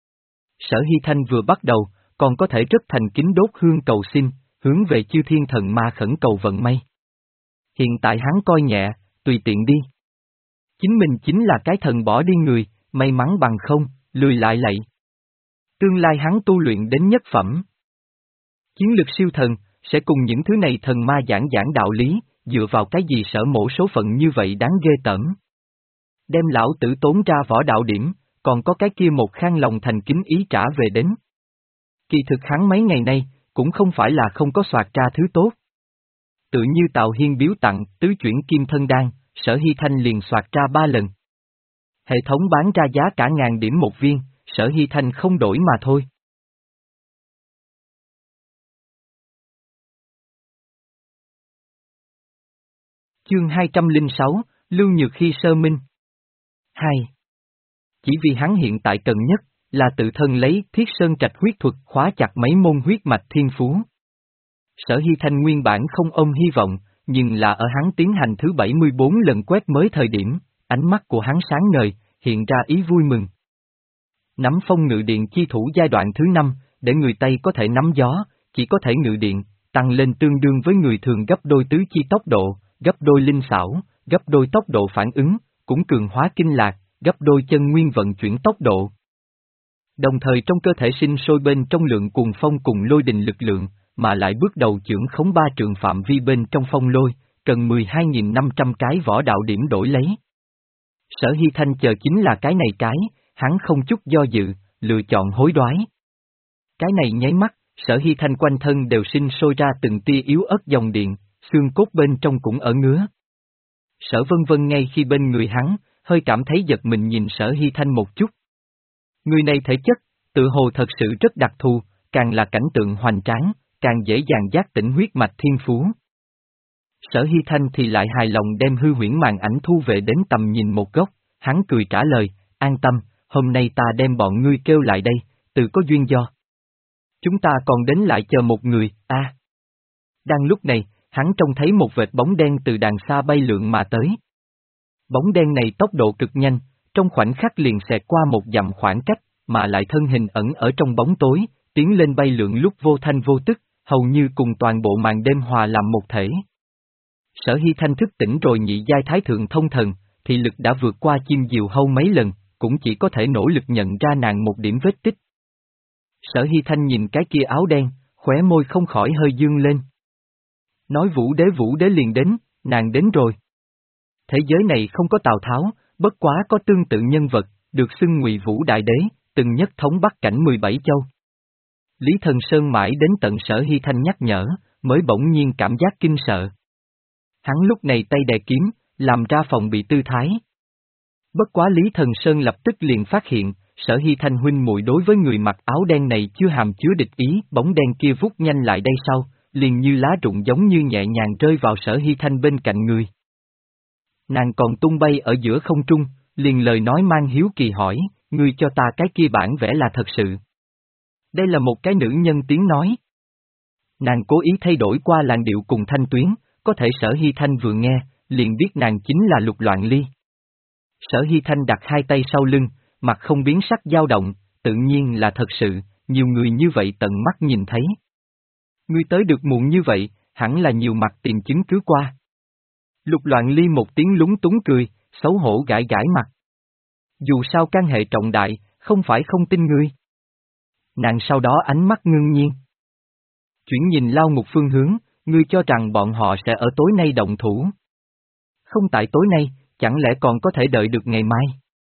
Sở Hy Thanh vừa bắt đầu, còn có thể rất thành kính đốt hương cầu xin, hướng về chư thiên thần ma khẩn cầu vận may. Hiện tại hắn coi nhẹ, tùy tiện đi. Chính mình chính là cái thần bỏ đi người, may mắn bằng không, lười lại lạy. Tương lai hắn tu luyện đến nhất phẩm. Chiến lực siêu thần, sẽ cùng những thứ này thần ma giảng giảng đạo lý, dựa vào cái gì Sở Mộ số phận như vậy đáng ghê tởm. Đem lão tử tốn ra võ đạo điểm, còn có cái kia một khang lòng thành kính ý trả về đến. Kỳ thực hắn mấy ngày nay, cũng không phải là không có soạt ra thứ tốt. Tự như Tào Hiên biếu tặng tứ chuyển kim thân đan, Sở Hy Thanh liền soạt ra ba lần. Hệ thống bán ra giá cả ngàn điểm một viên, Sở Hy Thanh không đổi mà thôi. Chương hai trăm lẻ sáu, Lưu Nhược Khi sơ minh. hai. Chỉ vì hắn hiện tại cần nhất, là tự thân lấy Thiết Sơn Trạch huyết thuật khóa chặt mấy môn huyết mạch thiên phú. Sở Hy Thanh nguyên bản không ôm hy vọng, nhưng là ở hắn tiến hành thứ bảy mươi bốn lần quét mới thời điểm, ánh mắt của hắn sáng ngời, hiện ra ý vui mừng. Nắm phong ngự điện chi thủ giai đoạn thứ năm, để người Tây có thể nắm gió, chỉ có thể ngự điện, tăng lên tương đương với người thường gấp đôi tứ chi tốc độ, gấp đôi linh xảo, gấp đôi tốc độ phản ứng, cũng cường hóa kinh lạc, gấp đôi chân nguyên vận chuyển tốc độ. Đồng thời trong cơ thể sinh sôi bên trong lượng cuồng phong cùng lôi đình lực lượng, mà lại bước đầu chưởng khống ba trường phạm vi bên trong phong lôi, cần mười hai nghìn năm trăm cái võ đạo điểm đổi lấy. Sở Hy Thanh chờ chính là cái này cái, hắn không chút do dự, lựa chọn hối đoái. Cái này nháy mắt, Sở Hy Thanh quanh thân đều sinh sôi ra từng tia yếu ớt dòng điện, xương cốt bên trong cũng ở ngứa. Sở Vân Vân ngay khi bên người hắn, hơi cảm thấy giật mình nhìn Sở Hy Thanh một chút. Người này thể chất, tự hồ thật sự rất đặc thù, càng là cảnh tượng hoành tráng, càng dễ dàng giác tỉnh huyết mạch thiên phú. Sở Hy Thanh thì lại hài lòng đem hư huyễn màn ảnh thu về đến tầm nhìn một góc, hắn cười trả lời, an tâm, hôm nay ta đem bọn ngươi kêu lại đây, tự có duyên do. Chúng ta còn đến lại chờ một người, a. À. Đang lúc này, hắn trông thấy một vệt bóng đen từ đàng xa bay lượn mà tới. Bóng đen này tốc độ cực nhanh, trong khoảnh khắc liền xẹt qua một dặm khoảng cách, mà lại thân hình ẩn ở trong bóng tối, tiến lên bay lượn lúc vô thanh vô tức, hầu như cùng toàn bộ màn đêm hòa làm một thể. Sở Hy Thanh thức tỉnh rồi nhị giai thái thượng thông thần, thì lực đã vượt qua chim diều hâu mấy lần, cũng chỉ có thể nỗ lực nhận ra nàng một điểm vết tích. Sở Hy Thanh nhìn cái kia áo đen, khóe môi không khỏi hơi dương lên. Nói Vũ Đế Vũ Đế liền đến, nàng đến rồi. Thế giới này không có Tào Tháo, bất quá có tương tự nhân vật, được xưng Ngụy Vũ Đại Đế, từng nhất thống Bắc cảnh mười bảy châu. Lý Thần Sơn mãi đến tận Sở Hy Thanh nhắc nhở, mới bỗng nhiên cảm giác kinh sợ. Hắn lúc này tay đè kiếm, làm ra phòng bị tư thái. Bất quá Lý Thần Sơn lập tức liền phát hiện, Sở Hy Thanh huynh muội đối với người mặc áo đen này chưa hàm chứa địch ý, bóng đen kia vút nhanh lại đây sau, liền như lá rụng giống như nhẹ nhàng rơi vào Sở Hy Thanh bên cạnh người. Nàng còn tung bay ở giữa không trung, liền lời nói mang hiếu kỳ hỏi, ngươi cho ta cái kia bản vẽ là thật sự. Đây là một cái nữ nhân tiếng nói. Nàng cố ý thay đổi qua làn điệu cùng thanh tuyến, có thể Sở Hy Thanh vừa nghe, liền biết nàng chính là Lục Loạn Ly. Sở Hy Thanh đặt hai tay sau lưng, mặt không biến sắc dao động, tự nhiên là thật sự, nhiều người như vậy tận mắt nhìn thấy. Ngươi tới được muộn như vậy, hẳn là nhiều mặt tìm chứng cứ qua. Lục Loạn Ly một tiếng lúng túng cười, xấu hổ gãi gãi mặt. Dù sao can hệ trọng đại, không phải không tin ngươi. Nàng sau đó ánh mắt ngưng nhiên. Chuyển nhìn Lao Ngục phương hướng, ngươi cho rằng bọn họ sẽ ở tối nay động thủ. Không tại tối nay, chẳng lẽ còn có thể đợi được ngày mai?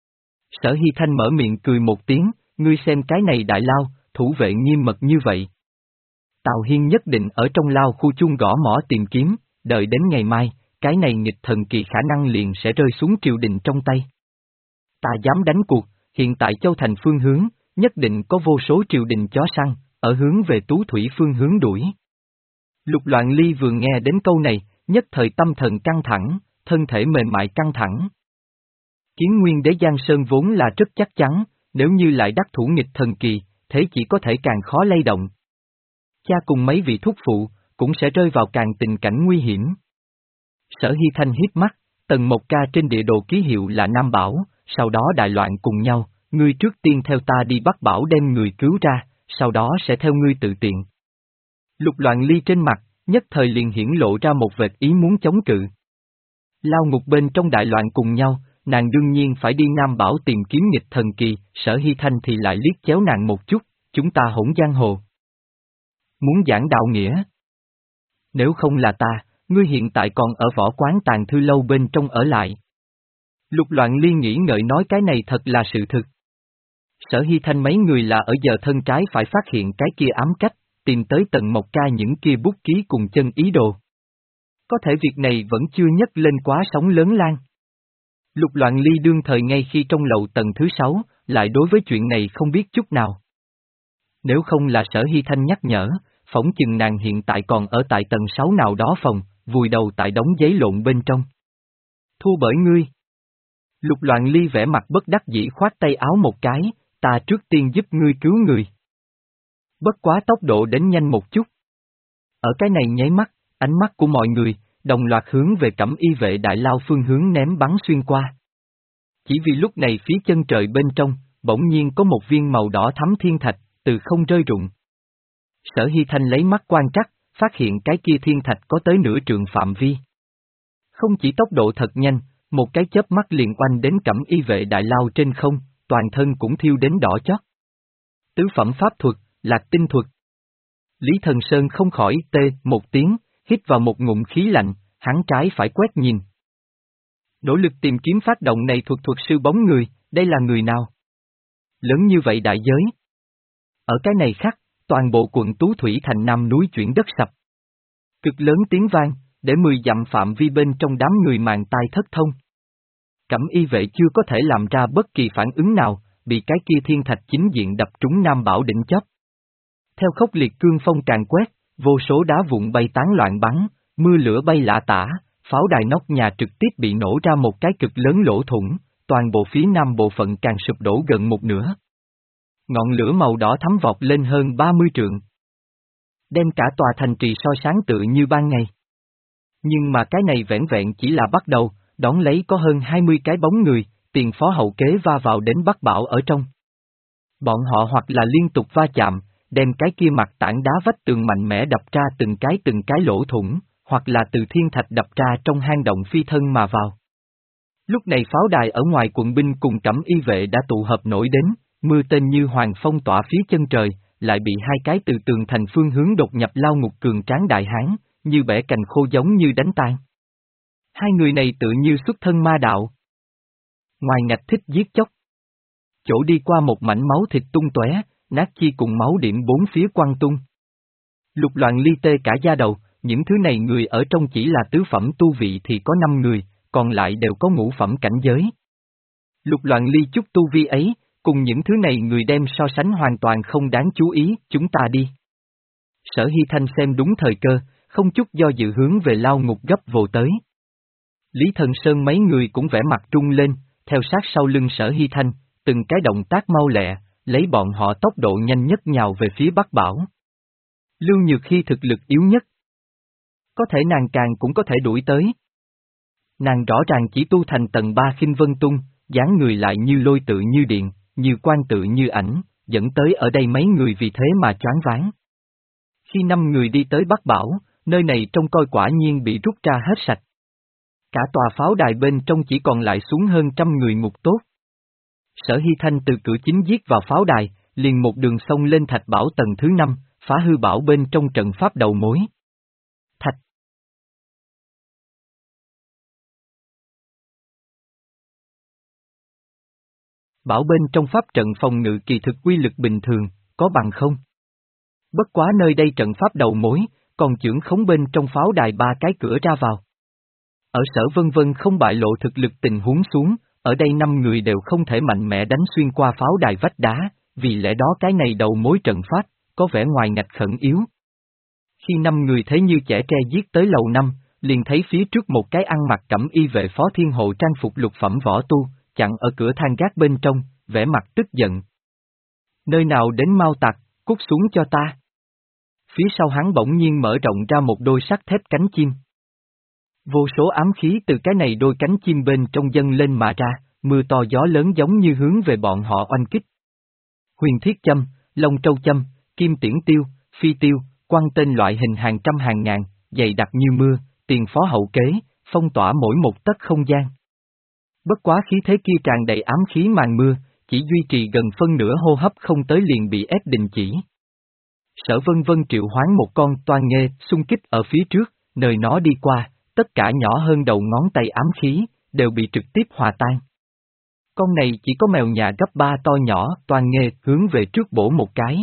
Sở Hy Thanh mở miệng cười một tiếng, ngươi xem cái này đại lao, thủ vệ nghiêm mật như vậy. Tào Hiên nhất định ở trong lao khu chung gõ mỏ tìm kiếm, đợi đến ngày mai, cái này nghịch thần kỳ khả năng liền sẽ rơi xuống triều đình trong tay. Ta dám đánh cuộc, hiện tại Châu Thành phương hướng, nhất định có vô số triều đình chó săn, ở hướng về Tú Thủy phương hướng đuổi. Lục Loạn Ly vừa nghe đến câu này, nhất thời tâm thần căng thẳng, thân thể mềm mại căng thẳng. Kiến Nguyên Đế Giang Sơn vốn là rất chắc chắn, nếu như lại đắc thủ nghịch thần kỳ, thế chỉ có thể càng khó lay động. Cha cùng mấy vị thúc phụ, cũng sẽ rơi vào càng tình cảnh nguy hiểm. Sở Hy Thanh hiếp mắt, Tần Mộc Ca trên địa đồ ký hiệu là Nam Bảo, sau đó đại loạn cùng nhau, ngươi trước tiên theo ta đi bắt Bảo đem người cứu ra, sau đó sẽ theo ngươi tự tiện. Lục Loạn Ly trên mặt, nhất thời liền hiển lộ ra một vệt ý muốn chống cự. Lao Ngục bên trong đại loạn cùng nhau, nàng đương nhiên phải đi Nam Bảo tìm kiếm nghịch thần kỳ, Sở Hy Thanh thì lại liếc chéo nàng một chút, chúng ta hỗn giang hồ. Muốn giảng đạo nghĩa. Nếu không là ta, ngươi hiện tại còn ở võ quán tàng thư lâu bên trong ở lại. Lục Loạn Ly nghĩ ngợi nói cái này thật là sự thực. Sở Hy Thanh mấy người là ở giờ thân trái phải phát hiện cái kia ám cách, tìm tới tận Mộc Ca những kia bút ký cùng chân ý đồ. Có thể việc này vẫn chưa nhấc lên quá sóng lớn lan. Lục Loạn Ly đương thời ngay khi trong lầu tầng thứ sáu, lại đối với chuyện này không biết chút nào. Nếu không là Sở Hy Thanh nhắc nhở, phỏng chừng nàng hiện tại còn ở tại tầng sáu nào đó phòng, vùi đầu tại đống giấy lộn bên trong. Thua bởi ngươi. Lục Loạn Ly vẻ mặt bất đắc dĩ khoát tay áo một cái, ta trước tiên giúp ngươi cứu người. Bất quá tốc độ đến nhanh một chút. Ở cái này nháy mắt, ánh mắt của mọi người, đồng loạt hướng về Cẩm Y vệ đại lao phương hướng ném bắn xuyên qua. Chỉ vì lúc này phía chân trời bên trong, bỗng nhiên có một viên màu đỏ thắm thiên thạch, từ không rơi rụng. Sở Hy Thanh lấy mắt quan trắc, phát hiện cái kia thiên thạch có tới nửa trượng phạm vi. Không chỉ tốc độ thật nhanh, một cái chớp mắt liền oanh đến Cẩm Y vệ đại lao trên không, toàn thân cũng thiêu đến đỏ chót. Tứ phẩm pháp thuật, Lạc tinh thuật. Lý Thần Sơn không khỏi tê một tiếng, hít vào một ngụm khí lạnh, hắn trái phải quét nhìn. Nỗ lực tìm kiếm phát động này thuật thuật sư bóng người, đây là người nào? Lớn như vậy đại giới. Ở cái này khác, toàn bộ quận Tú Thủy thành Nam núi chuyển đất sập. Cực lớn tiếng vang, để mười dặm phạm vi bên trong đám người màng tai thất thông. Cẩm Y vệ chưa có thể làm ra bất kỳ phản ứng nào, bị cái kia thiên thạch chính diện đập trúng Nam Bảo đỉnh chóp. Theo khốc liệt cương phong càng quét, vô số đá vụn bay tán loạn bắn, mưa lửa bay lả tả, pháo đài nóc nhà trực tiếp bị nổ ra một cái cực lớn lỗ thủng, toàn bộ phía nam bộ phận càng sụp đổ gần một nửa. Ngọn lửa màu đỏ thắm vọt lên hơn ba mươi trượng. Đem cả tòa thành trì soi sáng tự như ban ngày. Nhưng mà cái này vẻn vẹn chỉ là bắt đầu, đón lấy có hơn hai mươi cái bóng người, tiền phó hậu kế va vào đến Bắc Bảo ở trong. Bọn họ hoặc là liên tục va chạm, đem cái kia mặt tảng đá vách tường mạnh mẽ đập ra từng cái từng cái lỗ thủng, hoặc là từ thiên thạch đập ra trong hang động phi thân mà vào. Lúc này pháo đài ở ngoài quận binh cùng Cẩm Y vệ đã tụ hợp nổi đến, mưa tên như hoàng phong tỏa phía chân trời, lại bị hai cái từ tường thành phương hướng đột nhập lao ngục cường tráng đại hán, như bẻ cành khô giống như đánh tan. Hai người này tự như xuất thân ma đạo. Ngoài ngạch thích giết chóc. Chỗ đi qua một mảnh máu thịt tung tóe, nát chi cùng máu điểm bốn phía quăng tung. Lục Loạn Ly tê cả da đầu, những thứ này người ở trong chỉ là tứ phẩm tu vị thì có năm người, còn lại đều có ngũ phẩm cảnh giới. Lục Loạn Ly chút tu vi ấy, cùng những thứ này người đem so sánh hoàn toàn không đáng chú ý, chúng ta đi. Sở Hy Thanh xem đúng thời cơ, không chút do dự hướng về lao ngục gấp vồ tới. Lý Thần Sơn mấy người cũng vẽ mặt trung lên, theo sát sau lưng Sở Hy Thanh, từng cái động tác mau lẹ, lấy bọn họ tốc độ nhanh nhất nhào về phía Bắc Bảo. Lưu Nhược Hy thực lực yếu nhất. Có thể nàng càng cũng có thể đuổi tới. Nàng rõ ràng chỉ tu thành tầng ba Khinh Vân Tung, dáng người lại như lôi tự như điện, như quan tự như ảnh, dẫn tới ở đây mấy người vì thế mà choáng váng. Khi năm người đi tới Bắc Bảo, nơi này trông coi quả nhiên bị rút ra hết sạch. Cả tòa pháo đài bên trong chỉ còn lại xuống hơn trăm người ngục tốt. Sở Hy Thanh từ cửa chính giết vào pháo đài, liền một đường sông lên Thạch Bảo tầng thứ năm, phá hư bảo bên trong trận pháp đầu mối. Thạch Bảo bên trong pháp trận phòng ngự kỳ thực quy lực bình thường, có bằng không? Bất quá nơi đây trận pháp đầu mối, còn chưởng khống bên trong pháo đài ba cái cửa ra vào. Ở Sở Vân Vân không bại lộ thực lực tình huống xuống, ở đây năm người đều không thể mạnh mẽ đánh xuyên qua pháo đài vách đá, vì lẽ đó cái này đầu mối trận pháp, có vẻ ngoài ngạch khẩn yếu. Khi năm người thấy như trẻ tre giết tới lầu năm, liền thấy phía trước một cái ăn mặc Cẩm Y vệ Phó Thiên Hộ trang phục lục phẩm võ tu, chặn ở cửa thang gác bên trong, vẻ mặt tức giận. Nơi nào đến mau tặc, cút xuống cho ta. Phía sau hắn bỗng nhiên mở rộng ra một đôi sắt thép cánh chim. Vô số ám khí từ cái này đôi cánh chim bên trong dâng lên mà ra, mưa to gió lớn giống như hướng về bọn họ oanh kích. Huyền thiết châm, long trâu châm, kim tiễn tiêu, phi tiêu, quăng tên loại hình hàng trăm hàng ngàn, dày đặc như mưa, tiền phó hậu kế, phong tỏa mỗi một tấc không gian. Bất quá khí thế kia tràn đầy ám khí màn mưa, chỉ duy trì gần phân nửa hô hấp không tới liền bị ép đình chỉ. Sở Vân Vân triệu hoán một con toan nghê xung kích ở phía trước, nơi nó đi qua, tất cả nhỏ hơn đầu ngón tay ám khí, đều bị trực tiếp hòa tan. Con này chỉ có mèo nhà gấp ba to nhỏ, toan nghê hướng về trước bổ một cái.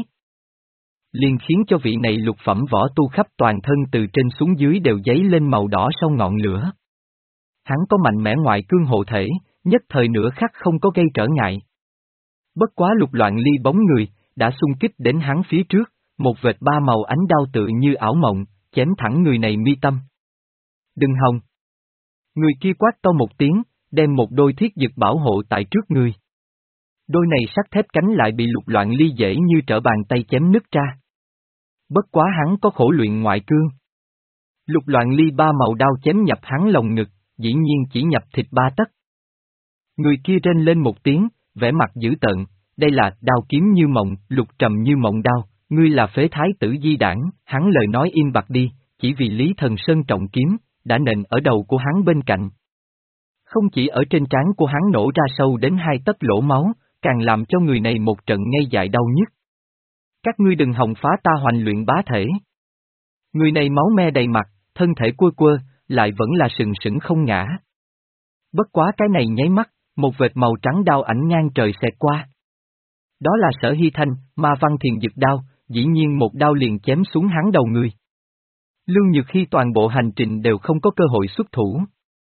Liền khiến cho vị này lục phẩm võ tu khắp toàn thân từ trên xuống dưới đều dấy lên màu đỏ sau ngọn lửa. Hắn có mạnh mẽ ngoại cương hộ thể, nhất thời nửa khắc không có gây trở ngại. Bất quá lục loạn ly bóng người, đã xung kích đến hắn phía trước, một vệt ba màu ánh đao tự như ảo mộng, chém thẳng người này mi tâm. Đừng hòng! Người kia quát to một tiếng, đem một đôi thiết dực bảo hộ tại trước người. Đôi này sắt thép cánh lại bị lục loạn ly dễ như trở bàn tay chém nứt ra. Bất quá hắn có khổ luyện ngoại cương. Lục loạn ly ba màu đao chém nhập hắn lồng ngực, dĩ nhiên chỉ nhập thịt ba tấc. Người kia rên lên một tiếng, vẻ mặt dữ tợn, đây là đao kiếm như mộng, lục trầm như mộng đao, ngươi là phế thái tử di đảng, hắn lời nói im bặt đi, chỉ vì Lý Thần Sơn trọng kiếm, đã nện ở đầu của hắn bên cạnh. Không chỉ ở trên trán của hắn nổ ra sâu đến hai tấc lỗ máu, càng làm cho người này một trận ngây dại đau nhức. Các ngươi đừng hòng phá ta hoành luyện bá thể. Người này máu me đầy mặt, thân thể quơ quơ, lại vẫn là sừng sững không ngã. Bất quá cái này nháy mắt, một vệt màu trắng đao ảnh ngang trời xẹt qua. Đó là Sở Hy Thanh, ma văn thiền dực đao, dĩ nhiên một đao liền chém xuống hắn đầu người. Lưu Nhược Hy toàn bộ hành trình đều không có cơ hội xuất thủ.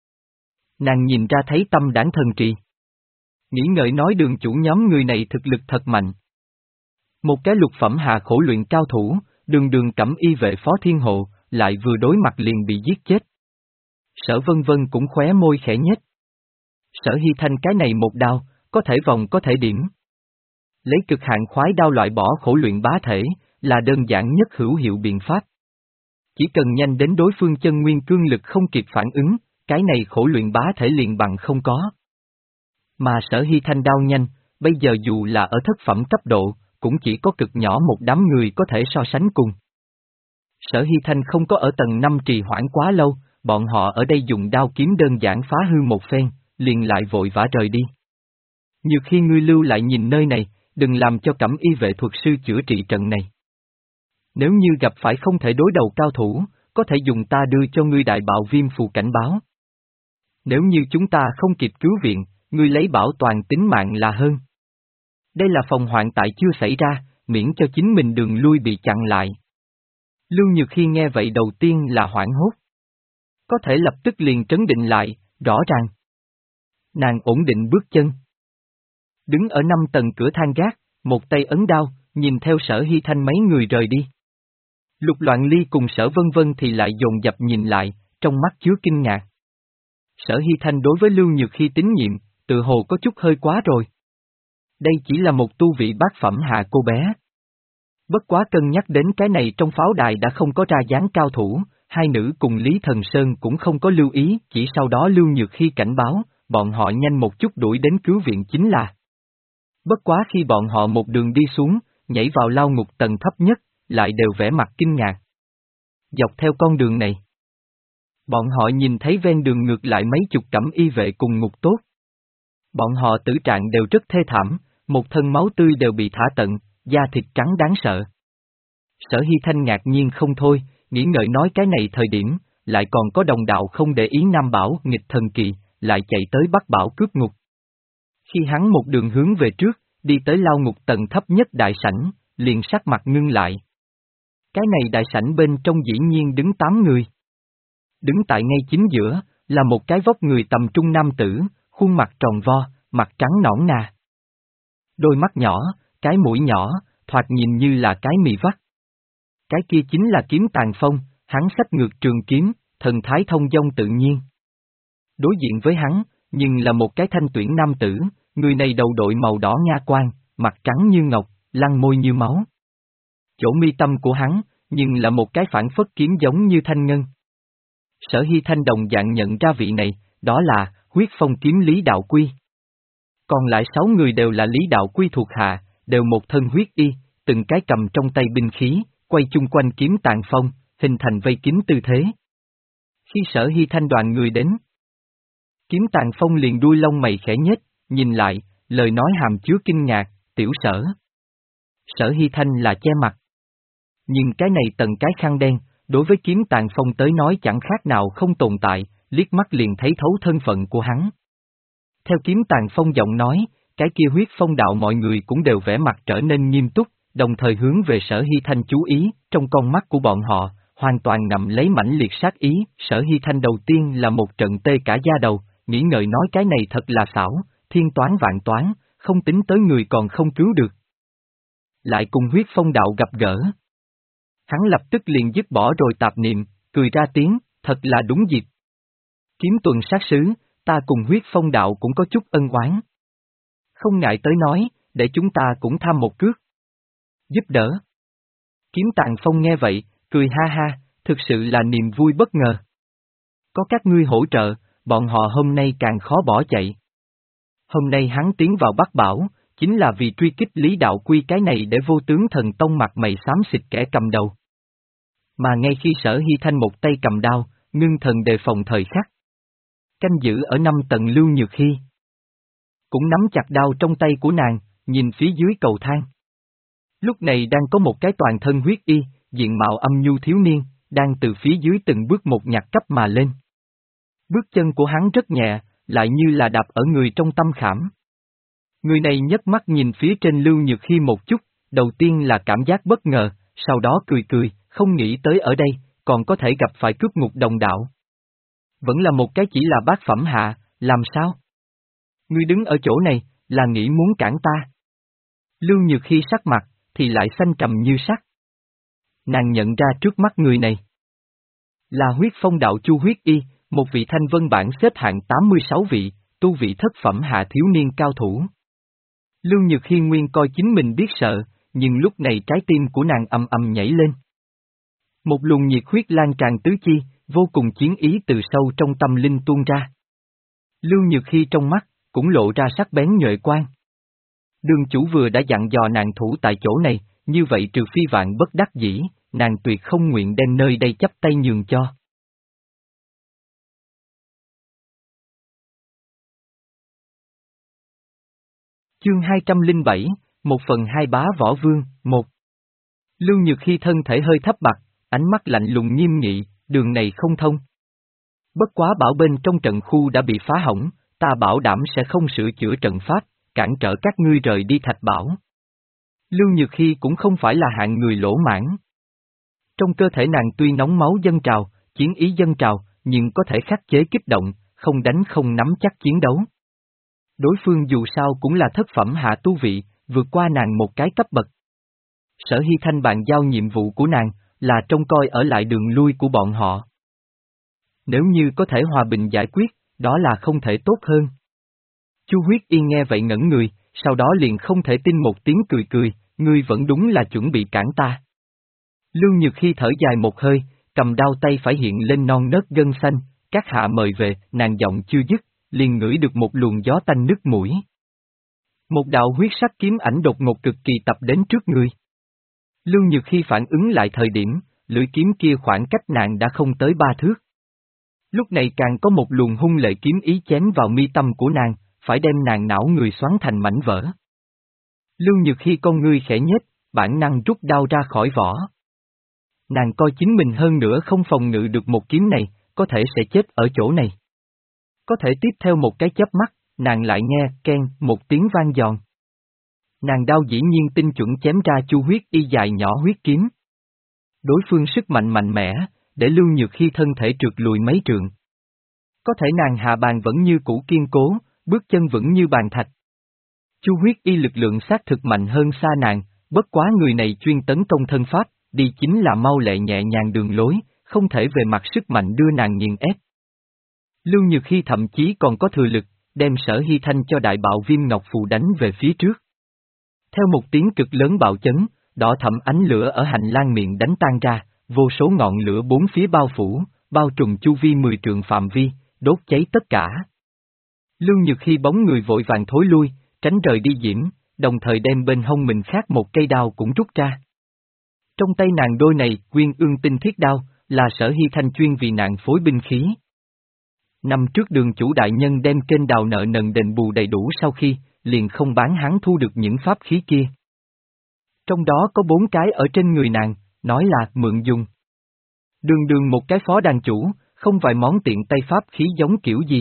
Nàng nhìn ra thấy tâm đảng thần trì. Nghĩ ngợi nói đường chủ nhóm người này thực lực thật mạnh. Một cái lục phẩm hạ khổ luyện cao thủ, đường đường cẩm y vệ phó thiên hộ, lại vừa đối mặt liền bị giết chết. Sở Vân Vân cũng khóe môi khẽ nhếch. Sở Hy Thanh cái này một đao, có thể vòng có thể điểm. Lấy cực hạn khoái đao loại bỏ khổ luyện bá thể, là đơn giản nhất hữu hiệu biện pháp. Chỉ cần nhanh đến đối phương chân nguyên cương lực không kịp phản ứng, cái này khổ luyện bá thể liền bằng không có. Mà Sở Hy Thanh đao nhanh, bây giờ dù là ở thất phẩm cấp độ, cũng chỉ có cực nhỏ một đám người có thể so sánh cùng. Sở Hy Thanh không có ở tầng năm trì hoãn quá lâu, bọn họ ở đây dùng đao kiếm đơn giản phá hư một phen, liền lại vội vã rời đi. Nhiều khi ngươi lưu lại nhìn nơi này, đừng làm cho cẩm y vệ thuật sư chữa trị trận này. Nếu như gặp phải không thể đối đầu cao thủ, có thể dùng ta đưa cho ngươi đại bạo viêm phù cảnh báo. Nếu như chúng ta không kịp cứu viện, ngươi lấy bảo toàn tính mạng là hơn. Đây là phòng hoạn tại chưa xảy ra, miễn cho chính mình đường lui bị chặn lại. Lưu Nhược Khi nghe vậy đầu tiên là hoảng hốt. Có thể lập tức liền trấn định lại, rõ ràng. Nàng ổn định bước chân. Đứng ở năm tầng cửa thang gác, một tay ấn đao, nhìn theo Sở Hy Thanh mấy người rời đi. Lục Loạn Ly cùng Sở Vân Vân thì lại dồn dập nhìn lại, trong mắt chứa kinh ngạc. Sở Hy Thanh đối với Lưu Nhược Khi tín nhiệm, tự hồ có chút hơi quá rồi. Đây chỉ là một tu vị bát phẩm hạ cô bé. Bất quá cân nhắc đến cái này trong pháo đài đã không có ra dáng cao thủ, hai nữ cùng Lý Thần Sơn cũng không có lưu ý, chỉ sau đó Lưu Nhược Khi cảnh báo, bọn họ nhanh một chút đuổi đến cứu viện chính là. Bất quá khi bọn họ một đường đi xuống, nhảy vào lao ngục tầng thấp nhất, lại đều vẻ mặt kinh ngạc. Dọc theo con đường này, bọn họ nhìn thấy ven đường ngược lại mấy chục cẩm y vệ cùng ngục tốt. Bọn họ tử trạng đều rất thê thảm, một thân máu tươi đều bị thả tận, da thịt trắng đáng sợ. Sở Hy Thanh ngạc nhiên không thôi, nghĩ ngợi nói cái này thời điểm, lại còn có đồng đạo không để ý Nam Bảo nghịch thần kỳ, lại chạy tới bắt Bảo cướp ngục. Khi hắn một đường hướng về trước, đi tới lao ngục tầng thấp nhất đại sảnh, liền sắc mặt ngưng lại. Cái này đại sảnh bên trong dĩ nhiên đứng tám người. Đứng tại ngay chính giữa, là một cái vóc người tầm trung nam tử, khuôn mặt tròn vo, mặt trắng nõn nà. Đôi mắt nhỏ, cái mũi nhỏ, thoạt nhìn như là cái mì vắt. Cái kia chính là Kiếm Tàn Phong, hắn xách ngược trường kiếm, thần thái thông dong tự nhiên. Đối diện với hắn, nhưng là một cái thanh tuyển nam tử, người này đầu đội màu đỏ nha quan, mặt trắng như ngọc, lăn môi như máu. Chỗ mi tâm của hắn, nhưng là một cái phản phất kiếm giống như thanh ngân. Sở Hy Thanh đồng dạng nhận ra vị này, đó là huyết phong kiếm Lý Đạo Quy. Còn lại sáu người đều là Lý Đạo Quy thuộc hạ, đều một thân huyết y, từng cái cầm trong tay binh khí, quay chung quanh Kiếm Tàn Phong, hình thành vây kín tư thế. Khi Sở Hy Thanh đoàn người đến, Kiếm Tàn Phong liền đuôi lông mày khẽ nhếch, nhìn lại, lời nói hàm chứa kinh ngạc, tiểu Sở. Sở Hy Thanh là che mặt. Nhưng cái này tầng cái khăn đen, đối với kiếm tàn phong tới nói chẳng khác nào không tồn tại, liếc mắt liền thấy thấu thân phận của hắn. Theo kiếm tàn phong giọng nói, cái kia huyết phong đạo mọi người cũng đều vẻ mặt trở nên nghiêm túc, đồng thời hướng về Sở Hy Thanh chú ý, trong con mắt của bọn họ, hoàn toàn ngậm lấy mãnh liệt sát ý. Sở Hy Thanh đầu tiên là một trận tê cả da đầu, nghĩ ngợi nói cái này thật là xảo, thiên toán vạn toán, không tính tới người còn không cứu được. Lại cùng huyết phong đạo gặp gỡ. Hắn lập tức liền dứt bỏ rồi tạp niệm, cười ra tiếng, thật là đúng dịp. Kiếm tuần sát sứ, ta cùng huyết phong đạo cũng có chút ân oán. Không ngại tới nói, để chúng ta cũng tham một cước. Giúp đỡ. Kiếm tàn phong nghe vậy, cười ha ha, thực sự là niềm vui bất ngờ. Có các ngươi hỗ trợ, bọn họ hôm nay càng khó bỏ chạy. Hôm nay hắn tiến vào Bắc Bảo, chính là vì truy kích Lý Đạo Quy cái này để Vô Tướng Thần Tông mặt mày xám xịt kẻ cầm đầu. Mà ngay khi Sở Hy Thanh một tay cầm đao, ngưng thần đề phòng thời khắc. Canh giữ ở năm tầng Lưu Nhược Hy. Cũng nắm chặt đao trong tay của nàng, nhìn phía dưới cầu thang. Lúc này đang có một cái toàn thân huyết y, diện mạo âm nhu thiếu niên, đang từ phía dưới từng bước một nhặt cấp mà lên. Bước chân của hắn rất nhẹ, lại như là đạp ở người trong tâm khảm. Người này nhấc mắt nhìn phía trên Lưu Nhược Hy một chút, đầu tiên là cảm giác bất ngờ, sau đó cười cười, không nghĩ tới ở đây, còn có thể gặp phải cướp ngục đồng đạo. Vẫn là một cái chỉ là bát phẩm hạ, làm sao? Ngươi đứng ở chỗ này, là nghĩ muốn cản ta. Lưu Nhược Hy sắc mặt, thì lại xanh trầm như sắt. Nàng nhận ra trước mắt người này. Là huyết phong đạo Chu Huyết Y, một vị thanh vân bảng xếp hạng tám mươi sáu vị, tu vị thất phẩm hạ thiếu niên cao thủ. Lưu Nhược Hy nguyên coi chính mình biết sợ, nhưng lúc này trái tim của nàng ầm ầm nhảy lên. Một luồng nhiệt huyết lan tràn tứ chi, vô cùng chiến ý từ sâu trong tâm linh tuôn ra. Lưu Nhược Hy trong mắt, cũng lộ ra sắc bén nhuệ quang. Đường chủ vừa đã dặn dò nàng thủ tại chỗ này, như vậy trừ phi vạn bất đắc dĩ, nàng tuyệt không nguyện đem nơi đây chấp tay nhường cho. Chương hai trăm lẻ bảy, một phần hai bá võ vương, một. Lưu Nhược Hy thân thể hơi thấp bặt, ánh mắt lạnh lùng nghiêm nghị, đường này không thông. Bất quá bảo bên trong trận khu đã bị phá hỏng, ta bảo đảm sẽ không sửa chữa trận pháp, cản trở các ngươi rời đi Thạch Bảo. Lưu Nhược Hy cũng không phải là hạng người lỗ mãn. Trong cơ thể nàng tuy nóng máu dâng trào, chiến ý dâng trào, nhưng có thể khắc chế kích động, không đánh không nắm chắc chiến đấu. Đối phương dù sao cũng là thất phẩm hạ tu vị, vượt qua nàng một cái cấp bậc. Sở Hy Thanh bàn giao nhiệm vụ của nàng, là trông coi ở lại đường lui của bọn họ. Nếu như có thể hòa bình giải quyết, đó là không thể tốt hơn. Chu Huyết Yên nghe vậy ngẩn người, sau đó liền không thể tin một tiếng cười cười, ngươi vẫn đúng là chuẩn bị cản ta. Lưu Nhược Hy thở dài một hơi, cầm đao tay phải hiện lên non nớt gân xanh, các hạ mời về, nàng giọng chưa dứt, liền ngửi được một luồng gió tanh nứt mũi. Một đạo huyết sắc kiếm ảnh đột ngột cực kỳ tập đến trước người. Lưu Nhược Hy phản ứng lại thời điểm, lưỡi kiếm kia khoảng cách nàng đã không tới ba thước. Lúc này càng có một luồng hung lệ kiếm ý chém vào mi tâm của nàng, phải đem nàng não người xoắn thành mảnh vỡ. Lưu Nhược Hy con ngươi khẽ nhếch, bản năng rút đao ra khỏi vỏ. Nàng coi chính mình hơn nữa không phòng ngự được một kiếm này, có thể sẽ chết ở chỗ này. Có thể tiếp theo một cái chớp mắt, nàng lại nghe keng một tiếng vang giòn. Nàng đao dĩ nhiên tinh chuẩn chém ra Chu Huyết Y dài nhỏ huyết kiếm. Đối phương sức mạnh mạnh mẽ, để Lưu Nhược Hy thân thể trượt lùi mấy trượng. Có thể nàng hạ bàn vẫn như cũ kiên cố, bước chân vững như bàn thạch. Chu Huyết Y lực lượng xác thực mạnh hơn xa nàng, bất quá người này chuyên tấn công thân pháp, đi chính là mau lẹ nhẹ nhàng đường lối, không thể về mặt sức mạnh đưa nàng nghiền ép. Lưu Nhược Hy thậm chí còn có thừa lực, đem Sở Hy Thanh cho đại bạo viêm ngọc phù đánh về phía trước. Theo một tiếng cực lớn bạo chấn, đỏ thẫm ánh lửa ở hành lang miệng đánh tan ra, vô số ngọn lửa bốn phía bao phủ, bao trùm chu vi mười trượng phạm vi, đốt cháy tất cả. Lưu Nhược Hy bóng người vội vàng thối lui, tránh rời đi diễm, đồng thời đem bên hông mình khác một cây đao cũng rút ra. Trong tay nàng đôi này, Quyên Ương tinh thiết đao, là Sở Hy Thanh chuyên vì nàng phối binh khí. Năm trước đường chủ đại nhân đem kênh đào nợ nần đền bù đầy đủ sau khi, liền không bán hắn thu được những pháp khí kia. Trong đó có bốn cái ở trên người nàng, nói là mượn dùng. Đường đường một cái phó đàn chủ, không vài món tiện tay pháp khí giống kiểu gì.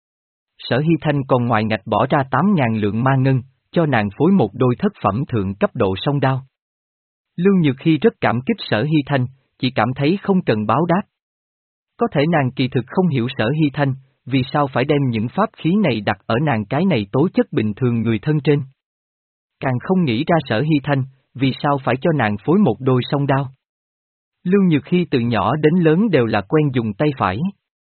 Sở Hy Thanh còn ngoài ngạch bỏ ra tám ngàn lượng ma ngân, cho nàng phối một đôi thất phẩm thượng cấp độ song đao. Lưu Nhược Hy rất cảm kích Sở Hy Thanh, chỉ cảm thấy không cần báo đáp. Có thể nàng kỳ thực không hiểu Sở Hy Thanh, vì sao phải đem những pháp khí này đặt ở nàng cái này tố chất bình thường người thân trên. Càng không nghĩ ra Sở Hy Thanh, vì sao phải cho nàng phối một đôi song đao. Lưu Nhược Hy từ nhỏ đến lớn đều là quen dùng tay phải.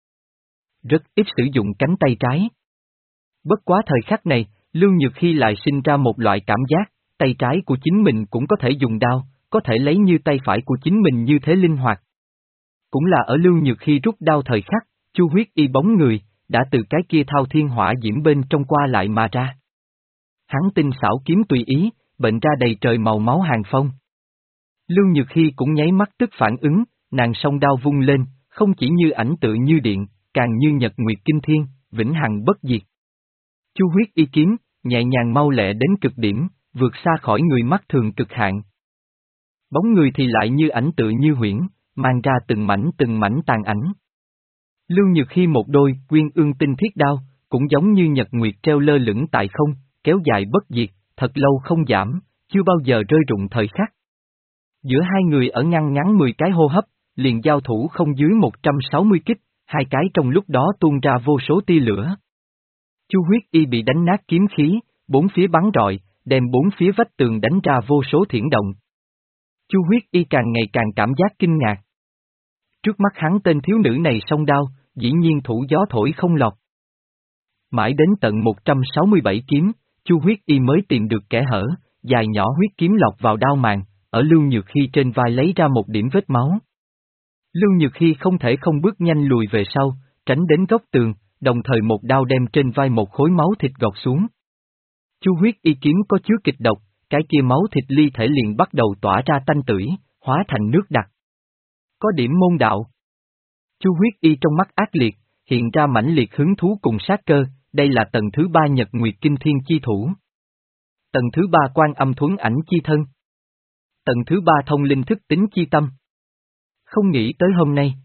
Rất ít sử dụng cánh tay trái. Bất quá thời khắc này, Lưu Nhược Hy lại sinh ra một loại cảm giác, tay trái của chính mình cũng có thể dùng đao, có thể lấy như tay phải của chính mình như thế linh hoạt. Cũng là ở Lưu Nhược Hy rút đao thời khắc, Chu Huyết Y bóng người, đã từ cái kia thao thiên hỏa diễm bên trong qua lại mà ra. Hắn tinh xảo kiếm tùy ý, bệnh ra đầy trời màu máu hàng phong. Lưu Nhược Hy cũng nháy mắt tức phản ứng, nàng song đao vung lên, không chỉ như ảnh tự như điện, càng như nhật nguyệt kinh thiên, vĩnh hằng bất diệt. Chu Huyết Y kiếm, nhẹ nhàng mau lẹ đến cực điểm, vượt xa khỏi người mắt thường cực hạn. Bóng người thì lại như ảnh tự như huyễn, mang ra từng mảnh từng mảnh tàn ảnh. Lưu Nhược Hy một đôi quyên ương tinh thiết đao, cũng giống như nhật nguyệt treo lơ lửng tại không, kéo dài bất diệt, thật lâu không giảm, chưa bao giờ rơi rụng thời khắc. Giữa hai người ở ngăn ngắn mười cái hô hấp, liền giao thủ không dưới một trăm sáu mươi kích, hai cái trong lúc đó tuôn ra vô số tia lửa. Chu Huyết Y bị đánh nát kiếm khí, bốn phía bắn rọi, đem bốn phía vách tường đánh ra vô số thiển động. Chu Huyết Y càng ngày càng cảm giác kinh ngạc. Trước mắt hắn tên thiếu nữ này song đao, dĩ nhiên thủ gió thổi không lọt. Mãi đến tận một trăm sáu mươi bảy kiếm, Chu Huyết Y mới tìm được kẽ hở, dài nhỏ huyết kiếm lọt vào đao màng, ở Lưu Nhược Hy trên vai lấy ra một điểm vết máu. Lưu Nhược Hy không thể không bước nhanh lùi về sau, tránh đến góc tường, đồng thời một đao đem trên vai một khối máu thịt gọt xuống. Chu Huyết Y kiếm có chứa kịch độc, cái kia máu thịt ly thể liền bắt đầu tỏa ra tanh tưởi, hóa thành nước đặc. Có điểm môn đạo. Chu Huyết Y trong mắt ác liệt, hiện ra mãnh liệt hứng thú cùng sát cơ, đây là tầng thứ ba nhật nguyệt kinh thiên chi thủ. Tầng thứ ba quan âm thuấn ảnh chi thân. Tầng thứ ba thông linh thức tính chi tâm. Không nghĩ tới hôm nay,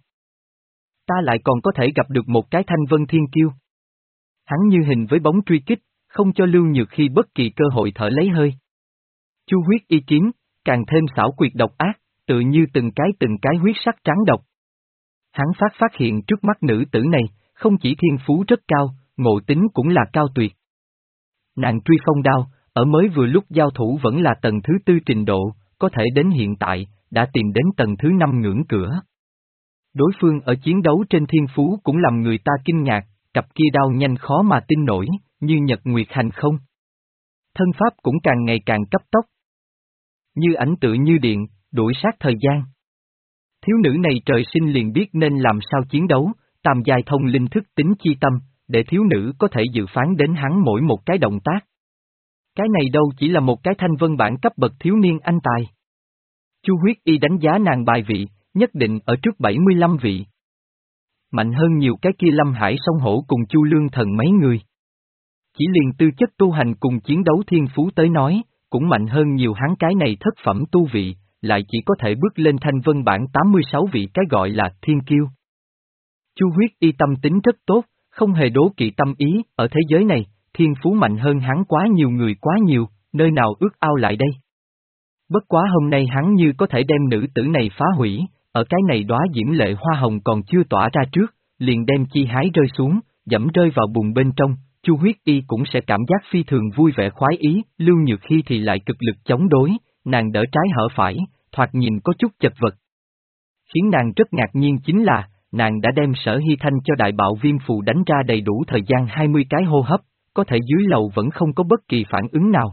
ta lại còn có thể gặp được một cái thanh vân thiên kiêu. Hắn như hình với bóng truy kích, không cho Lưu Nhược Hy bất kỳ cơ hội thở lấy hơi. Chu Huyết Y kiếm, càng thêm xảo quyệt độc ác, tự như từng cái từng cái huyết sắc trắng độc. Hắn phát phát hiện trước mắt nữ tử này, không chỉ thiên phú rất cao, ngộ tính cũng là cao tuyệt. Nàng truy phong đao, ở mới vừa lúc giao thủ vẫn là tầng thứ tư trình độ, có thể đến hiện tại, đã tìm đến tầng thứ năm ngưỡng cửa. Đối phương ở chiến đấu trên thiên phú cũng làm người ta kinh ngạc, cặp kia đao nhanh khó mà tin nổi, như nhật nguyệt hành không. Thân pháp cũng càng ngày càng cấp tốc. Như ảnh tự như điện, đuổi sát thời gian. Thiếu nữ này trời sinh liền biết nên làm sao chiến đấu, tam giai thông linh thức tính chi tâm, để thiếu nữ có thể dự phán đến hắn mỗi một cái động tác. Cái này đâu chỉ là một cái thanh vân bản cấp bậc thiếu niên anh tài. Chu Huyết Y đánh giá nàng bài vị, nhất định ở trước bảy mươi lăm vị. Mạnh hơn nhiều cái kia Lâm Hải song hổ cùng Chu Lương Thần mấy người. Chỉ liền tư chất tu hành cùng chiến đấu thiên phú tới nói, cũng mạnh hơn nhiều hắn cái này thất phẩm tu vị, lại chỉ có thể bước lên thanh vân bản tám mươi sáu vị cái gọi là thiên kiêu. Chu Huyết Y tâm tính rất tốt, không hề đố kỵ tâm ý, ở thế giới này, thiên phú mạnh hơn hắn quá nhiều người quá nhiều, nơi nào ước ao lại đây. Bất quá hôm nay hắn như có thể đem nữ tử này phá hủy, ở cái này đóa diễm lệ hoa hồng còn chưa tỏa ra trước, liền đem chi hái rơi xuống, dẫm rơi vào bùn bên trong, Chu Huyết Y cũng sẽ cảm giác phi thường vui vẻ khoái ý, Lưu Nhược Hy thì lại cực lực chống đối, nàng đỡ trái hở phải, thoạt nhìn có chút chật vật. Khiến nàng rất ngạc nhiên chính là, nàng đã đem Sở Hy Thanh cho đại bạo viêm phù đánh ra đầy đủ thời gian hai mươi cái hô hấp, có thể dưới lầu vẫn không có bất kỳ phản ứng nào.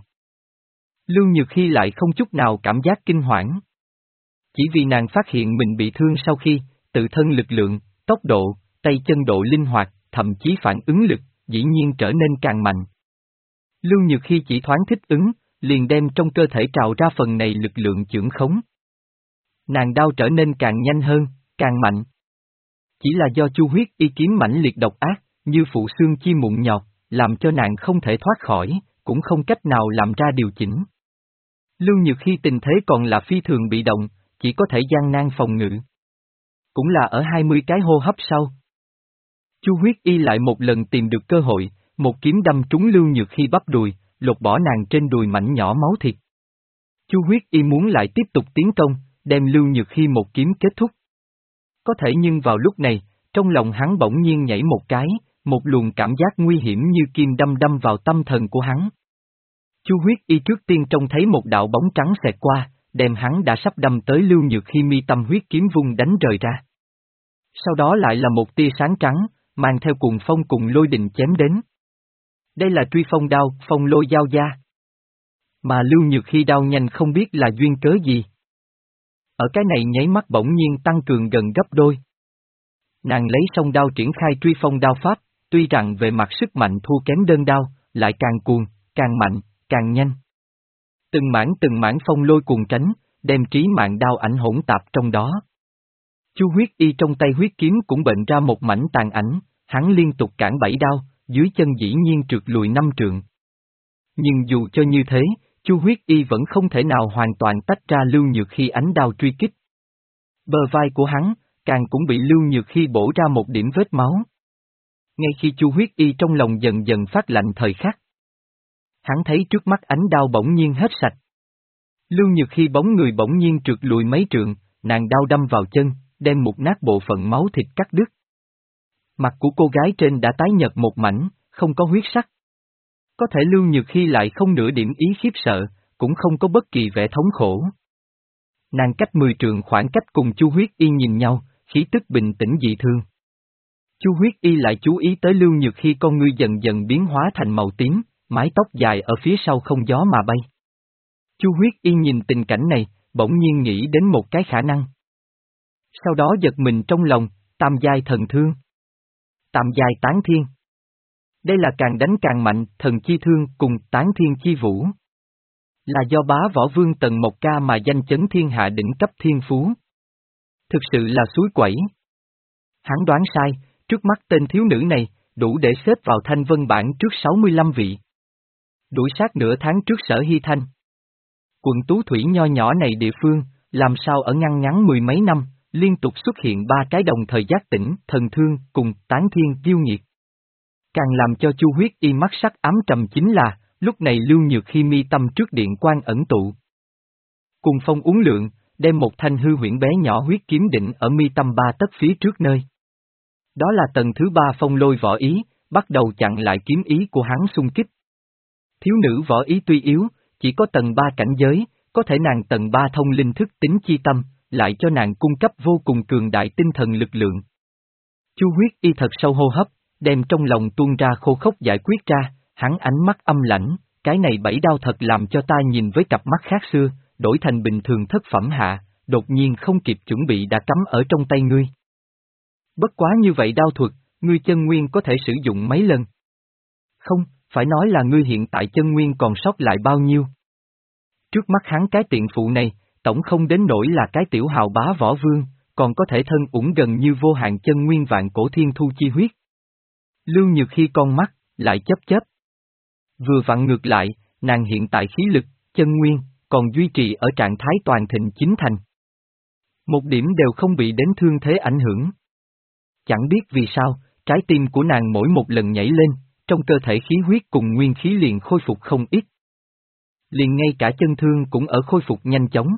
Lưu Nhược Hy lại không chút nào cảm giác kinh hoảng. Chỉ vì nàng phát hiện mình bị thương sau khi, tự thân lực lượng, tốc độ, tay chân độ linh hoạt, thậm chí phản ứng lực, dĩ nhiên trở nên càng mạnh. Lưu Nhược Hy chỉ thoáng thích ứng, liền đem trong cơ thể trào ra phần này lực lượng chưởng khống. Nàng đao trở nên càng nhanh hơn, càng mạnh. Chỉ là do Chu Huyết Y kiếm mãnh liệt độc ác, như phụ xương chi mụn nhọt, làm cho nàng không thể thoát khỏi, cũng không cách nào làm ra điều chỉnh. Lưu Nhược Hy tình thế còn là phi thường bị động, chỉ có thể gian nan phòng ngự. Cũng là ở hai mươi cái hô hấp sau. Chu Huyết Y lại một lần tìm được cơ hội, một kiếm đâm trúng Lưu Nhược Hy bắp đùi, lột bỏ nàng trên đùi mảnh nhỏ máu thịt. Chu Huyết Y muốn lại tiếp tục tiến công, đem Lưu Nhược Hy một kiếm kết thúc. Có thể nhưng vào lúc này, trong lòng hắn bỗng nhiên nhảy một cái, một luồng cảm giác nguy hiểm như kim đâm đâm vào tâm thần của hắn. Chu Huyết Y trước tiên trông thấy một đạo bóng trắng xẹt qua, đem hắn đã sắp đâm tới Lưu Nhược Hy mi tâm huyết kiếm vung đánh rời ra. Sau đó lại là một tia sáng trắng, mang theo cuồng phong cùng lôi đình chém đến. Đây là truy phong đao, phong lôi giao gia. Mà Lưu Nhược Hy đao nhanh không biết là duyên cớ gì. Ở cái này nháy mắt bỗng nhiên tăng cường gần gấp đôi. Nàng lấy song đao triển khai truy phong đao pháp, tuy rằng về mặt sức mạnh thua kém đơn đao, lại càng cuồng, càng mạnh, càng nhanh. Từng mảng từng mảng phong lôi cuồng tránh, đem trí mạng đao ảnh hỗn tạp trong đó. Chu Huyết Y trong tay huyết kiếm cũng bệnh ra một mảnh tàn ảnh, hắn liên tục cản bảy đao, dưới chân dĩ nhiên trượt lùi năm trượng. Nhưng dù cho như thế, Chu Huyết Y vẫn không thể nào hoàn toàn tách ra Lưu Nhược Hy ánh đao truy kích. Bờ vai của hắn, càng cũng bị Lưu Nhược Hy bổ ra một điểm vết máu. Ngay khi Chu Huyết Y trong lòng dần dần phát lạnh thời khắc, hắn thấy trước mắt ánh đao bỗng nhiên hết sạch. Lưu Nhược Hy bóng người bỗng nhiên trượt lùi mấy trượng, nàng đao đâm vào chân, đem một nát bộ phận máu thịt cắt đứt. Mặt của cô gái trên đã tái nhợt một mảnh, không có huyết sắc. Có thể Lưu Nhược Hy lại không nửa điểm ý khiếp sợ, cũng không có bất kỳ vẻ thống khổ. Nàng cách mười trượng khoảng cách cùng Chu Huyết Y nhìn nhau, khí tức bình tĩnh dị thường. Chu Huyết Y lại chú ý tới Lưu Nhược Hy con ngươi dần dần biến hóa thành màu tím, mái tóc dài ở phía sau không gió mà bay. Chu Huyết Y nhìn tình cảnh này, bỗng nhiên nghĩ đến một cái khả năng. Sau đó giật mình trong lòng, tam giai thần thương. Tam giai tán thiên. Đây là càng đánh càng mạnh, thần chi thương cùng tán thiên chi vũ. Là do bá võ vương Tần Mộc Ca mà danh chấn thiên hạ đỉnh cấp thiên phú. Thực sự là suối quẩy. Hắn đoán sai, trước mắt tên thiếu nữ này, đủ để xếp vào thanh vân bảng trước sáu mươi lăm vị. Đuổi sát nửa tháng trước Sở Hy Thanh. Quận Tú Thủy nho nhỏ này địa phương, làm sao ở ngăn ngắn mười mấy năm, liên tục xuất hiện ba cái đồng thời giác tỉnh, thần thương cùng tán thiên kiêu nghiệt. Càng làm cho Chu Huyết Y mắt sắc ám trầm chính là, lúc này Lưu Nhược Hy mi tâm trước điện quan ẩn tụ. Cùng phong uốn lượn, đem một thanh hư huyễn bé nhỏ huyết kiếm định ở mi tâm ba tấc phía trước nơi. Đó là tầng thứ ba phong lôi võ ý, bắt đầu chặn lại kiếm ý của hắn xung kích. Thiếu nữ võ ý tuy yếu, chỉ có tầng ba cảnh giới, có thể nàng tầng ba thông linh thức tính chi tâm, lại cho nàng cung cấp vô cùng cường đại tinh thần lực lượng. Chu Huyết Y thật sâu hô hấp, đem trong lòng tuôn ra khô khốc giải quyết ra, hắn ánh mắt âm lãnh, cái này bảy đao thật làm cho ta nhìn với cặp mắt khác xưa, đổi thành bình thường thất phẩm hạ, đột nhiên không kịp chuẩn bị đã cắm ở trong tay ngươi. Bất quá như vậy đao thuật, ngươi chân nguyên có thể sử dụng mấy lần? Không, phải nói là ngươi hiện tại chân nguyên còn sót lại bao nhiêu? Trước mắt hắn cái tiện phụ này, tổng không đến nỗi là cái tiểu hào bá võ vương, còn có thể thân ủng gần như vô hạn chân nguyên vạn cổ thiên thu chi huyết. Lưu Nhược Hy con mắt, lại chớp chớp. Vừa vặn ngược lại, nàng hiện tại khí lực, chân nguyên, còn duy trì ở trạng thái toàn thịnh chính thành. Một điểm đều không bị đến thương thế ảnh hưởng. Chẳng biết vì sao, trái tim của nàng mỗi một lần nhảy lên, trong cơ thể khí huyết cùng nguyên khí liền khôi phục không ít. Liền ngay cả chân thương cũng ở khôi phục nhanh chóng.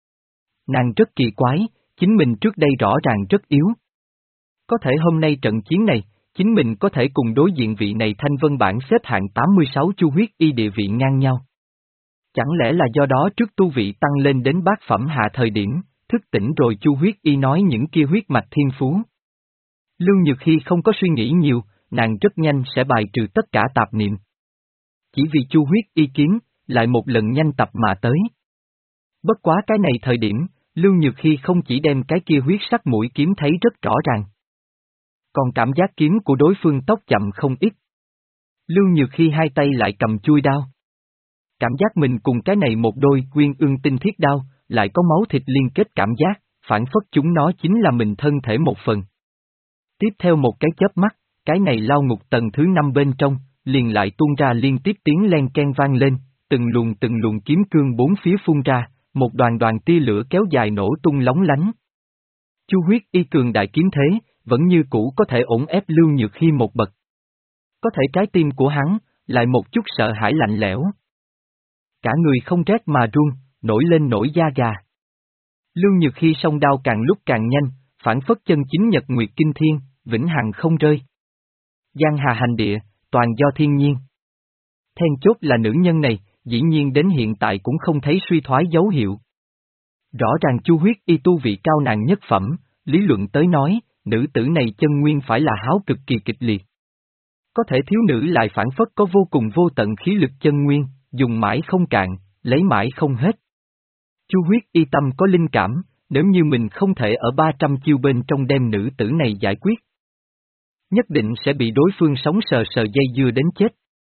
Nàng rất kỳ quái, chính mình trước đây rõ ràng rất yếu. Có thể hôm nay trận chiến này, chính mình có thể cùng đối diện vị này thanh vân bảng xếp hạng tám mươi sáu Chu Huyết Y địa vị ngang nhau. Chẳng lẽ là do đó trước tu vị tăng lên đến bát phẩm hạ thời điểm, thức tỉnh rồi Chu Huyết Y nói những kia huyết mạch thiên phú. Lưu Nhược Hy không có suy nghĩ nhiều, nàng rất nhanh sẽ bài trừ tất cả tạp niệm. Chỉ vì Chu Huyết Y kiếm, lại một lần nhanh tập mà tới. Bất quá cái này thời điểm, Lưu Nhược Hy không chỉ đem cái kia huyết sắc mũi kiếm thấy rất rõ ràng. Còn cảm giác kiếm của đối phương tốc chậm không ít. Lưu Nhược Hy hai tay lại cầm chuôi đao. Cảm giác mình cùng cái này một đôi quyên ương tinh thiết đao, lại có máu thịt liên kết cảm giác, phản phất chúng nó chính là mình thân thể một phần. Tiếp theo một cái chớp mắt, cái này lao ngục tầng thứ năm bên trong, liền lại tuôn ra liên tiếp tiếng len ken vang lên, từng luồng từng luồng kiếm cương bốn phía phun ra, một đoàn đoàn tia lửa kéo dài nổ tung lóng lánh. Chu Huyết Y cường đại kiếm thế, vẫn như cũ có thể ổn ép Lưu Nhược Hy một bậc. Có thể trái tim của hắn, lại một chút sợ hãi lạnh lẽo. Cả người không rét mà run, nổi lên nổi da gà. Lưu Nhược Hy song đao càng lúc càng nhanh, phản phất chân chính nhật nguyệt kinh thiên, vĩnh hằng không rơi. Giang hà hành địa, toàn do thiên nhiên. Then chốt là nữ nhân này, dĩ nhiên đến hiện tại cũng không thấy suy thoái dấu hiệu. Rõ ràng Chu Huyết Y tu vị cao nàng nhất phẩm, lý luận tới nói, nữ tử này chân nguyên phải là háo cực kỳ kịch liệt. Có thể thiếu nữ lại phản phất có vô cùng vô tận khí lực chân nguyên, dùng mãi không cạn, lấy mãi không hết. Chu Huyết Y tâm có linh cảm, nếu như mình không thể ở ba trăm chiêu bên trong đem nữ tử này giải quyết, nhất định sẽ bị đối phương sống sờ sờ dây dưa đến chết.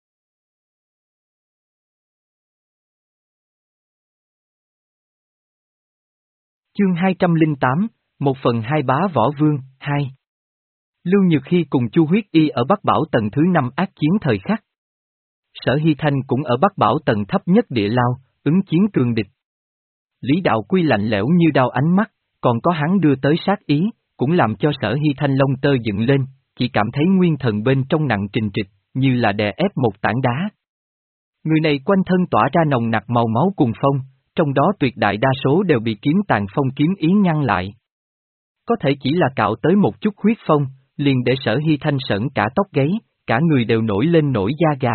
Chương hai trăm lẻ tám, một phần hai bá võ vương, hai. Lưu Nhược Hy cùng Chu Huyết Y ở Bắc Bảo tầng thứ năm ác chiến thời khắc. Sở Hy Thanh cũng ở Bắc Bảo tầng thấp nhất địa lao, ứng chiến cường địch. Lý Đạo Quy lạnh lẽo như đao ánh mắt, còn có hắn đưa tới sát ý, cũng làm cho Sở Hy Thanh lông tơ dựng lên, chỉ cảm thấy nguyên thần bên trong nặng trình trịch, như là đè ép một tảng đá. Người này quanh thân tỏa ra nồng nặc màu máu cùng phong, trong đó tuyệt đại đa số đều bị kiếm tàn phong kiếm ý ngăn lại. Có thể chỉ là cạo tới một chút huyết phong, liền để Sở Hy Thanh sởn cả tóc gáy, cả người đều nổi lên nổi da gà.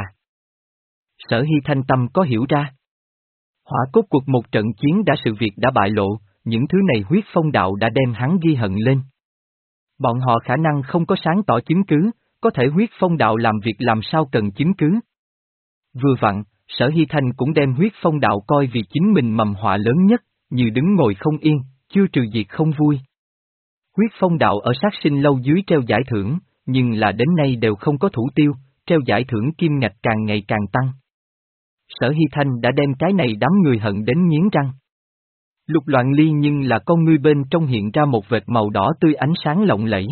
Sở Hy Thanh tâm có hiểu ra. Hỏa cốt cuộc một trận chiến đã sự việc đã bại lộ, những thứ này huyết phong đạo đã đem hắn ghi hận lên. Bọn họ khả năng không có sáng tỏ chứng cứ, có thể huyết phong đạo làm việc làm sao cần chứng cứ. Vừa vặn, Sở Hy Thanh cũng đem huyết phong đạo coi vì chính mình mầm họa lớn nhất, như đứng ngồi không yên, chưa trừ diệt không vui. Huyết phong đạo ở sát sinh lâu dưới treo giải thưởng, nhưng là đến nay đều không có thủ tiêu, treo giải thưởng kim ngạch càng ngày càng tăng. Sở Hy Thanh đã đem cái này đám người hận đến nghiến răng. Lục Loạn Ly nhưng là con ngươi bên trong hiện ra một vệt màu đỏ tươi ánh sáng lộng lẫy.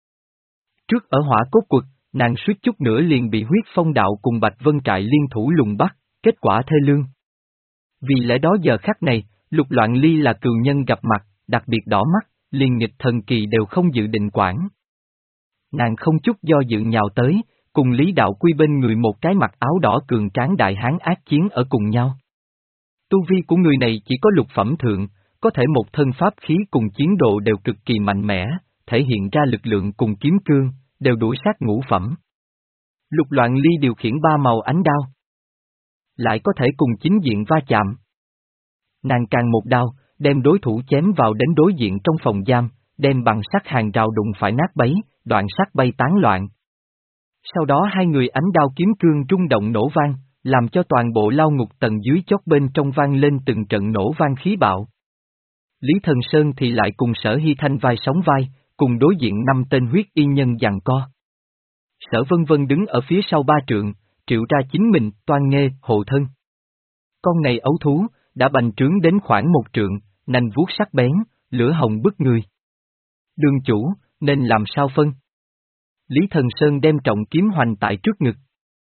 Trước ở hỏa cốt quật, nàng suýt chút nữa liền bị huyết phong đạo cùng Bạch Vân Trại liên thủ lùng bắt, kết quả thê lương. Vì lẽ đó giờ khắc này, Lục Loạn Ly là cừu nhân gặp mặt, đặc biệt đỏ mắt, liền nghịch thần kỳ đều không dự định quản. Nàng không chút do dự nhào tới, cùng Lý Đạo Quy bên người một cái mặc áo đỏ cường tráng đại hán ác chiến ở cùng nhau. Tu vi của người này chỉ có lục phẩm thượng, có thể một thân pháp khí cùng chiến độ đều cực kỳ mạnh mẽ, thể hiện ra lực lượng cùng kiếm cương, đều đuổi sát ngũ phẩm. Lục Loạn Ly điều khiển ba màu ánh đao, lại có thể cùng chính diện va chạm. Nàng càng một đao, đem đối thủ chém vào đến đối diện trong phòng giam, đem bằng sắt hàng rào đụng phải nát bấy, đoạn sắt bay tán loạn. Sau đó hai người ánh đao kiếm cương rung động nổ vang, làm cho toàn bộ lao ngục tầng dưới chót bên trong vang lên từng trận nổ vang khí bạo. Lý Thần Sơn thì lại cùng Sở Hy Thanh vai sóng vai, cùng đối diện năm tên huyết y nhân giằng co. Sở Vân Vân đứng ở phía sau ba trượng, triệu ra chính mình, toan nghê, hộ thân. Con này ấu thú, đã bành trướng đến khoảng một trượng, nanh vuốt sắc bén, lửa hồng bức người. Đường chủ, nên làm sao phân? Lý Thần Sơn đem trọng kiếm hoành tại trước ngực.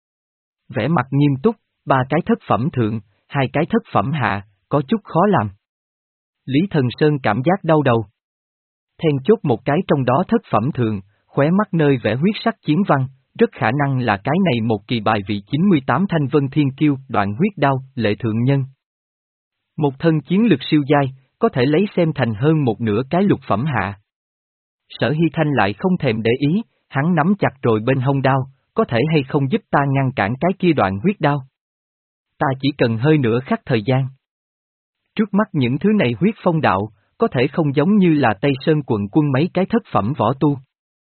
Vẻ mặt nghiêm túc, ba cái thất phẩm thượng, hai cái thất phẩm hạ, có chút khó làm. Lý Thần Sơn cảm giác đau đầu. Then chốt một cái trong đó thất phẩm thượng, khóe mắt nơi vẽ huyết sắc chiến văn, rất khả năng là cái này một kỳ bài vị chín mươi tám Thanh Vân Thiên Kiêu, đoạn huyết đao, lệ thượng nhân. Một thân chiến lực siêu giai, có thể lấy xem thành hơn một nửa cái lục phẩm hạ. Sở Hy Thanh lại không thèm để ý, hắn nắm chặt rồi bên hông đao, có thể hay không giúp ta ngăn cản cái kia đoạn huyết đao? Ta chỉ cần hơi nửa khắc thời gian. Trước mắt những thứ này huyết phong đạo, có thể không giống như là Tây Sơn quận quân mấy cái thất phẩm võ tu.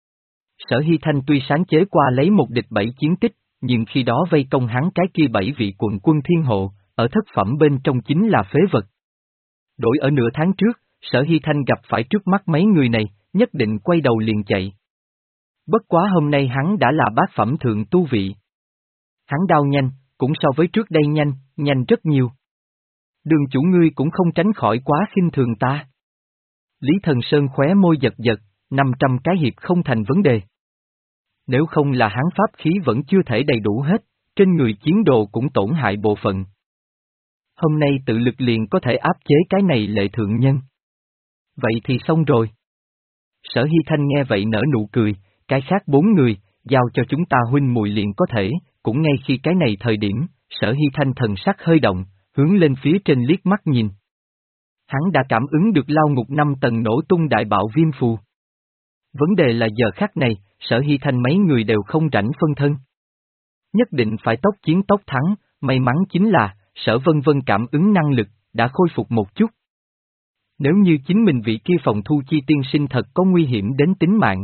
Sở Hy Thanh tuy sáng chế qua lấy một địch bảy chiến tích, nhưng khi đó vây công hắn cái kia bảy vị quận quân thiên hộ, ở thất phẩm bên trong chính là phế vật. Đổi ở nửa tháng trước, Sở Hy Thanh gặp phải trước mắt mấy người này, nhất định quay đầu liền chạy. Bất quá hôm nay hắn đã là bát phẩm thượng tu vị. Hắn đao nhanh, cũng so với trước đây nhanh, nhanh rất nhiều. Đường chủ ngươi cũng không tránh khỏi quá khinh thường ta. Lý Thần Sơn khóe môi giật giật, năm trăm cái hiệp không thành vấn đề. Nếu không là hắn pháp khí vẫn chưa thể đầy đủ hết, trên người chiến đồ cũng tổn hại bộ phận. Hôm nay tự lực liền có thể áp chế cái này Lệ thượng nhân. Vậy thì xong rồi. Sở Hy Thanh nghe vậy nở nụ cười, cái khác bốn người, giao cho chúng ta huynh muội liền có thể, cũng ngay khi cái này thời điểm, Sở Hy Thanh thần sắc hơi động, hướng lên phía trên liếc mắt nhìn. Hắn đã cảm ứng được lao ngục năm tầng nổ tung đại bạo viêm phù. Vấn đề là giờ khắc này, Sở Hy Thanh mấy người đều không rảnh phân thân. Nhất định phải tốc chiến tốc thắng, may mắn chính là, Sở Vân Vân cảm ứng năng lực, đã khôi phục một chút. Nếu như chính mình vị kia phòng thu chi tiên sinh thật có nguy hiểm đến tính mạng,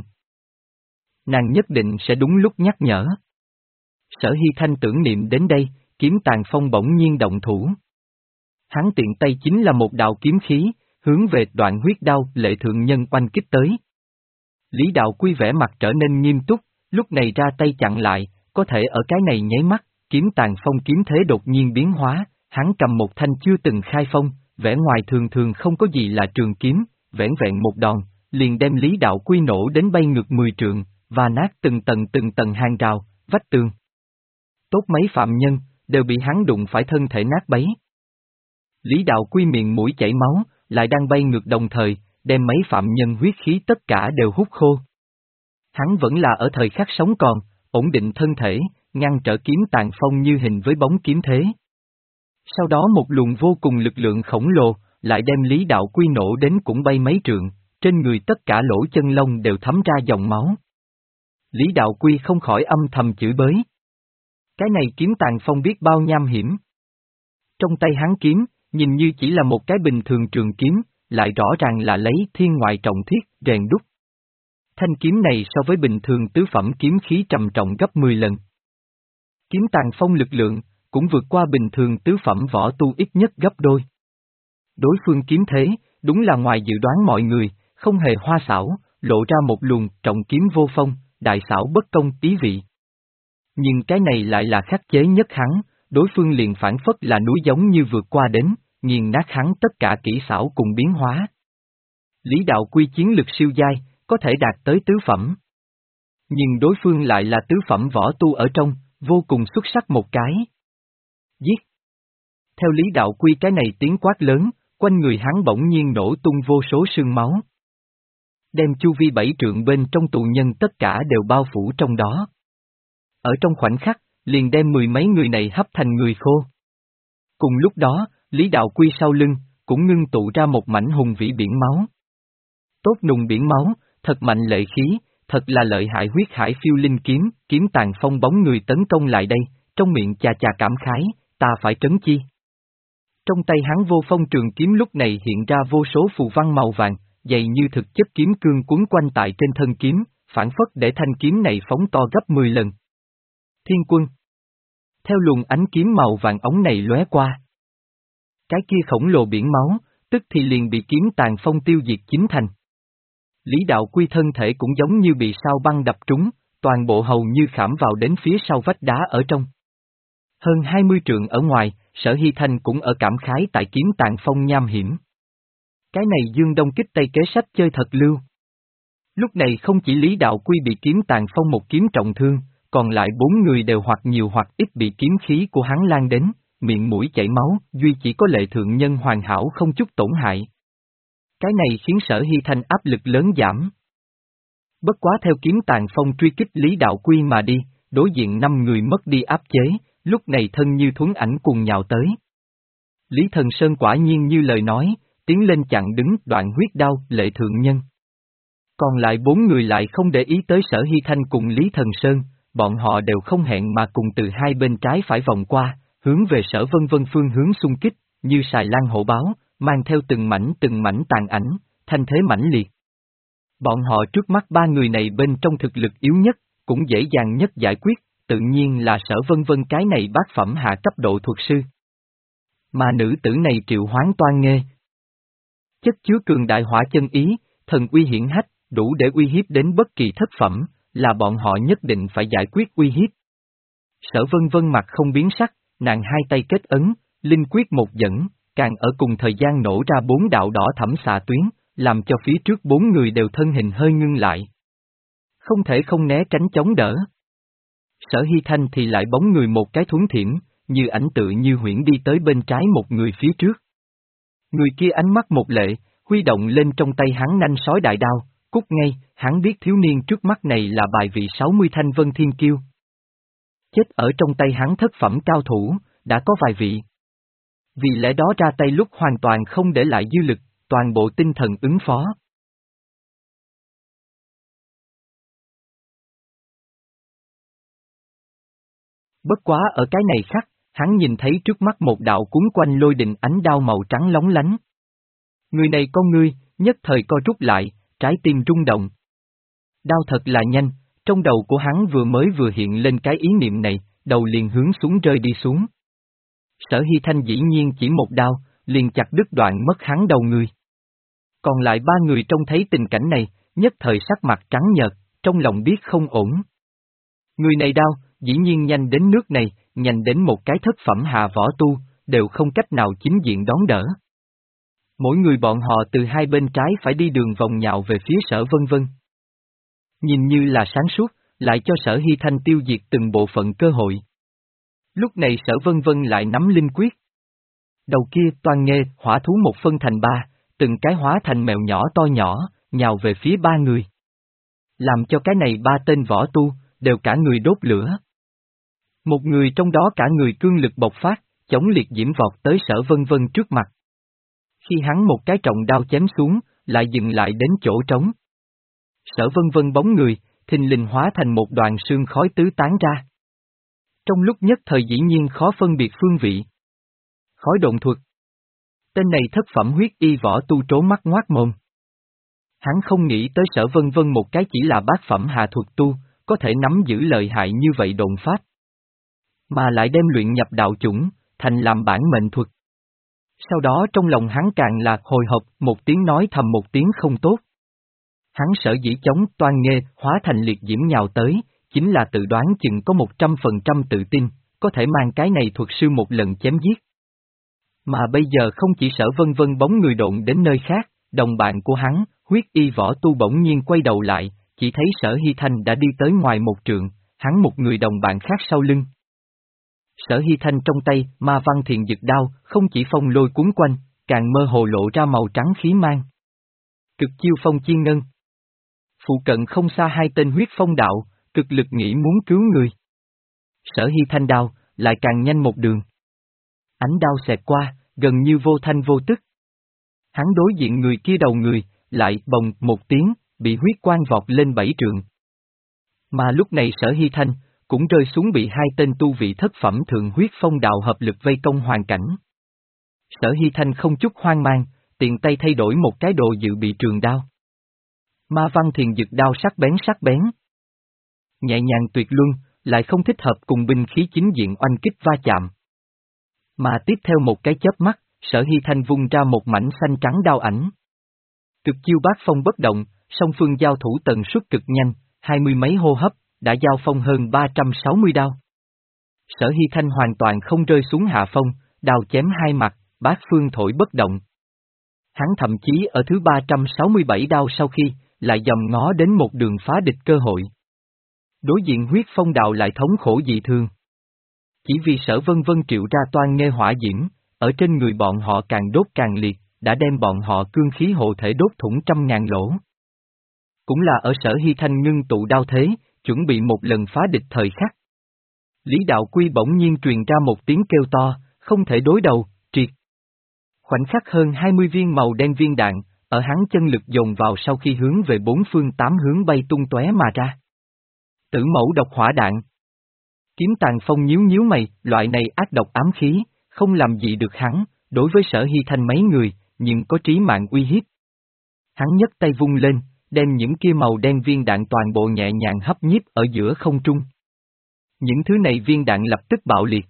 nàng nhất định sẽ đúng lúc nhắc nhở. Sở Hy Thanh tưởng niệm đến đây, kiếm tàn phong bỗng nhiên động thủ. Hắn tiện tay chính là một đạo kiếm khí, hướng về đoạn huyết đao Lệ thượng nhân oanh kích tới. Lý Đạo Quy vẻ mặt trở nên nghiêm túc, lúc này ra tay chặn lại, có thể ở cái này nháy mắt, kiếm tàn phong kiếm thế đột nhiên biến hóa, hắn cầm một thanh chưa từng khai phong, vẻ ngoài thường thường không có gì là trường kiếm, vẻn vẹn một đòn, liền đem Lý Đạo Quy nổ đến bay ngược mười trượng, và nát từng tầng từng tầng hàng rào, vách tường. Tốt mấy phạm nhân, đều bị hắn đụng phải thân thể nát bấy. Lý Đạo Quy miệng mũi chảy máu, lại đang bay ngược đồng thời, đem mấy phạm nhân huyết khí tất cả đều hút khô. Hắn vẫn là ở thời khắc sống còn, ổn định thân thể, ngăn trở kiếm tàn phong như hình với bóng kiếm thế. Sau đó một luồng vô cùng lực lượng khổng lồ, lại đem Lý Đạo Quy nổ đến cũng bay mấy trượng, trên người tất cả lỗ chân lông đều thấm ra dòng máu. Lý Đạo Quy không khỏi âm thầm chửi bới. Cái này kiếm tàn phong biết bao nham hiểm. Trong tay hắn kiếm, nhìn như chỉ là một cái bình thường trường kiếm, lại rõ ràng là lấy thiên ngoại trọng thiết, rèn đúc. Thanh kiếm này so với bình thường tứ phẩm kiếm khí trầm trọng gấp mười lần. Kiếm tàn phong lực lượng, cũng vượt qua bình thường tứ phẩm võ tu ít nhất gấp đôi. Đối phương kiếm thế, đúng là ngoài dự đoán mọi người, không hề hoa xảo, lộ ra một luồng trọng kiếm vô phong, đại xảo bất công ý vị. Nhưng cái này lại là khắc chế nhất hắn, đối phương liền phản phất là núi giống như vượt qua đến, nghiền nát hắn tất cả kỹ xảo cùng biến hóa. Lý Đạo Quy chiến lực siêu giai, có thể đạt tới tứ phẩm. Nhưng đối phương lại là tứ phẩm võ tu ở trong, vô cùng xuất sắc một cái. Giết! Theo Lý Đạo Quy cái này tiếng quát lớn, quanh người hắn bỗng nhiên nổ tung vô số sương máu. Đem chu vi bảy trượng bên trong tù nhân tất cả đều bao phủ trong đó. Ở trong khoảnh khắc, liền đem mười mấy người này hấp thành người khô. Cùng lúc đó, Lý Đạo Quy sau lưng, cũng ngưng tụ ra một mảnh hùng vĩ biển máu. Tốt nùng biển máu, thật mạnh lệ khí, thật là lợi hại huyết hải phiêu linh kiếm, kiếm tàn phong bóng người tấn công lại đây, trong miệng chà chà cảm khái, ta phải trấn chi. Trong tay hắn vô phong trường kiếm lúc này hiện ra vô số phù văn màu vàng, dày như thực chất kiếm cương quấn quanh tại trên thân kiếm, phản phất để thanh kiếm này phóng to gấp mười lần. Thiên quân. Theo luồng ánh kiếm màu vàng ống này lóe qua. Cái kia khổng lồ biển máu, tức thì liền bị kiếm tàn phong tiêu diệt chín thành. Lý Đạo Quy thân thể cũng giống như bị sao băng đập trúng, toàn bộ hầu như khảm vào đến phía sau vách đá ở trong. Hơn hai mươi trượng ở ngoài, Sở Hy Thanh cũng ở cảm khái tại kiếm tàn phong nham hiểm. Cái này Dương Đông kích Tây kế sách chơi thật lưu. Lúc này không chỉ Lý Đạo Quy bị kiếm tàn phong một kiếm trọng thương, còn lại bốn người đều hoặc nhiều hoặc ít bị kiếm khí của hắn lan đến, miệng mũi chảy máu, duy chỉ có Lệ thượng nhân hoàn hảo không chút tổn hại. Cái này khiến Sở Hy Thanh áp lực lớn giảm. Bất quá theo kiếm tàn phong truy kích Lý Đạo Quy mà đi, đối diện năm người mất đi áp chế, lúc này thân như thuấn ảnh cùng nhào tới. Lý Thần Sơn quả nhiên như lời nói, tiến lên chặn đứng đoạn huyết đao Lệ thượng nhân. Còn lại bốn người lại không để ý tới Sở Hy Thanh cùng Lý Thần Sơn, bọn họ đều không hẹn mà cùng từ hai bên trái phải vòng qua, hướng về Sở Vân Vân phương hướng xung kích, như sài lan hổ báo, mang theo từng mảnh từng mảnh tàn ảnh, thanh thế mãnh liệt. Bọn họ trước mắt ba người này bên trong thực lực yếu nhất, cũng dễ dàng nhất giải quyết, tự nhiên là Sở Vân Vân cái này bát phẩm hạ cấp độ thuật sư. Mà nữ tử này triệu hoán toan nghê. Chất chứa cường đại hỏa chân ý, thần uy hiển hách, đủ để uy hiếp đến bất kỳ thất phẩm, là bọn họ nhất định phải giải quyết uy hiếp. Sở Vân Vân mặt không biến sắc, nàng hai tay kết ấn, linh quyết một dẫn, càng ở cùng thời gian nổ ra bốn đạo đỏ thẫm xạ tuyến, làm cho phía trước bốn người đều thân hình hơi ngưng lại. Không thể không né tránh chống đỡ. Sở Hy Thanh thì lại bóng người một cái thuấn thiểm, như ảnh tự như huyễn đi tới bên trái một người phía trước. Người kia ánh mắt một lệ, huy động lên trong tay hắn nanh sói đại đao, cút ngay, hắn biết thiếu niên trước mắt này là bài vị sáu mươi thanh vân thiên kiêu. Chết ở trong tay hắn thất phẩm cao thủ, đã có vài vị. Vì lẽ đó ra tay lúc hoàn toàn không để lại dư lực, toàn bộ tinh thần ứng phó. Bất quá ở cái này khác, hắn nhìn thấy trước mắt một đạo cuốn quanh lôi đình ánh đao màu trắng lóng lánh. Người này con ngươi, nhất thời co rút lại, trái tim rung động. Đao thật là nhanh, trong đầu của hắn vừa mới vừa hiện lên cái ý niệm này, đầu liền hướng xuống rơi đi xuống. Sở Hy Thanh dĩ nhiên chỉ một đao, liền chặt đứt đoạn mất hắn đầu người. Còn lại ba người trông thấy tình cảnh này, nhất thời sắc mặt trắng nhợt, trong lòng biết không ổn. Người này đao, dĩ nhiên nhanh đến nước này, nhanh đến một cái thất phẩm hạ võ tu, đều không cách nào chính diện đón đỡ. Mỗi người bọn họ từ hai bên trái phải đi đường vòng nhạo về phía Sở Vân Vân. Nhìn như là sáng suốt, lại cho Sở Hy Thanh tiêu diệt từng bộ phận cơ hội. Lúc này Sở Vân Vân lại nắm linh quyết. Đầu kia toàn nghê, hỏa thú một phân thành ba, từng cái hóa thành mèo nhỏ to nhỏ, nhào về phía ba người. Làm cho cái này ba tên võ tu, đều cả người đốt lửa. Một người trong đó cả người cương lực bộc phát, chống liệt diễm vọt tới Sở Vân Vân trước mặt. Khi hắn một cái trọng đao chém xuống, lại dừng lại đến chỗ trống. Sở Vân Vân bóng người, thình lình hóa thành một đoàn sương khói tứ tán ra. Trong lúc nhất thời dĩ nhiên khó phân biệt phương vị. Khói độn thuật. Tên này thất phẩm huyết y võ tu trố mắt ngoác mồm. Hắn không nghĩ tới Sở Vân Vân một cái chỉ là bát phẩm hạ thuật tu, có thể nắm giữ lợi hại như vậy độn pháp. Mà lại đem luyện nhập đạo chủng, thành làm bản mệnh thuật. Sau đó trong lòng hắn càng là hồi hộp, một tiếng nói thầm một tiếng không tốt. Hắn sở dĩ chống toan nghê, hóa thành liệt diễm nhào tới, chính là tự đoán chừng có một trăm phần trăm tự tin, có thể mang cái này thuật sư một lần chém giết. Mà bây giờ không chỉ Sở Vân Vân bóng người độn đến nơi khác, đồng bạn của hắn, huyết y võ tu bỗng nhiên quay đầu lại, chỉ thấy Sở Hy Thanh đã đi tới ngoài một trượng, hắn một người đồng bạn khác sau lưng. Sở Hy Thanh trong tay, ma văn thiền dực đao, không chỉ phong lôi cuốn quanh, càng mơ hồ lộ ra màu trắng khí mang. Cực chiêu phong chiên ngân. Phụ cận không xa hai tên huyết phong đạo, cực lực nghĩ muốn cứu người. Sở Hy Thanh đao, lại càng nhanh một đường. Ánh đao xẹt qua, gần như vô thanh vô tức. Hắn đối diện người kia đầu người, lại bồng một tiếng, bị huyết quang vọt lên bảy trượng. Mà lúc này Sở Hy Thanh, cũng rơi xuống bị hai tên tu vị thất phẩm thượng huyết phong đạo hợp lực vây công hoàn cảnh. Sở Hy Thanh không chút hoang mang, tiện tay thay đổi một cái đồ dự bị trường đao. Ma văn thiền dực đao sắc bén sắc bén. Nhẹ nhàng tuyệt luân, lại không thích hợp cùng binh khí chính diện oanh kích va chạm. Mà tiếp theo một cái chớp mắt, Sở Hy Thanh vung ra một mảnh xanh trắng đao ảnh. Cực chiêu bát phong bất động, song phương giao thủ tần suất cực nhanh, hai mươi mấy hô hấp, đã giao phong hơn ba trăm sáu mươi đao. Sở Hy Thanh hoàn toàn không rơi xuống hạ phong, đao chém hai mặt, bát phương thổi bất động. Hắn thậm chí ở thứ ba trăm sáu mươi bảy đao sau khi, lại dòm ngó đến một đường phá địch cơ hội. Đối diện huyết phong đạo lại thống khổ dị thường. Chỉ vì Sở Vân Vân triệu ra toan nghe hỏa diễm, ở trên người bọn họ càng đốt càng liệt, đã đem bọn họ cương khí hộ thể đốt thủng trăm ngàn lỗ. Cũng là ở Sở Hy Thanh ngưng tụ đao thế, chuẩn bị một lần phá địch thời khắc. Lý Đạo Quy bỗng nhiên truyền ra một tiếng kêu to, không thể đối đầu, triệt. Khoảnh khắc hơn hai mươi viên màu đen viên đạn, ở hắn chân lực dồn vào sau khi hướng về bốn phương tám hướng bay tung tóe mà ra. Tử mẫu độc hỏa đạn. Kiếm Tàn Phong nhíu nhíu mày, loại này ác độc ám khí, không làm gì được hắn, đối với Sở Hy Thanh mấy người, nhưng có trí mạng uy hiếp. Hắn nhấc tay vung lên, đem những kia màu đen viên đạn toàn bộ nhẹ nhàng hấp nhiếp ở giữa không trung. Những thứ này viên đạn lập tức bạo liệt.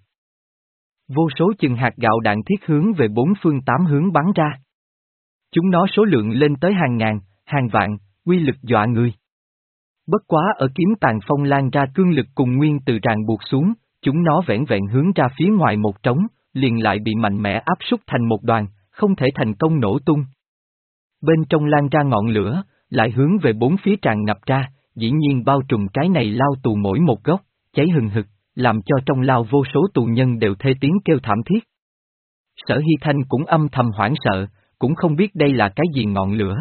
Vô số chừng hạt gạo đạn thiết hướng về bốn phương tám hướng bắn ra. Chúng nó số lượng lên tới hàng ngàn, hàng vạn, uy lực dọa người. Bất quá ở Kiếm Tàn Phong lan ra cương lực cùng nguyên từ ràng buộc xuống, chúng nó vẻn vẹn hướng ra phía ngoài một trống, liền lại bị mạnh mẽ áp súc thành một đoàn, không thể thành công nổ tung. Bên trong lan ra ngọn lửa, lại hướng về bốn phía tràn ngập ra, dĩ nhiên bao trùm cái này lao tù mỗi một góc, cháy hừng hực, làm cho trong lao vô số tù nhân đều thê tiếng kêu thảm thiết. Sở Hy Thanh cũng âm thầm hoảng sợ, cũng không biết đây là cái gì ngọn lửa.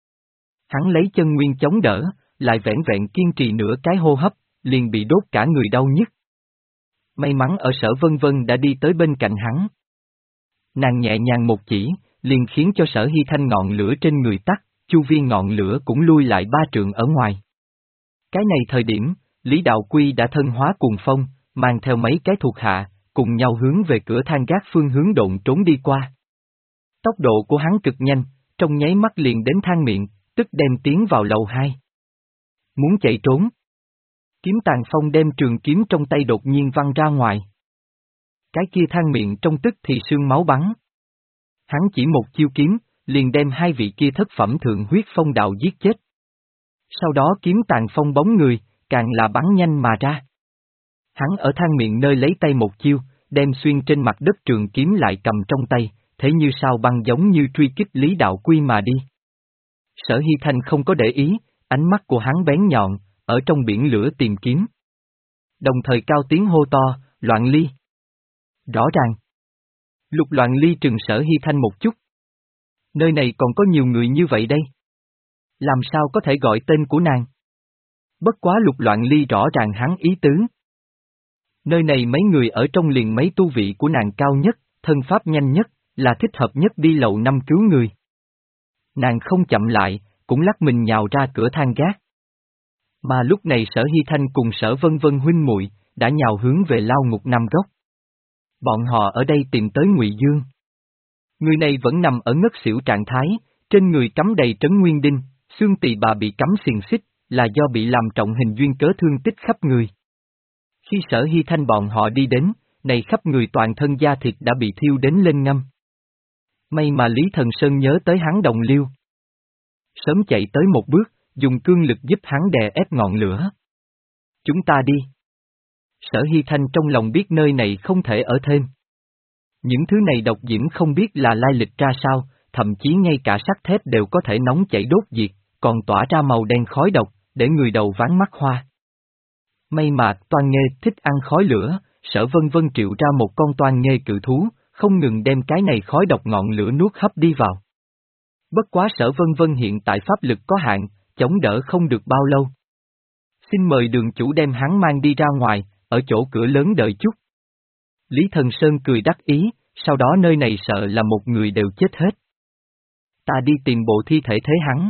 Hắn lấy chân nguyên chống đỡ, lại vẻn vẹn kiên trì nửa cái hô hấp, liền bị đốt cả người đau nhức. May mắn ở Sở Vân Vân đã đi tới bên cạnh hắn. Nàng nhẹ nhàng một chỉ, liền khiến cho Sở Hy Thanh ngọn lửa trên người tắt, chu vi ngọn lửa cũng lui lại ba trượng ở ngoài. Cái này thời điểm, Lý Đạo Quy đã thân hóa cuồng phong, mang theo mấy cái thuộc hạ, cùng nhau hướng về cửa thang gác phương hướng độn trốn đi qua. Tốc độ của hắn cực nhanh, trong nháy mắt liền đến thang miệng, tức đem tiến vào lầu hai. Muốn chạy trốn. Kiếm Tàn Phong đem trường kiếm trong tay đột nhiên văng ra ngoài. Cái kia thang miệng trong tức thì sương máu bắn. Hắn chỉ một chiêu kiếm, liền đem hai vị kia thất phẩm thượng huyết phong đạo giết chết. Sau đó kiếm Tàn Phong bóng người, càng là bắn nhanh mà ra. Hắn ở thang miệng nơi lấy tay một chiêu, đem xuyên trên mặt đất trường kiếm lại cầm trong tay, thế như sao băng giống như truy kích Lý Đạo Quy mà đi. Sở Hy Thanh không có để ý, ánh mắt của hắn bén nhọn, ở trong biển lửa tìm kiếm. Đồng thời cao tiếng hô to, Loạn Ly. Rõ ràng. Lục Loạn Ly trừng Sở Hy Thanh một chút. Nơi này còn có nhiều người như vậy đây. Làm sao có thể gọi tên của nàng? Bất quá Lục Loạn Ly rõ ràng hắn ý tứ. Nơi này mấy người ở trong liền mấy tu vị của nàng cao nhất, thân pháp nhanh nhất, là thích hợp nhất đi lầu năm cứu người. Nàng không chậm lại, cũng lắc mình nhào ra cửa thang gác. Mà lúc này Sở Hy Thanh cùng Sở Vân Vân huynh muội đã nhào hướng về lao ngục năm góc. Bọn họ ở đây tìm tới Ngụy Dương. Người này vẫn nằm ở ngất xỉu trạng thái, trên người cắm đầy trấn nguyên đinh, xương tỳ bà bị cắm xiềng xích, là do bị làm trọng hình duyên cớ thương tích khắp người. Khi Sở Hy Thanh bọn họ đi đến, này khắp người toàn thân da thịt đã bị thiêu đến lên ngâm. May mà Lý Thần Sơn nhớ tới hắn đồng liêu. Sớm chạy tới một bước, dùng cương lực giúp hắn đè ép ngọn lửa. Chúng ta đi. Sở Hy Thanh trong lòng biết nơi này không thể ở thêm. Những thứ này độc diễm không biết là lai lịch ra sao, thậm chí ngay cả sắt thép đều có thể nóng chảy đốt diệt, còn tỏa ra màu đen khói độc, để người đầu ván mắt hoa. May mà Toan Nghê thích ăn khói lửa, Sở Vân Vân triệu ra một con Toan Nghê cự thú, không ngừng đem cái này khói độc ngọn lửa nuốt hấp đi vào. Bất quá Sở Vân Vân hiện tại pháp lực có hạn, chống đỡ không được bao lâu. Xin mời đường chủ đem hắn mang đi ra ngoài, ở chỗ cửa lớn đợi chút. Lý Thần Sơn cười đắc ý, sau đó nơi này sợ là một người đều chết hết. Ta đi tìm bộ thi thể thế hắn.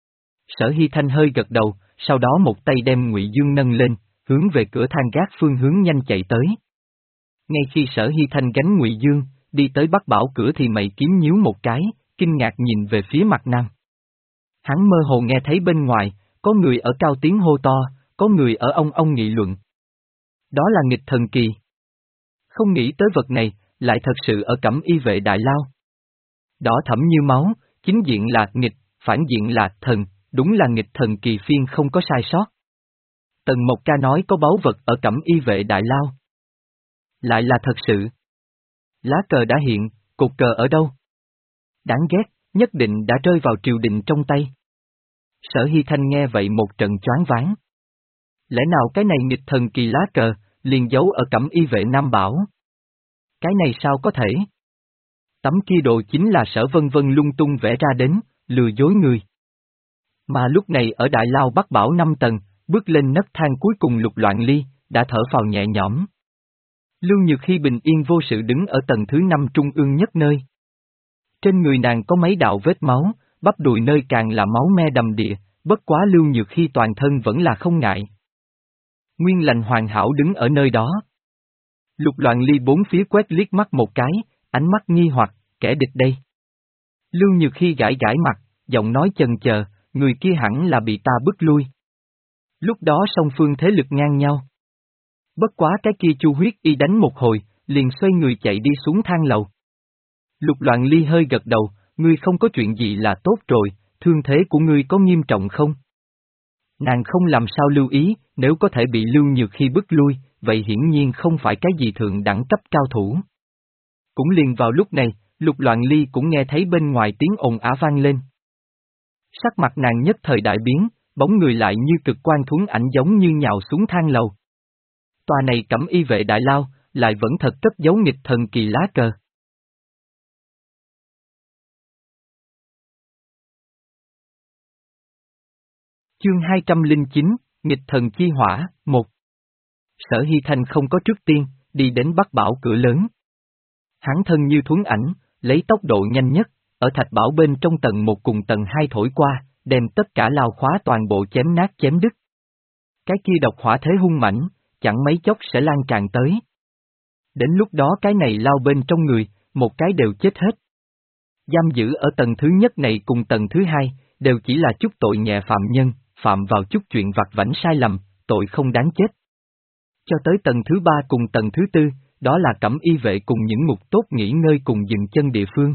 Sở Hy Thanh hơi gật đầu, sau đó một tay đem Ngụy Dương nâng lên, hướng về cửa thang gác phương hướng nhanh chạy tới. Ngay khi Sở Hy Thanh gánh Ngụy Dương, đi tới Bắc Bảo cửa thì mày kiếm nhíu một cái, kinh ngạc nhìn về phía mặt nam. Hắn mơ hồ nghe thấy bên ngoài, có người ở cao tiếng hô to, có người ở ong ong nghị luận. Đó là nghịch thần kỳ. Không nghĩ tới vật này, lại thật sự ở Cẩm Y vệ đại lao. Đỏ thẫm như máu, chính diện là nghịch, phản diện là thần, đúng là nghịch thần kỳ phiên không có sai sót. Tần Mộc Ca nói có báu vật ở Cẩm Y vệ đại lao. Lại là thật sự. Lá cờ đã hiện, cột cờ ở đâu? Đáng ghét, nhất định đã rơi vào triều đình trong tay. Sở Hy Thanh nghe vậy một trận choáng váng. Lẽ nào cái này nghịch thần kỳ lá cờ, liền giấu ở Cẩm Y vệ Nam Bảo? Cái này sao có thể? Tấm kia đồ chính là Sở Vân Vân lung tung vẽ ra đến, lừa dối người. Mà lúc này ở Đại Lao Bắc Bảo năm tầng, bước lên nấc thang cuối cùng Lục Loạn Ly, đã thở phào nhẹ nhõm. Lưu Nhược Hy bình yên vô sự đứng ở tầng thứ năm trung ương nhất nơi. Trên người nàng có mấy đạo vết máu, bắp đùi nơi càng là máu me đầm đìa, bất quá Lưu Nhược Hy toàn thân vẫn là không ngại. Nguyên lành hoàn hảo đứng ở nơi đó. Lục Loạn Ly bốn phía quét liếc mắt một cái, ánh mắt nghi hoặc, kẻ địch đây. Lưu Nhược Hy gãi gãi mặt, giọng nói chần chờ, người kia hẳn là bị ta bức lui. Lúc đó song phương thế lực ngang nhau. Bất quá cái kia Chu Huyết Y đánh một hồi, liền xoay người chạy đi xuống thang lầu. Lục Loạn Ly hơi gật đầu, ngươi không có chuyện gì là tốt rồi, thương thế của ngươi có nghiêm trọng không? Nàng không làm sao lưu ý, nếu có thể bị Lưu Nhược Hy bức lui, vậy hiển nhiên không phải cái gì thượng đẳng cấp cao thủ. Cũng liền vào lúc này, Lục Loạn Ly cũng nghe thấy bên ngoài tiếng ồn ào vang lên. Sắc mặt nàng nhất thời đại biến, bóng người lại như cực quan thuấn ảnh giống như nhào xuống thang lầu. tòa này cẩm y vệ đại lao, lại vẫn thật cất giấu nghịch thần kỳ lá cờ. Chương hai trăm lẻ chín, nghịch thần chi hỏa, một. Sở Hy Thanh không có trước tiên, đi đến Bắc Bảo cửa lớn. Hắn thân như thuấn ảnh, lấy tốc độ nhanh nhất, ở thạch bảo bên trong tầng một cùng tầng hai thổi qua, đem tất cả lao khóa toàn bộ chém nát chém đứt. Cái kia độc hỏa thế hung mãnh, chẳng mấy chốc sẽ lan tràn tới. Đến lúc đó cái này lao bên trong người, một cái đều chết hết. Giam giữ ở tầng thứ nhất này cùng tầng thứ hai, đều chỉ là chút tội nhẹ phạm nhân, phạm vào chút chuyện vặt vãnh sai lầm, tội không đáng chết. Cho tới tầng thứ ba cùng tầng thứ tư, đó là cẩm y vệ cùng những ngục tốt nghỉ ngơi cùng dừng chân địa phương.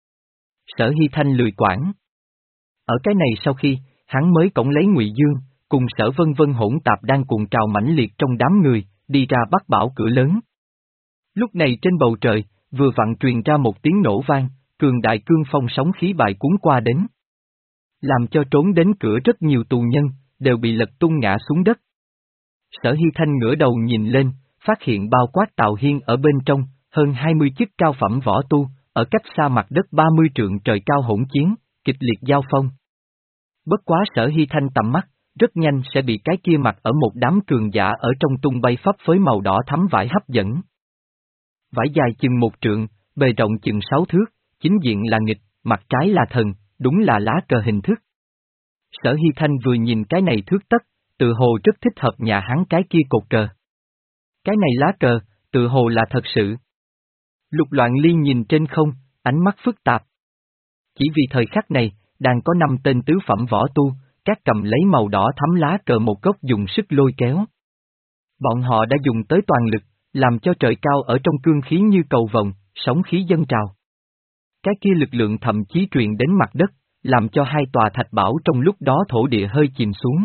Sở Hy Thanh lười quản. Ở cái này sau khi, hắn mới cổng lấy Ngụy Dương, cùng Sở Vân Vân hỗn tạp đang cuồng trào mãnh liệt trong đám người, đi ra Bắc Bảo cửa lớn. Lúc này trên bầu trời, vừa vặn truyền ra một tiếng nổ vang, cường đại cương phong sóng khí bại cuốn qua đến. Làm cho trốn đến cửa rất nhiều tù nhân, đều bị lật tung ngã xuống đất. Sở Hy Thanh ngửa đầu nhìn lên, phát hiện bao quát Tào Hiên ở bên trong, hơn hai mươi chức cao phẩm võ tu, ở cách xa mặt đất ba mươi trượng trời cao hỗn chiến, kịch liệt giao phong. Bất quá Sở Hy Thanh tầm mắt, rất nhanh sẽ bị cái kia mặt ở một đám cường giả ở trong tung bay pháp phối màu đỏ thắm vải hấp dẫn. Vải dài chừng một trượng, bề rộng chừng sáu thước, chính diện là nghịch, mặt trái là thần, đúng là lá cờ hình thức. Sở Hy Thanh vừa nhìn cái này thước tất, tự hồ rất thích hợp nhà hắn cái kia cột cờ. Cái này lá cờ, tự hồ là thật sự. Lục Loạn Ly nhìn trên không, ánh mắt phức tạp. Chỉ vì thời khắc này, đang có năm tên tứ phẩm võ tu, các cầm lấy màu đỏ thắm lá cờ một góc dùng sức lôi kéo. Bọn họ đã dùng tới toàn lực, làm cho trời cao ở trong cương khí như cầu vồng, sóng khí dâng trào. Cái kia lực lượng thậm chí truyền đến mặt đất, làm cho hai tòa thạch bảo trong lúc đó thổ địa hơi chìm xuống.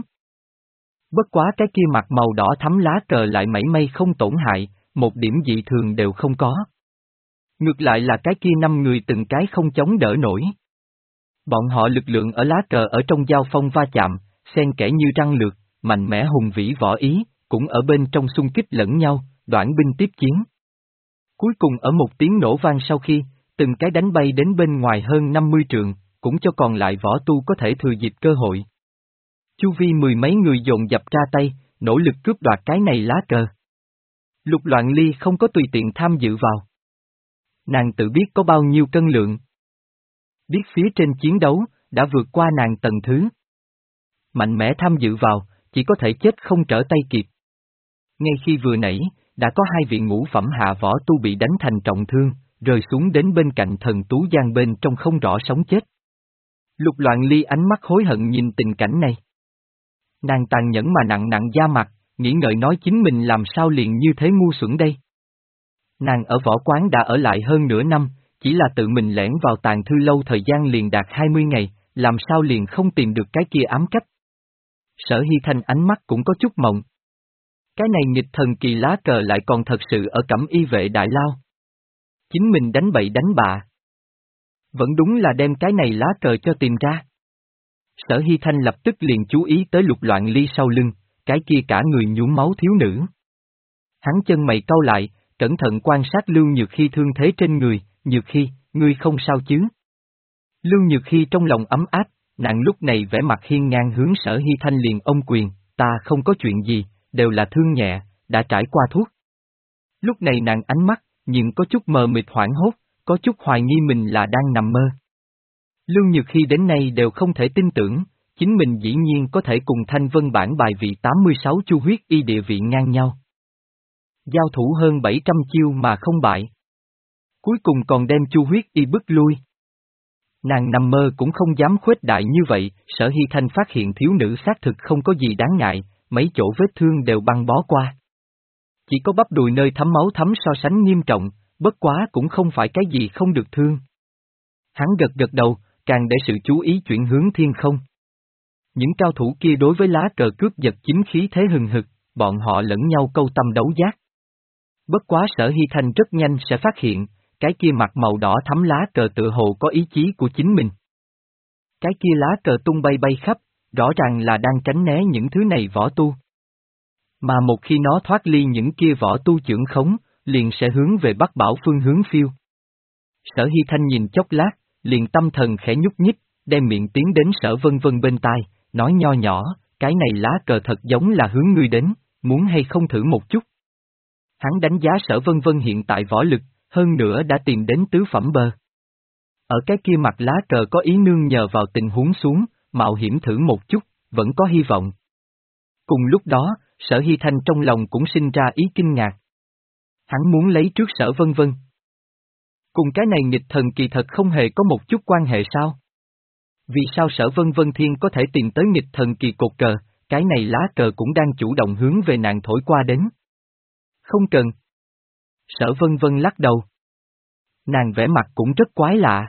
Bất quá cái kia mặt màu đỏ thắm lá cờ lại mảy may không tổn hại, một điểm dị thường đều không có. Ngược lại là cái kia năm người từng cái không chống đỡ nổi. Bọn họ lực lượng ở lá cờ ở trong giao phong va chạm, xen kẽ như răng lược, mạnh mẽ hùng vĩ võ ý, cũng ở bên trong xung kích lẫn nhau, đoản binh tiếp chiến. Cuối cùng ở một tiếng nổ vang sau khi, từng cái đánh bay đến bên ngoài hơn năm mươi trượng, cũng cho còn lại võ tu có thể thừa dịp cơ hội. Chu vi mười mấy người dồn dập ra tay, nỗ lực cướp đoạt cái này lá cờ. Lục Loạn Ly không có tùy tiện tham dự vào. Nàng tự biết có bao nhiêu cân lượng. Biết phía trên chiến đấu, đã vượt qua nàng tầng thứ. Mạnh mẽ tham dự vào, chỉ có thể chết không trở tay kịp. Ngay khi vừa nãy, đã có hai vị ngũ phẩm hạ võ tu bị đánh thành trọng thương, rơi xuống đến bên cạnh thần tú giang bên trong không rõ sống chết. Lục Loạn Ly ánh mắt hối hận nhìn tình cảnh này. Nàng tàn nhẫn mà nặng nặng da mặt, nghĩ ngợi nói chính mình làm sao liền như thế ngu xuẩn đây. Nàng ở võ quán đã ở lại hơn nửa năm, chỉ là tự mình lẻn vào tàng thư lâu thời gian liền đạt hai mươi ngày, làm sao liền không tìm được cái kia ám cách. Sở Hy Thanh ánh mắt cũng có chút mộng. Cái này nghịch thần kỳ lá cờ lại còn thật sự ở cẩm y vệ đại lao. Chính mình đánh bậy đánh bạ. Vẫn đúng là đem cái này lá cờ cho tìm ra. Sở Hy Thanh lập tức liền chú ý tới Lục Loạn Ly sau lưng, cái kia cả người nhuốm máu thiếu nữ. Hắn chân mày cau lại, cẩn thận quan sát Lưu Nhược Hy thương thế trên người, Nhược Hy, ngươi không sao chứ? Lưu Nhược Hy trong lòng ấm áp, nàng lúc này vẻ mặt hiên ngang hướng Sở Hy Thanh liền ôm quyền, ta không có chuyện gì, đều là thương nhẹ, đã trải qua thuốc. Lúc này nàng ánh mắt, nhưng có chút mờ mịt hoảng hốt, có chút hoài nghi mình là đang nằm mơ. Lưu Nhược Hy đến nay đều không thể tin tưởng, chính mình dĩ nhiên có thể cùng Thanh Vân bản bài vị tám mươi sáu chu huyết y địa vị ngang nhau. Giao thủ hơn bảy trăm chiêu mà không bại. Cuối cùng còn đem chu huyết y bức lui. Nàng nằm mơ cũng không dám khuếch đại như vậy, Sở Hy Thanh phát hiện thiếu nữ xác thực không có gì đáng ngại, mấy chỗ vết thương đều băng bó qua. Chỉ có bắp đùi nơi thấm máu thấm so sánh nghiêm trọng, bất quá cũng không phải cái gì không được thương. Hắn gật gật đầu, càng để sự chú ý chuyển hướng thiên không. Những cao thủ kia đối với lá cờ cướp giật chính khí thế hừng hực, bọn họ lẫn nhau câu tâm đấu giác. Bất quá Sở Hy Thanh rất nhanh sẽ phát hiện, cái kia mặt màu đỏ thắm lá cờ tự hồ có ý chí của chính mình. Cái kia lá cờ tung bay bay khắp, rõ ràng là đang tránh né những thứ này võ tu. Mà một khi nó thoát ly những kia võ tu chưởng khống, liền sẽ hướng về Bắc Bảo phương hướng phiêu. Sở Hy Thanh nhìn chốc lát, liền tâm thần khẽ nhúc nhích, đem miệng tiến đến Sở Vân Vân bên tai, nói nho nhỏ, cái này lá cờ thật giống là hướng ngươi đến, muốn hay không thử một chút. Hắn đánh giá Sở Vân Vân hiện tại võ lực, hơn nữa đã tìm đến tứ phẩm bờ. Ở cái kia mặt lá cờ có ý nương nhờ vào tình huống xuống, mạo hiểm thử một chút, vẫn có hy vọng. Cùng lúc đó, Sở Hy Thanh trong lòng cũng sinh ra ý kinh ngạc. Hắn muốn lấy trước Sở Vân Vân. Cùng cái này nghịch thần kỳ thật không hề có một chút quan hệ sao? Vì sao Sở Vân Vân Thiên có thể tìm tới nghịch thần kỳ cột cờ, cái này lá cờ cũng đang chủ động hướng về nàng thổi qua đến? Không cần. Sở Vân Vân lắc đầu. Nàng vẻ mặt cũng rất quái lạ.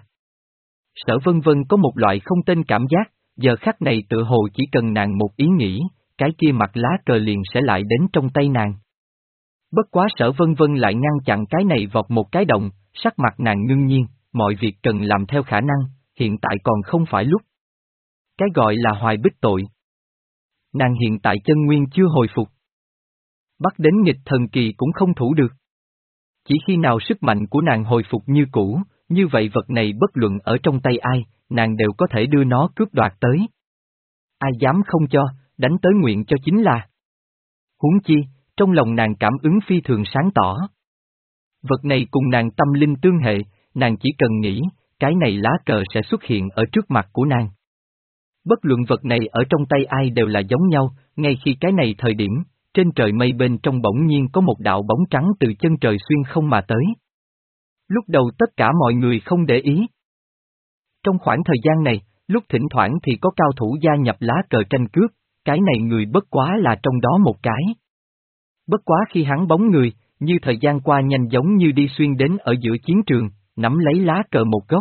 Sở Vân Vân có một loại không tên cảm giác, giờ khắc này tự hồ chỉ cần nàng một ý nghĩ, cái kia mặt lá cờ liền sẽ lại đến trong tay nàng. Bất quá Sở Vân Vân lại ngăn chặn cái này vọt một cái động, sắc mặt nàng ngưng nhiên, mọi việc cần làm theo khả năng, hiện tại còn không phải lúc. Cái gọi là hoài bích tội. Nàng hiện tại chân nguyên chưa hồi phục. Bắt đến nghịch thần kỳ cũng không thủ được. Chỉ khi nào sức mạnh của nàng hồi phục như cũ, như vậy vật này bất luận ở trong tay ai, nàng đều có thể đưa nó cướp đoạt tới. Ai dám không cho, đánh tới nguyện cho chính là. Huống chi, trong lòng nàng cảm ứng phi thường sáng tỏ. Vật này cùng nàng tâm linh tương hệ, nàng chỉ cần nghĩ, cái này lá cờ sẽ xuất hiện ở trước mặt của nàng. Bất luận vật này ở trong tay ai đều là giống nhau, ngay khi cái này thời điểm, trên trời mây bên trong bỗng nhiên có một đạo bóng trắng từ chân trời xuyên không mà tới. Lúc đầu tất cả mọi người không để ý. Trong khoảng thời gian này, lúc thỉnh thoảng thì có cao thủ gia nhập lá cờ tranh cướp, cái này người bất quá là trong đó một cái. Bất quá khi hắn bóng người, như thời gian qua nhanh giống như đi xuyên đến ở giữa chiến trường, nắm lấy lá cờ một góc.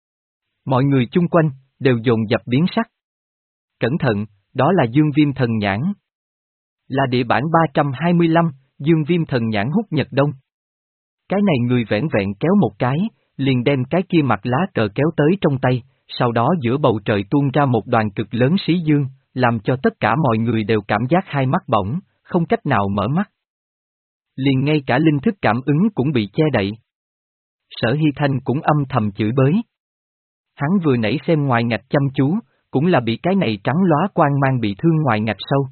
Mọi người chung quanh, đều dồn dập biến sắc. Cẩn thận, đó là Dương Viêm Thần Nhãn. Là địa bản ba trăm hai mươi lăm, Dương Viêm Thần Nhãn hút Nhật Đông. Cái này người vẻn vẹn kéo một cái, liền đem cái kia mặt lá cờ kéo tới trong tay, sau đó giữa bầu trời tuôn ra một đoàn cực lớn xí dương, làm cho tất cả mọi người đều cảm giác hai mắt bỏng, không cách nào mở mắt. Liền ngay cả linh thức cảm ứng cũng bị che đậy. Sở Hy Thanh cũng âm thầm chửi bới. Hắn vừa nãy xem ngoài ngạch chăm chú, cũng là bị cái này trắng lóa quang mang bị thương ngoài ngạch sâu.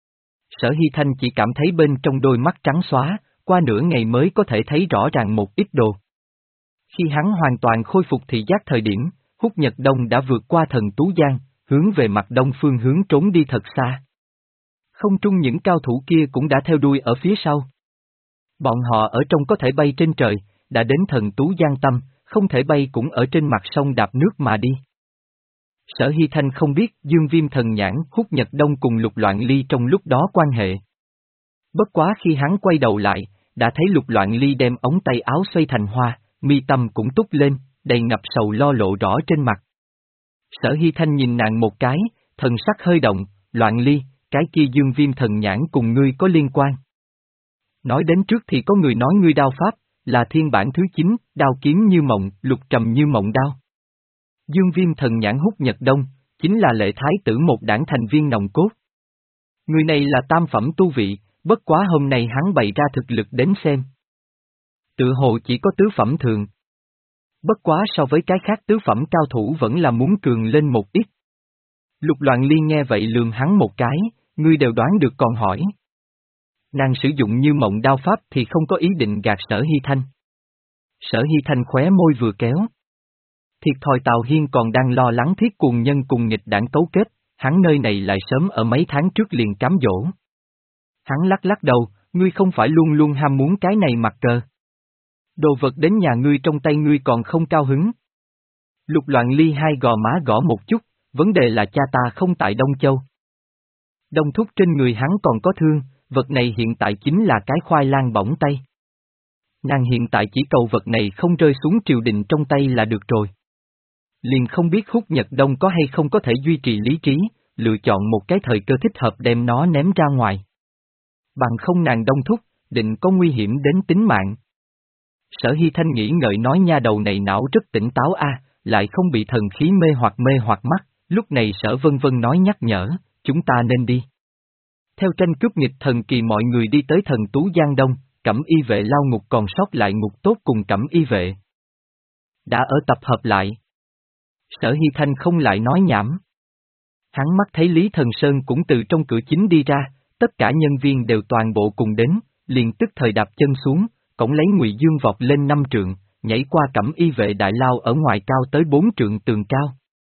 Sở Hy Thanh chỉ cảm thấy bên trong đôi mắt trắng xóa, qua nửa ngày mới có thể thấy rõ ràng một ít đồ. Khi hắn hoàn toàn khôi phục thị giác thời điểm, hút Nhật Đông đã vượt qua thần Tú Giang, hướng về mặt đông phương hướng trốn đi thật xa. Không trung những cao thủ kia cũng đã theo đuôi ở phía sau. Bọn họ ở trong có thể bay trên trời, đã đến thần Tú Giang tâm, không thể bay cũng ở trên mặt sông đạp nước mà đi. Sở Hy Thanh không biết Dương Viêm Thần Nhãn hút Nhật Đông cùng Lục Loạn Ly trong lúc đó quan hệ. Bất quá khi hắn quay đầu lại, đã thấy Lục Loạn Ly đem ống tay áo xoay thành hoa, mi tâm cũng túc lên, đầy ngập sầu lo lộ rõ trên mặt. Sở Hy Thanh nhìn nàng một cái, thần sắc hơi động, Loạn Ly, cái kia Dương Viêm Thần Nhãn cùng ngươi có liên quan. Nói đến trước thì có người nói ngươi đao pháp, là thiên bản thứ chín, đao kiếm như mộng, lục trầm như mộng đao. Dương Viêm Thần Nhãn hút Nhật Đông, chính là Lệ Thái Tử một đảng thành viên nòng cốt. Người này là tam phẩm tu vị, bất quá hôm nay hắn bày ra thực lực đến xem. Tự hồ chỉ có tứ phẩm thường. Bất quá so với cái khác tứ phẩm cao thủ vẫn là muốn cường lên một ít. Lục Loạn Ly nghe vậy lườm hắn một cái, ngươi đều đoán được còn hỏi. Nàng sử dụng như mộng đao pháp thì không có ý định gạt Sở Hy Thanh. Sở Hy Thanh khóe môi vừa kéo. Thiệt thòi Tào Hiên còn đang lo lắng thiết cuồng nhân cùng nghịch đảng cấu kết, hắn nơi này lại sớm ở mấy tháng trước liền cám dỗ. Hắn lắc lắc đầu, ngươi không phải luôn luôn ham muốn cái này mặt cờ. Đồ vật đến nhà ngươi trong tay ngươi còn không cao hứng. Lục Loạn Ly hai gò má gõ một chút, vấn đề là cha ta không tại Đông Châu. Đông thúc trên người hắn còn có thương, vật này hiện tại chính là cái khoai lang bỏng tay. Nàng hiện tại chỉ cầu vật này không rơi xuống triều đình trong tay là được rồi. Liền không biết hút Nhật Đông có hay không có thể duy trì lý trí, lựa chọn một cái thời cơ thích hợp đem nó ném ra ngoài. Bằng không nàng Đông thúc, định có nguy hiểm đến tính mạng. Sở Hy Thanh nghĩ ngợi nói nha đầu này não rất tỉnh táo a, lại không bị thần khí mê hoặc mê hoặc mắt, lúc này Sở Vân Vân nói nhắc nhở, chúng ta nên đi. Theo tranh cướp nghịch thần kỳ mọi người đi tới thần tú Giang Đông, Cẩm Y vệ lao ngục còn sót lại ngục tốt cùng Cẩm Y vệ. Đã ở tập hợp lại. Sở Hy Thanh không lại nói nhảm. Hắn mắt thấy Lý Thần Sơn cũng từ trong cửa chính đi ra, tất cả nhân viên đều toàn bộ cùng đến, liền tức thời đạp chân xuống, cổng lấy Ngụy Dương vọt lên năm trượng, nhảy qua Cẩm Y vệ đại lao ở ngoài cao tới bốn trượng tường cao.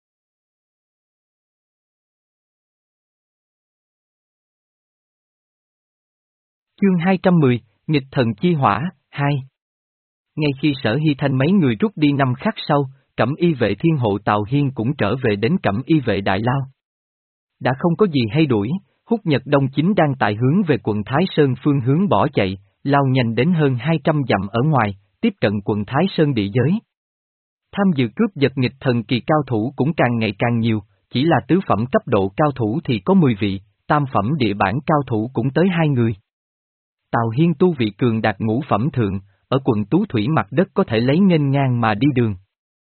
Chương hai trăm mười, Nghịch thần chi hỏa, hai. Ngay khi Sở Hy Thanh mấy người rút đi năm khắc sau, Cẩm Y vệ thiên hộ Tào Hiên cũng trở về đến Cẩm Y vệ đại lao. Đã không có gì hay đuổi, Húc Nhật Đông chính đang tại hướng về quận Thái Sơn phương hướng bỏ chạy, lao nhanh đến hơn hai trăm dặm ở ngoài, tiếp cận quận Thái Sơn địa giới. Tham dự cướp giật nghịch thần kỳ cao thủ cũng càng ngày càng nhiều, chỉ là tứ phẩm cấp độ cao thủ thì có mười vị, tam phẩm địa bản cao thủ cũng tới hai người. Tào Hiên tu vị cường đạt ngũ phẩm thượng, ở quận Tú Thủy mặt đất có thể lấy nghênh ngang mà đi đường.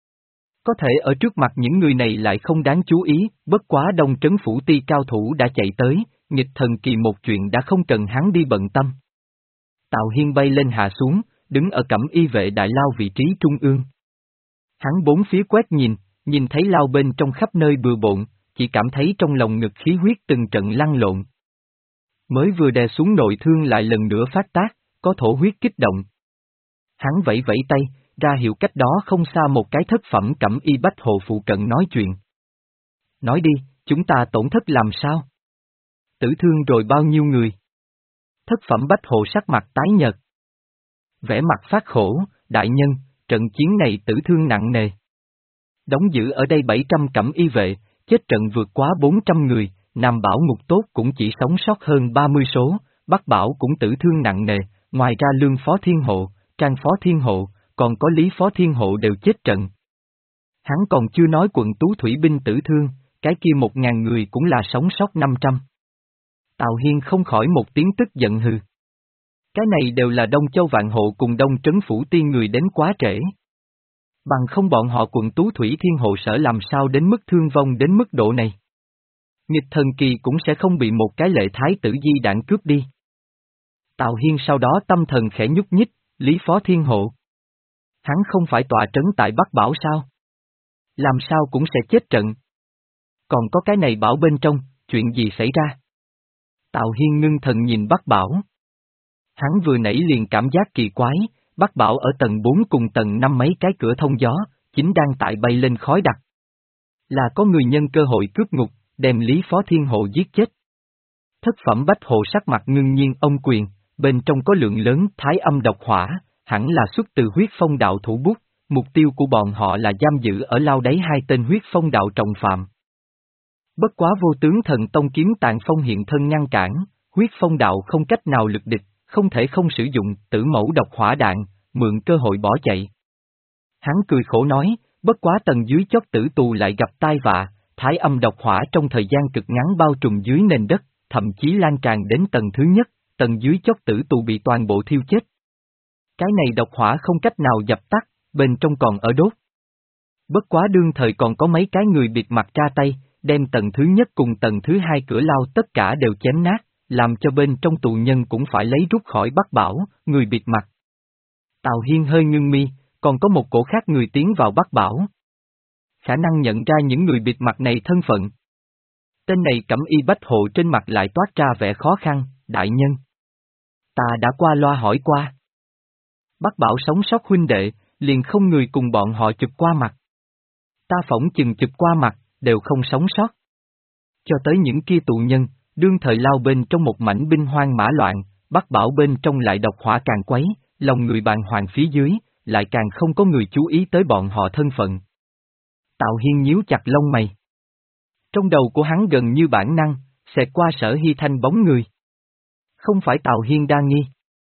Có thể ở trước mặt những người này lại không đáng chú ý, bất quá Đông Trấn Phủ Ti cao thủ đã chạy tới, nghịch thần kỳ một chuyện đã không cần hắn đi bận tâm. Tào Hiên bay lên hạ xuống, đứng ở Cẩm Y vệ đại lao vị trí trung ương. Hắn bốn phía quét nhìn, nhìn thấy lao bên trong khắp nơi bừa bộn, chỉ cảm thấy trong lòng ngực khí huyết từng trận lăn lộn. Mới vừa đè xuống nội thương lại lần nữa phát tác, có thổ huyết kích động. Hắn vẫy vẫy tay, ra hiệu cách đó không xa một cái thất phẩm Cẩm Y bách hộ phụ cận nói chuyện. Nói đi, chúng ta tổn thất làm sao? Tử thương rồi bao nhiêu người? Thất phẩm bách hộ sắc mặt tái nhợt. Vẻ mặt phát khổ, đại nhân, trận chiến này tử thương nặng nề. Đóng giữ ở đây bảy trăm Cẩm Y vệ, chết trận vượt quá bốn trăm người, Nam Bảo ngục tốt cũng chỉ sống sót hơn ba mươi số, Bắc Bảo cũng tử thương nặng nề, ngoài ra Lương Phó Thiên Hộ, Trang Phó Thiên Hộ, còn có Lý Phó Thiên Hộ đều chết trận. Hắn còn chưa nói quận Tú Thủy binh tử thương, cái kia một ngàn người cũng là sống sót năm trăm. Tào Hiên không khỏi một tiếng tức giận hừ. Cái này đều là Đông Châu Vạn Hộ cùng Đông Trấn Phủ Tiên người đến quá trễ. Bằng không bọn họ quận Tú Thủy Thiên Hộ sở làm sao đến mức thương vong đến mức độ này. Nghịch thần kỳ cũng sẽ không bị một cái lệ thái tử di đạn cướp đi. Tào Hiên sau đó tâm thần khẽ nhúc nhích, Lý Phó Thiên Hộ. Hắn không phải tọa trấn tại Bắc Bảo sao? Làm sao cũng sẽ chết trận. Còn có cái này bảo bên trong, chuyện gì xảy ra? Tào Hiên ngưng thần nhìn Bắc Bảo. Hắn vừa nãy liền cảm giác kỳ quái, Bắc Bảo ở tầng bốn cùng tầng năm mấy cái cửa thông gió, chính đang tại bay lên khói đặc. Là có người nhân cơ hội cướp ngục, đem Lý Phó Thiên Hộ giết chết. Thất phẩm bách hộ sắc mặt ngưng nhiên ông quyền, bên trong có lượng lớn thái âm độc hỏa, hẳn là xuất từ huyết phong đạo thủ bút, mục tiêu của bọn họ là giam giữ ở lao đáy hai tên huyết phong đạo trọng phạm. Bất quá vô tướng thần tông kiếm tạng phong hiện thân ngăn cản, huyết phong đạo không cách nào lực địch, không thể không sử dụng tử mẫu độc hỏa đạn, mượn cơ hội bỏ chạy. Hắn cười khổ nói, bất quá tầng dưới chót tử tù lại gặp tai vạ, thái âm độc hỏa trong thời gian cực ngắn bao trùm dưới nền đất, thậm chí lan tràn đến tầng thứ nhất, tầng dưới chót tử tù bị toàn bộ thiêu chết. Cái này độc hỏa không cách nào dập tắt, bên trong còn ở đốt. Bất quá đương thời còn có mấy cái người bịt mặt ra tay, đem tầng thứ nhất cùng tầng thứ hai cửa lao tất cả đều chém nát, làm cho bên trong tù nhân cũng phải lấy rút khỏi Bắc Bảo, người bịt mặt. Tào Hiên hơi ngưng mi, còn có một cổ khác người tiến vào Bắc Bảo. Khả năng nhận ra những người bịt mặt này thân phận. Tên này Cẩm Y bách hộ trên mặt lại toát ra vẻ khó khăn, đại nhân. Ta đã qua loa hỏi qua. Bắc Bảo sống sót huynh đệ, liền không người cùng bọn họ chụp qua mặt. Ta phỏng chừng chụp qua mặt, đều không sống sót. Cho tới những kia tù nhân, đương thời lao bên trong một mảnh binh hoang mã loạn, Bắc Bảo bên trong lại độc hỏa càng quấy, lòng người bàng hoàng phía dưới, lại càng không có người chú ý tới bọn họ thân phận. Tào Hiên nhíu chặt lông mày. Trong đầu của hắn gần như bản năng, xẹt qua Sở Hy Thanh bóng người. Không phải Tào Hiên đa nghi.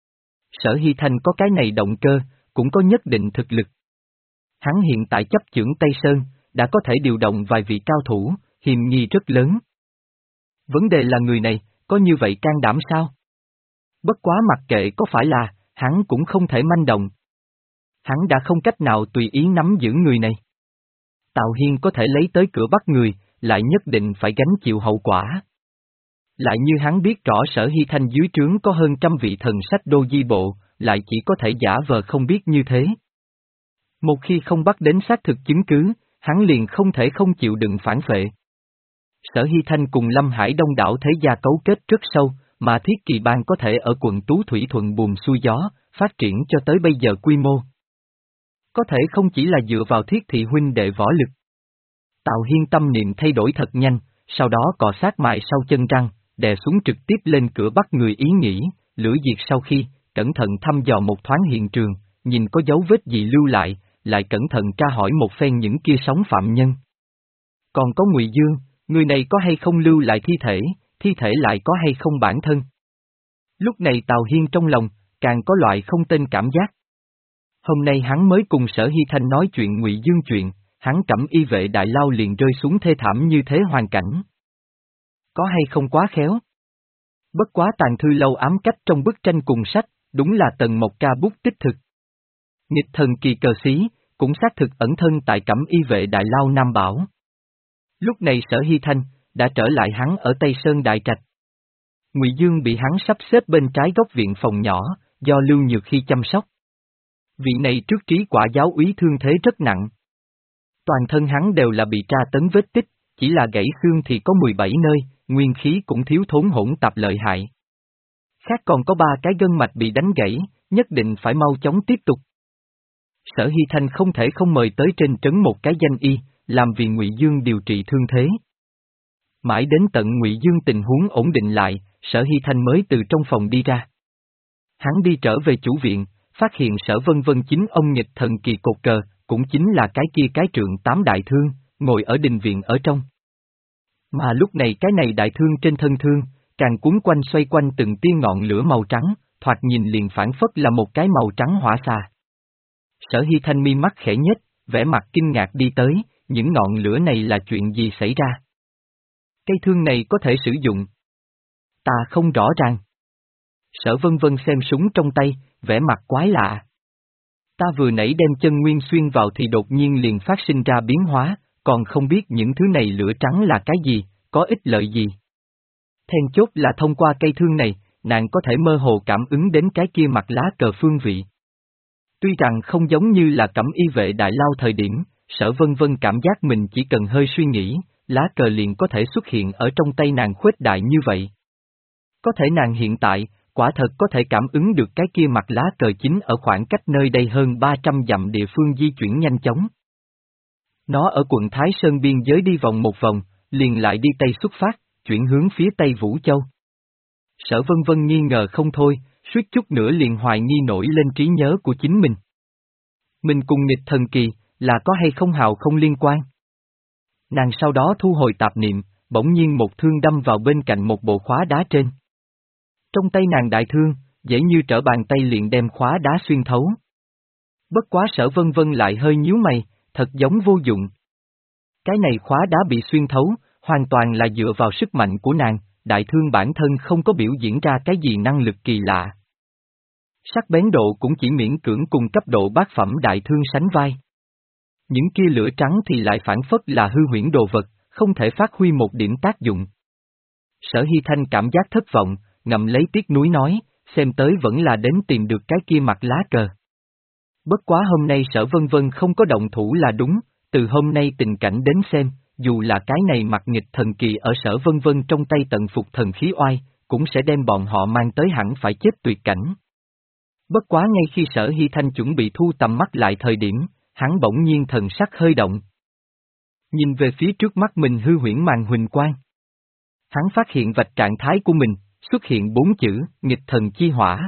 Sở Hy Thanh có cái này động cơ, cũng có nhất định thực lực. Hắn hiện tại chấp chưởng Tây Sơn, đã có thể điều động vài vị cao thủ, hiềm nghi rất lớn. Vấn đề là người này, có như vậy can đảm sao? Bất quá mặc kệ có phải là, hắn cũng không thể manh động. Hắn đã không cách nào tùy ý nắm giữ người này. Tào Hiên có thể lấy tới cửa bắt người, lại nhất định phải gánh chịu hậu quả. Lại như hắn biết rõ Sở Hy Thanh dưới trướng có hơn trăm vị thần sách đô di bộ, lại chỉ có thể giả vờ không biết như thế. Một khi không bắt đến xác thực chứng cứ, hắn liền không thể không chịu đựng phản phệ. Sở Hy Thanh cùng Lâm Hải đông đảo thế gia cấu kết rất sâu, mà Thiết Kỳ Bang có thể ở quận Tú Thủy thuận buồm xuôi gió, phát triển cho tới bây giờ quy mô. Có thể không chỉ là dựa vào Thiết Thị huynh đệ võ lực. Tào Hiên tâm niệm thay đổi thật nhanh, sau đó cọ sát mại sau chân răng, đè xuống trực tiếp lên cửa bắt người ý nghĩ, lửa diệt sau khi, cẩn thận thăm dò một thoáng hiện trường, nhìn có dấu vết gì lưu lại, lại cẩn thận tra hỏi một phen những kia sống phạm nhân. Còn có Ngụy Dương, người này có hay không lưu lại thi thể, thi thể lại có hay không bản thân. Lúc này Tào Hiên trong lòng, càng có loại không tên cảm giác. Hôm nay hắn mới cùng Sở Hy Thanh nói chuyện Ngụy Dương chuyện, hắn Cẩm Y vệ đại lao liền rơi xuống thê thảm như thế hoàn cảnh. Có hay không quá khéo? Bất quá tàn thư lâu ám cách trong bức tranh cùng sách, đúng là Tần Mộc ca bút tích thực. Nghịch thần kỳ cờ xí, cũng xác thực ẩn thân tại Cẩm Y vệ đại lao Nam Bảo. Lúc này Sở Hy Thanh, đã trở lại hắn ở Tây Sơn Đại Trạch. Ngụy Dương bị hắn sắp xếp bên trái góc viện phòng nhỏ, do Lưu Nhược Hy chăm sóc. Vị này trước trí quả giáo úy thương thế rất nặng. Toàn thân hắn đều là bị tra tấn vết tích, chỉ là gãy xương thì có mười bảy nơi, nguyên khí cũng thiếu thốn hỗn tạp lợi hại. Khác còn có ba cái gân mạch bị đánh gãy, nhất định phải mau chóng tiếp tục. Sở Hy Thanh không thể không mời tới trên trấn một cái danh y, làm vì Ngụy Dương điều trị thương thế. Mãi đến tận Ngụy Dương tình huống ổn định lại, Sở Hy Thanh mới từ trong phòng đi ra. Hắn đi trở về chủ viện, phát hiện Sở Vân Vân chính ông nghịch thần kỳ cột cờ, cũng chính là cái kia cái trượng tám đại thương, ngồi ở đình viện ở trong. Mà lúc này cái này đại thương trên thân thương, càng cuốn quanh xoay quanh từng tia ngọn lửa màu trắng, thoạt nhìn liền phản phất là một cái màu trắng hỏa xà. Sở Hy Thanh mi mắt khẽ nhếch, vẻ mặt kinh ngạc đi tới, những ngọn lửa này là chuyện gì xảy ra? Cây thương này có thể sử dụng? Ta không rõ ràng. Sở Vân Vân xem súng trong tay, vẻ mặt quái lạ. Ta vừa nãy đem chân nguyên xuyên vào thì đột nhiên liền phát sinh ra biến hóa, còn không biết những thứ này lửa trắng là cái gì, có ích lợi gì. Then chốt là thông qua cây thương này, nàng có thể mơ hồ cảm ứng đến cái kia mặt lá cờ phương vị. Tuy rằng không giống như là Cẩm Y vệ đại lao thời điểm, Sở Vân Vân cảm giác mình chỉ cần hơi suy nghĩ, lá cờ liền có thể xuất hiện ở trong tay nàng khuếch đại như vậy. Có thể nàng hiện tại, quả thật có thể cảm ứng được cái kia mặt lá cờ chính ở khoảng cách nơi đây hơn ba trăm dặm địa phương di chuyển nhanh chóng. Nó ở quận Thái Sơn biên giới đi vòng một vòng, liền lại đi Tây xuất phát, chuyển hướng phía Tây Vũ Châu. Sở Vân Vân nghi ngờ không thôi, suýt chút nữa liền hoài nghi nổi lên trí nhớ của chính mình. Mình cùng nghịch thần kỳ, là có hay không hào không liên quan? Nàng sau đó thu hồi tạp niệm, bỗng nhiên một thương đâm vào bên cạnh một bộ khóa đá trên. Trong tay nàng đại thương, dễ như trở bàn tay liền đem khóa đá xuyên thấu. Bất quá Sở Vân Vân lại hơi nhíu mày, thật giống vô dụng. Cái này khóa đá bị xuyên thấu, hoàn toàn là dựa vào sức mạnh của nàng, đại thương bản thân không có biểu diễn ra cái gì năng lực kỳ lạ. Sắc bén độ cũng chỉ miễn cưỡng cùng cấp độ bát phẩm đại thương sánh vai. Những kia lửa trắng thì lại phản phất là hư huyễn đồ vật, không thể phát huy một điểm tác dụng. Sở Hy Thanh cảm giác thất vọng, ngậm lấy tiếc nuối nói, xem tới vẫn là đến tìm được cái kia mặt lá cờ. Bất quá hôm nay Sở Vân Vân không có động thủ là đúng, từ hôm nay tình cảnh đến xem, dù là cái này mặt nghịch thần kỳ ở Sở Vân Vân trong tay tận phục thần khí oai, cũng sẽ đem bọn họ mang tới hẳn phải chết tuyệt cảnh. Bất quá ngay khi Sở Hy Thanh chuẩn bị thu tầm mắt lại thời điểm, hắn bỗng nhiên thần sắc hơi động. Nhìn về phía trước mắt mình hư huyễn màn huỳnh quang. Hắn phát hiện vạch trạng thái của mình, xuất hiện bốn chữ, nghịch thần chi hỏa.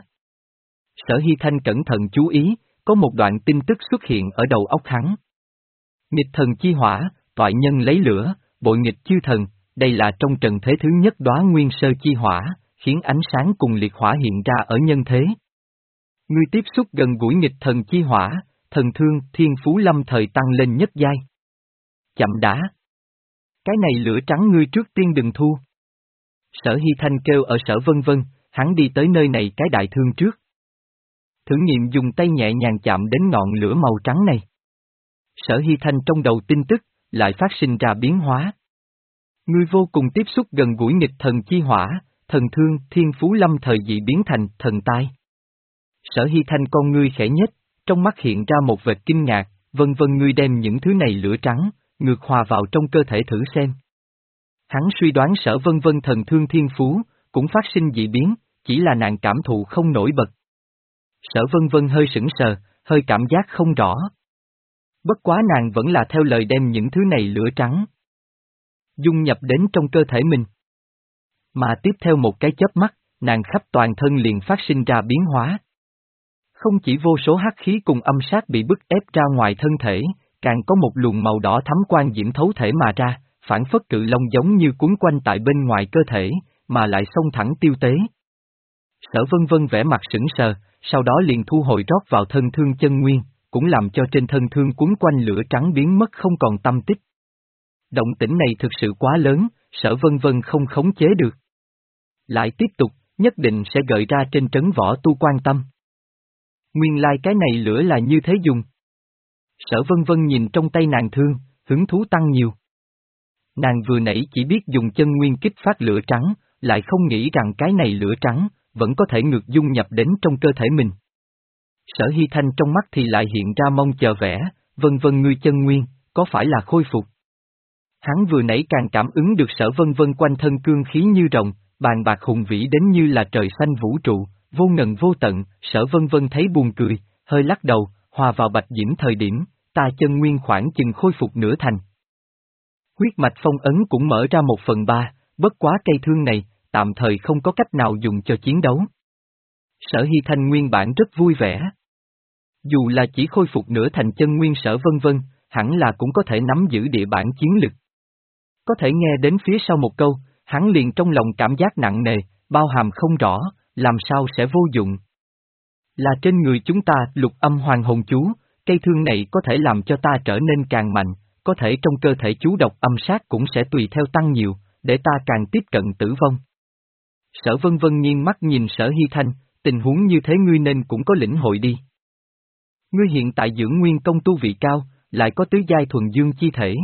Sở Hy Thanh cẩn thận chú ý, có một đoạn tin tức xuất hiện ở đầu óc hắn. Nghịch thần chi hỏa, toại nhân lấy lửa, bội nghịch chư thần, đây là trong trần thế thứ nhất đóa nguyên sơ chi hỏa, khiến ánh sáng cùng liệt hỏa hiện ra ở nhân thế. Ngươi tiếp xúc gần gũi nghịch thần chi hỏa, thần thương thiên phú lâm thời tăng lên nhất giai. Chậm đã. Cái này lửa trắng ngươi trước tiên đừng thu. Sở Hy Thanh kêu ở Sở Vân Vân, hắn đi tới nơi này cái đại thương trước. Thử nghiệm dùng tay nhẹ nhàng chạm đến ngọn lửa màu trắng này. Sở Hy Thanh trong đầu tin tức, lại phát sinh ra biến hóa. Ngươi vô cùng tiếp xúc gần gũi nghịch thần chi hỏa, thần thương, thiên phú lâm thời dị biến thành thần tai. Sở Hy Thanh con ngươi khẽ nhếch, trong mắt hiện ra một vệt kinh ngạc, vân vân ngươi đem những thứ này lửa trắng, ngược hòa vào trong cơ thể thử xem. Hắn suy đoán sở vân vân thần thương thiên phú, cũng phát sinh dị biến, chỉ là nàng cảm thụ không nổi bật. Sở vân vân hơi sững sờ, hơi cảm giác không rõ. Bất quá nàng vẫn là theo lời đem những thứ này lửa trắng dung nhập đến trong cơ thể mình. Mà tiếp theo một cái chớp mắt, nàng khắp toàn thân liền phát sinh ra biến hóa. Không chỉ vô số hắc khí cùng âm sát bị bức ép ra ngoài thân thể, càng có một luồng màu đỏ thắm quang diễm thấu thể mà ra, phản phất cự long giống như cuốn quanh tại bên ngoài cơ thể, mà lại xông thẳng tiêu tế. Sở vân vân vẻ mặt sững sờ, sau đó liền thu hồi rót vào thân thương chân nguyên, cũng làm cho trên thân thương cuốn quanh lửa trắng biến mất không còn tâm tích. Động tĩnh này thực sự quá lớn, sở vân vân không khống chế được. Lại tiếp tục, nhất định sẽ gợi ra trên trấn võ tu quan tâm. Nguyên lai cái này lửa là như thế dùng. Sở vân vân nhìn trong tay nàng thương, hứng thú tăng nhiều. Nàng vừa nãy chỉ biết dùng chân nguyên kích phát lửa trắng, lại không nghĩ rằng cái này lửa trắng, vẫn có thể ngược dung nhập đến trong cơ thể mình. Sở Hy Thanh trong mắt thì lại hiện ra mong chờ vẻ, vân vân ngươi chân nguyên, có phải là khôi phục? Hắn vừa nãy càng cảm ứng được sở vân vân quanh thân cương khí như rồng, bàn bạc hùng vĩ đến như là trời xanh vũ trụ, vô ngần vô tận, sở vân vân thấy buồn cười, hơi lắc đầu, hòa vào bạch diễm thời điểm, ta chân nguyên khoảng chừng khôi phục nửa thành. Huyết mạch phong ấn cũng mở ra một phần ba, bất quá cây thương này, tạm thời không có cách nào dùng cho chiến đấu. Sở Hy Thanh nguyên bản rất vui vẻ. Dù là chỉ khôi phục nửa thành chân nguyên sở vân vân, hẳn là cũng có thể nắm giữ địa bản chiến lực. Có thể nghe đến phía sau một câu, hắn liền trong lòng cảm giác nặng nề, bao hàm không rõ, làm sao sẽ vô dụng. Là trên người chúng ta lục âm hoàng hồn chú, cây thương này có thể làm cho ta trở nên càng mạnh, có thể trong cơ thể chú độc âm sát cũng sẽ tùy theo tăng nhiều, để ta càng tiếp cận tử vong. Sở vân vân nghiêng mắt nhìn sở Hy Thanh, tình huống như thế ngươi nên cũng có lĩnh hội đi. Ngươi hiện tại dưỡng nguyên công tu vị cao, lại có tứ giai thuần dương chi thể.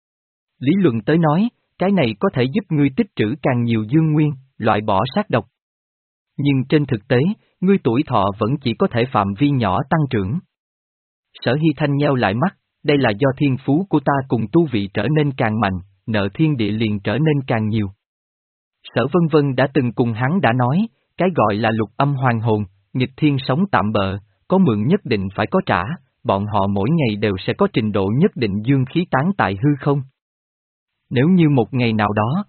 Lý luận tới nói, cái này có thể giúp ngươi tích trữ càng nhiều dương nguyên, loại bỏ sát độc. Nhưng trên thực tế, ngươi tuổi thọ vẫn chỉ có thể phạm vi nhỏ tăng trưởng. Sở Hy Thanh nheo lại mắt, đây là do thiên phú của ta cùng tu vị trở nên càng mạnh, nợ thiên địa liền trở nên càng nhiều. Sở Vân Vân đã từng cùng hắn đã nói, cái gọi là lục âm hoàng hồn, nghịch thiên sống tạm bợ, có mượn nhất định phải có trả, bọn họ mỗi ngày đều sẽ có trình độ nhất định dương khí tán tại hư không. Nếu như một ngày nào đó,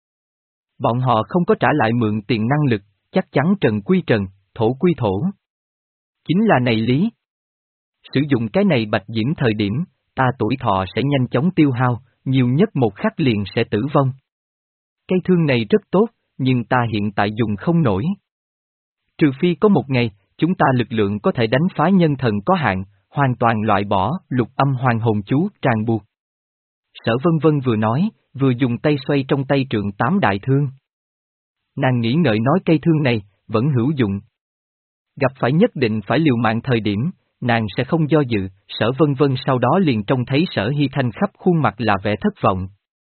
bọn họ không có trả lại mượn tiền năng lực, chắc chắn trần quy trần, thổ quy thổ. Chính là này lý. Sử dụng cái này bạch diễm thời điểm, ta tuổi thọ sẽ nhanh chóng tiêu hao, nhiều nhất một khắc liền sẽ tử vong. Cây thương này rất tốt, nhưng ta hiện tại dùng không nổi. Trừ phi có một ngày, chúng ta lực lượng có thể đánh phá nhân thần có hạn, hoàn toàn loại bỏ lục âm hoàng hồn chú tràn buộc. Sở Vân Vân vừa nói, vừa dùng tay xoay trong tay trượng tám đại thương. Nàng nghĩ ngợi nói cây thương này, vẫn hữu dụng. Gặp phải nhất định phải liều mạng thời điểm, nàng sẽ không do dự, Sở Vân Vân sau đó liền trông thấy Sở Hy Thanh khắp khuôn mặt là vẻ thất vọng.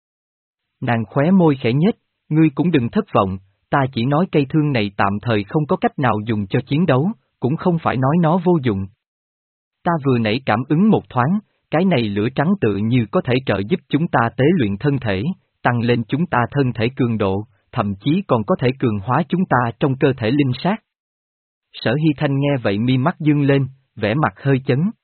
Nàng khóe môi khẽ nhếch, ngươi cũng đừng thất vọng, ta chỉ nói cây thương này tạm thời không có cách nào dùng cho chiến đấu, cũng không phải nói nó vô dụng. Ta vừa nãy cảm ứng một thoáng, cái này lửa trắng tự như có thể trợ giúp chúng ta tế luyện thân thể, tăng lên chúng ta thân thể cường độ, thậm chí còn có thể cường hóa chúng ta trong cơ thể linh sát. Sở Hy Thanh nghe vậy mi mắt dương lên, vẻ mặt hơi chấn.